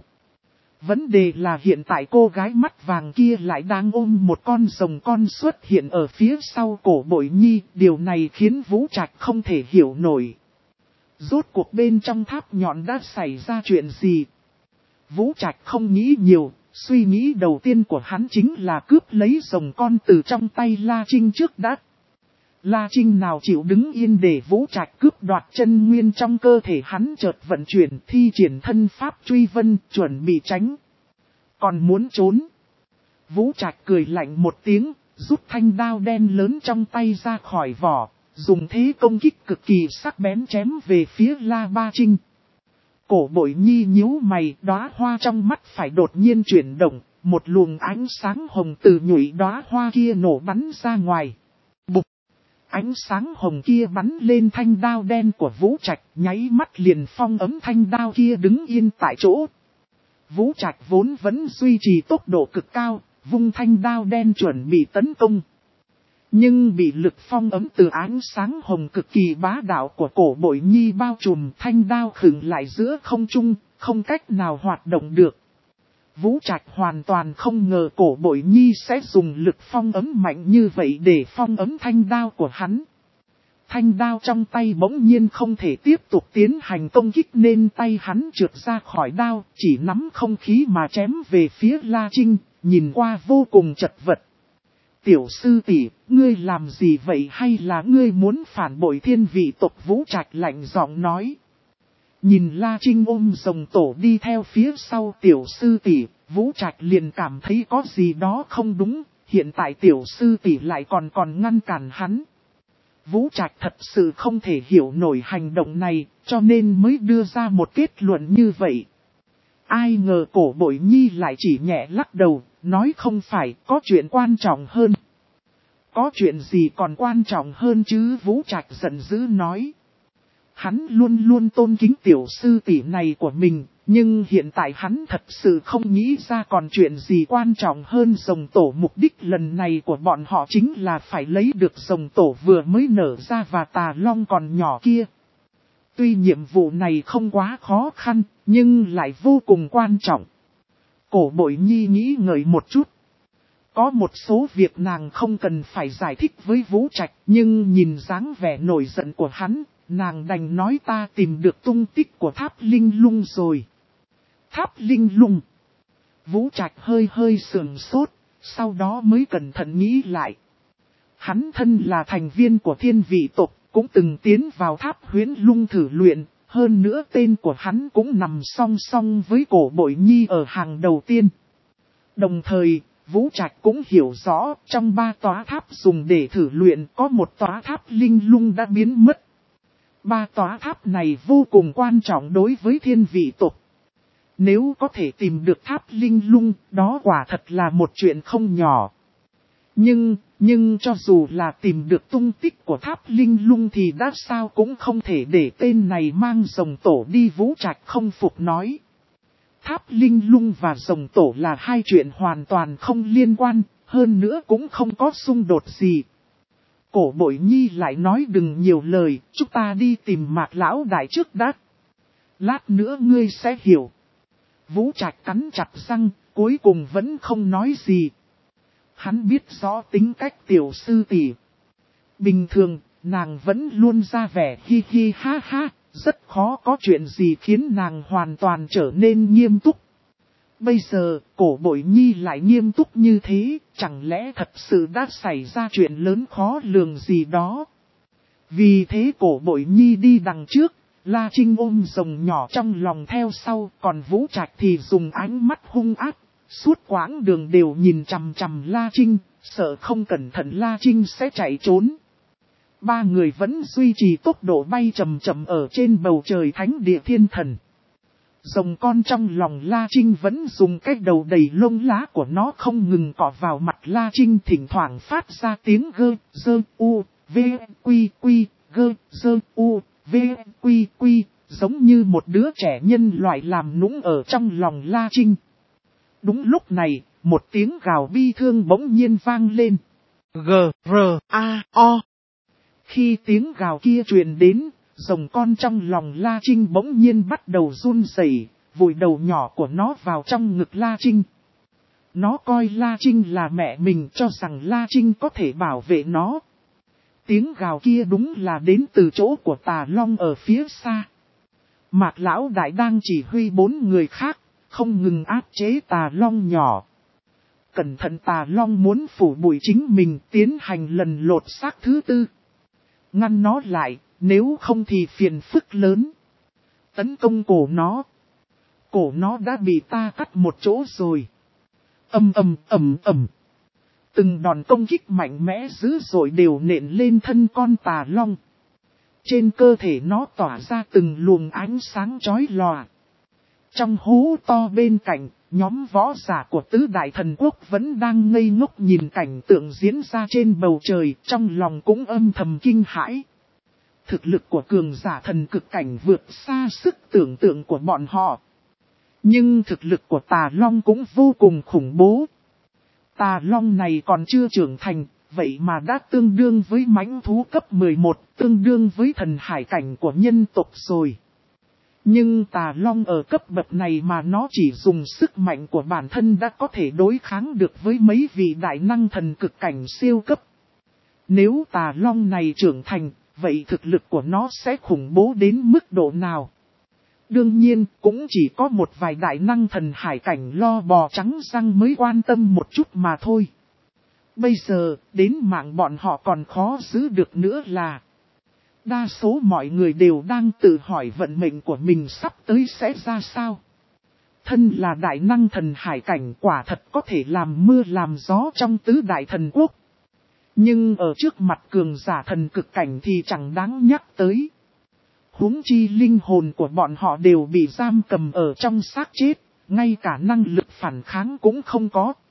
Speaker 1: Vấn đề là hiện tại cô gái mắt vàng kia lại đang ôm một con rồng con xuất hiện ở phía sau Cổ Bội Nhi. Điều này khiến Vũ Trạch không thể hiểu nổi. Rốt cuộc bên trong tháp nhọn đã xảy ra chuyện gì? Vũ Trạch không nghĩ nhiều, suy nghĩ đầu tiên của hắn chính là cướp lấy rồng con từ trong tay La Trinh trước đã. La Trinh nào chịu đứng yên để Vũ Trạch cướp đoạt chân nguyên trong cơ thể hắn, chợt vận chuyển thi triển thân pháp truy vân, chuẩn bị tránh. Còn muốn trốn. Vũ Trạch cười lạnh một tiếng, rút thanh đao đen lớn trong tay ra khỏi vỏ, dùng thế công kích cực kỳ sắc bén chém về phía La Ba Trinh. Cổ Bội Nhi nhíu mày, đóa hoa trong mắt phải đột nhiên chuyển động, một luồng ánh sáng hồng từ nhụy đóa hoa kia nổ bắn ra ngoài. Bụp! Ánh sáng hồng kia bắn lên thanh đao đen của Vũ Trạch, nháy mắt liền phong ấm thanh đao kia đứng yên tại chỗ. Vũ Trạch vốn vẫn duy trì tốc độ cực cao, vung thanh đao đen chuẩn bị tấn công. Nhưng bị lực phong ấm từ ánh sáng hồng cực kỳ bá đạo của Cổ Bội Nhi bao trùm, thanh đao khựng lại giữa không trung, không cách nào hoạt động được. Vũ Trạch hoàn toàn không ngờ Cổ Bội Nhi sẽ dùng lực phong ấm mạnh như vậy để phong ấm thanh đao của hắn. Thanh đao trong tay bỗng nhiên không thể tiếp tục tiến hành công kích nên tay hắn trượt ra khỏi đao, chỉ nắm không khí mà chém về phía La Trinh, nhìn qua vô cùng chật vật. Tiểu sư tỷ, ngươi làm gì vậy, hay là ngươi muốn phản bội thiên vị tộc? Vũ Trạch lạnh giọng nói. Nhìn La Trinh ôm rồng tổ đi theo phía sau tiểu sư tỷ, Vũ Trạch liền cảm thấy có gì đó không đúng, hiện tại tiểu sư tỷ lại còn còn ngăn cản hắn. Vũ Trạch thật sự không thể hiểu nổi hành động này, cho nên mới đưa ra một kết luận như vậy. Ai ngờ Cổ Bội Nhi lại chỉ nhẹ lắc đầu, nói không phải, có chuyện quan trọng hơn. Có chuyện gì còn quan trọng hơn chứ? Vũ Trạch giận dữ nói. Hắn luôn luôn tôn kính tiểu sư tỷ này của mình, nhưng hiện tại hắn thật sự không nghĩ ra còn chuyện gì quan trọng hơn rồng tổ. Mục đích lần này của bọn họ chính là phải lấy được rồng tổ vừa mới nở ra và tà long còn nhỏ kia. Tuy nhiệm vụ này không quá khó khăn, nhưng lại vô cùng quan trọng. Cổ Bội Nhi nghĩ ngợi một chút. Có một số việc nàng không cần phải giải thích với Vũ Trạch, nhưng nhìn dáng vẻ nổi giận của hắn, nàng đành nói ta tìm được tung tích của tháp linh lung rồi. Tháp linh lung. Vũ Trạch hơi hơi sườn sốt, sau đó mới cẩn thận nghĩ lại. Hắn thân là thành viên của thiên vị tộc, cũng từng tiến vào tháp huyễn lung thử luyện, hơn nữa tên của hắn cũng nằm song song với Cổ Bội Nhi ở hàng đầu tiên. Đồng thời, Vũ Trạch cũng hiểu rõ trong ba tòa tháp dùng để thử luyện có một tòa tháp linh lung đã biến mất. Ba tòa tháp này vô cùng quan trọng đối với thiên vị tộc. Nếu có thể tìm được tháp linh lung, đó quả thật là một chuyện không nhỏ. Nhưng, nhưng cho dù là tìm được tung tích của tháp linh lung thì đã sao cũng không thể để tên này mang rồng tổ đi. Vũ Trạch không phục nói. Tháp linh lung và rồng tổ là hai chuyện hoàn toàn không liên quan, hơn nữa cũng không có xung đột gì. Cổ Bội Nhi lại nói đừng nhiều lời, chúng ta đi tìm Mạc lão đại trước đã. Lát nữa ngươi sẽ hiểu. Vũ Trạch cắn chặt răng, cuối cùng vẫn không nói gì. Hắn biết rõ tính cách tiểu sư tỷ. Bình thường, nàng vẫn luôn ra vẻ hi hi ha ha, rất khó có chuyện gì khiến nàng hoàn toàn trở nên nghiêm túc. Bây giờ, Cổ Bội Nhi lại nghiêm túc như thế, chẳng lẽ thật sự đã xảy ra chuyện lớn khó lường gì đó. Vì thế Cổ Bội Nhi đi đằng trước, La Trinh ôm rồng nhỏ trong lòng theo sau, còn Vũ Trạch thì dùng ánh mắt hung ác, suốt quãng đường đều nhìn chằm chằm La Trinh, sợ không cẩn thận La Trinh sẽ chạy trốn. Ba người vẫn duy trì tốc độ bay chậm chậm ở trên bầu trời thánh địa thiên thần. Rồng con trong lòng La Trinh vẫn dùng cái đầu đầy lông lá của nó không ngừng cọ vào mặt La Trinh, thỉnh thoảng phát ra tiếng gơ, dơ, u, v, quy, quy, gơ, dơ, u, v, quy, quy, giống như một đứa trẻ nhân loại làm nũng ở trong lòng La Trinh. Đúng lúc này, một tiếng gào bi thương bỗng nhiên vang lên. G, R, A, O. Khi tiếng gào kia truyền đến, rồng con trong lòng La Trinh bỗng nhiên bắt đầu run rẩy, vùi đầu nhỏ của nó vào trong ngực La Trinh. Nó coi La Trinh là mẹ mình, cho rằng La Trinh có thể bảo vệ nó. Tiếng gào kia đúng là đến từ chỗ của Tà Long ở phía xa. Mạc lão đại đang chỉ huy bốn người khác, không ngừng áp chế Tà Long nhỏ. Cẩn thận Tà Long muốn phủ bụi chính mình, tiến hành lần lột xác thứ tư. Ngăn nó lại, nếu không thì phiền phức lớn. Tấn công cổ nó. Cổ nó đã bị ta cắt một chỗ rồi. Ầm ầm ầm ầm. Từng đòn công kích mạnh mẽ dữ dội đều nện lên thân con Tà Long. Trên cơ thể nó tỏa ra từng luồng ánh sáng chói lòa. Trong hố to bên cạnh, nhóm võ giả của tứ đại thần quốc vẫn đang ngây ngốc nhìn cảnh tượng diễn ra trên bầu trời, trong lòng cũng âm thầm kinh hãi. Thực lực của cường giả thần cực cảnh vượt xa sức tưởng tượng của bọn họ. Nhưng thực lực của Tà Long cũng vô cùng khủng bố. Tà Long này còn chưa trưởng thành, vậy mà đã tương đương với mãnh thú cấp mười một, tương đương với thần hải cảnh của nhân tộc rồi. Nhưng Tà Long ở cấp bậc này mà nó chỉ dùng sức mạnh của bản thân đã có thể đối kháng được với mấy vị đại năng thần cực cảnh siêu cấp. Nếu Tà Long này trưởng thành, vậy thực lực của nó sẽ khủng bố đến mức độ nào? Đương nhiên, cũng chỉ có một vài đại năng thần hải cảnh lo bò trắng răng mới quan tâm một chút mà thôi. Bây giờ, đến mạng bọn họ còn khó giữ được nữa là... Đa số mọi người đều đang tự hỏi vận mệnh của mình sắp tới sẽ ra sao. Thân là đại năng thần hải cảnh quả thật có thể làm mưa làm gió trong tứ đại thần quốc. Nhưng ở trước mặt cường giả thần cực cảnh thì chẳng đáng nhắc tới. Huống chi linh hồn của bọn họ đều bị giam cầm ở trong xác chết, ngay cả năng lực phản kháng cũng không có.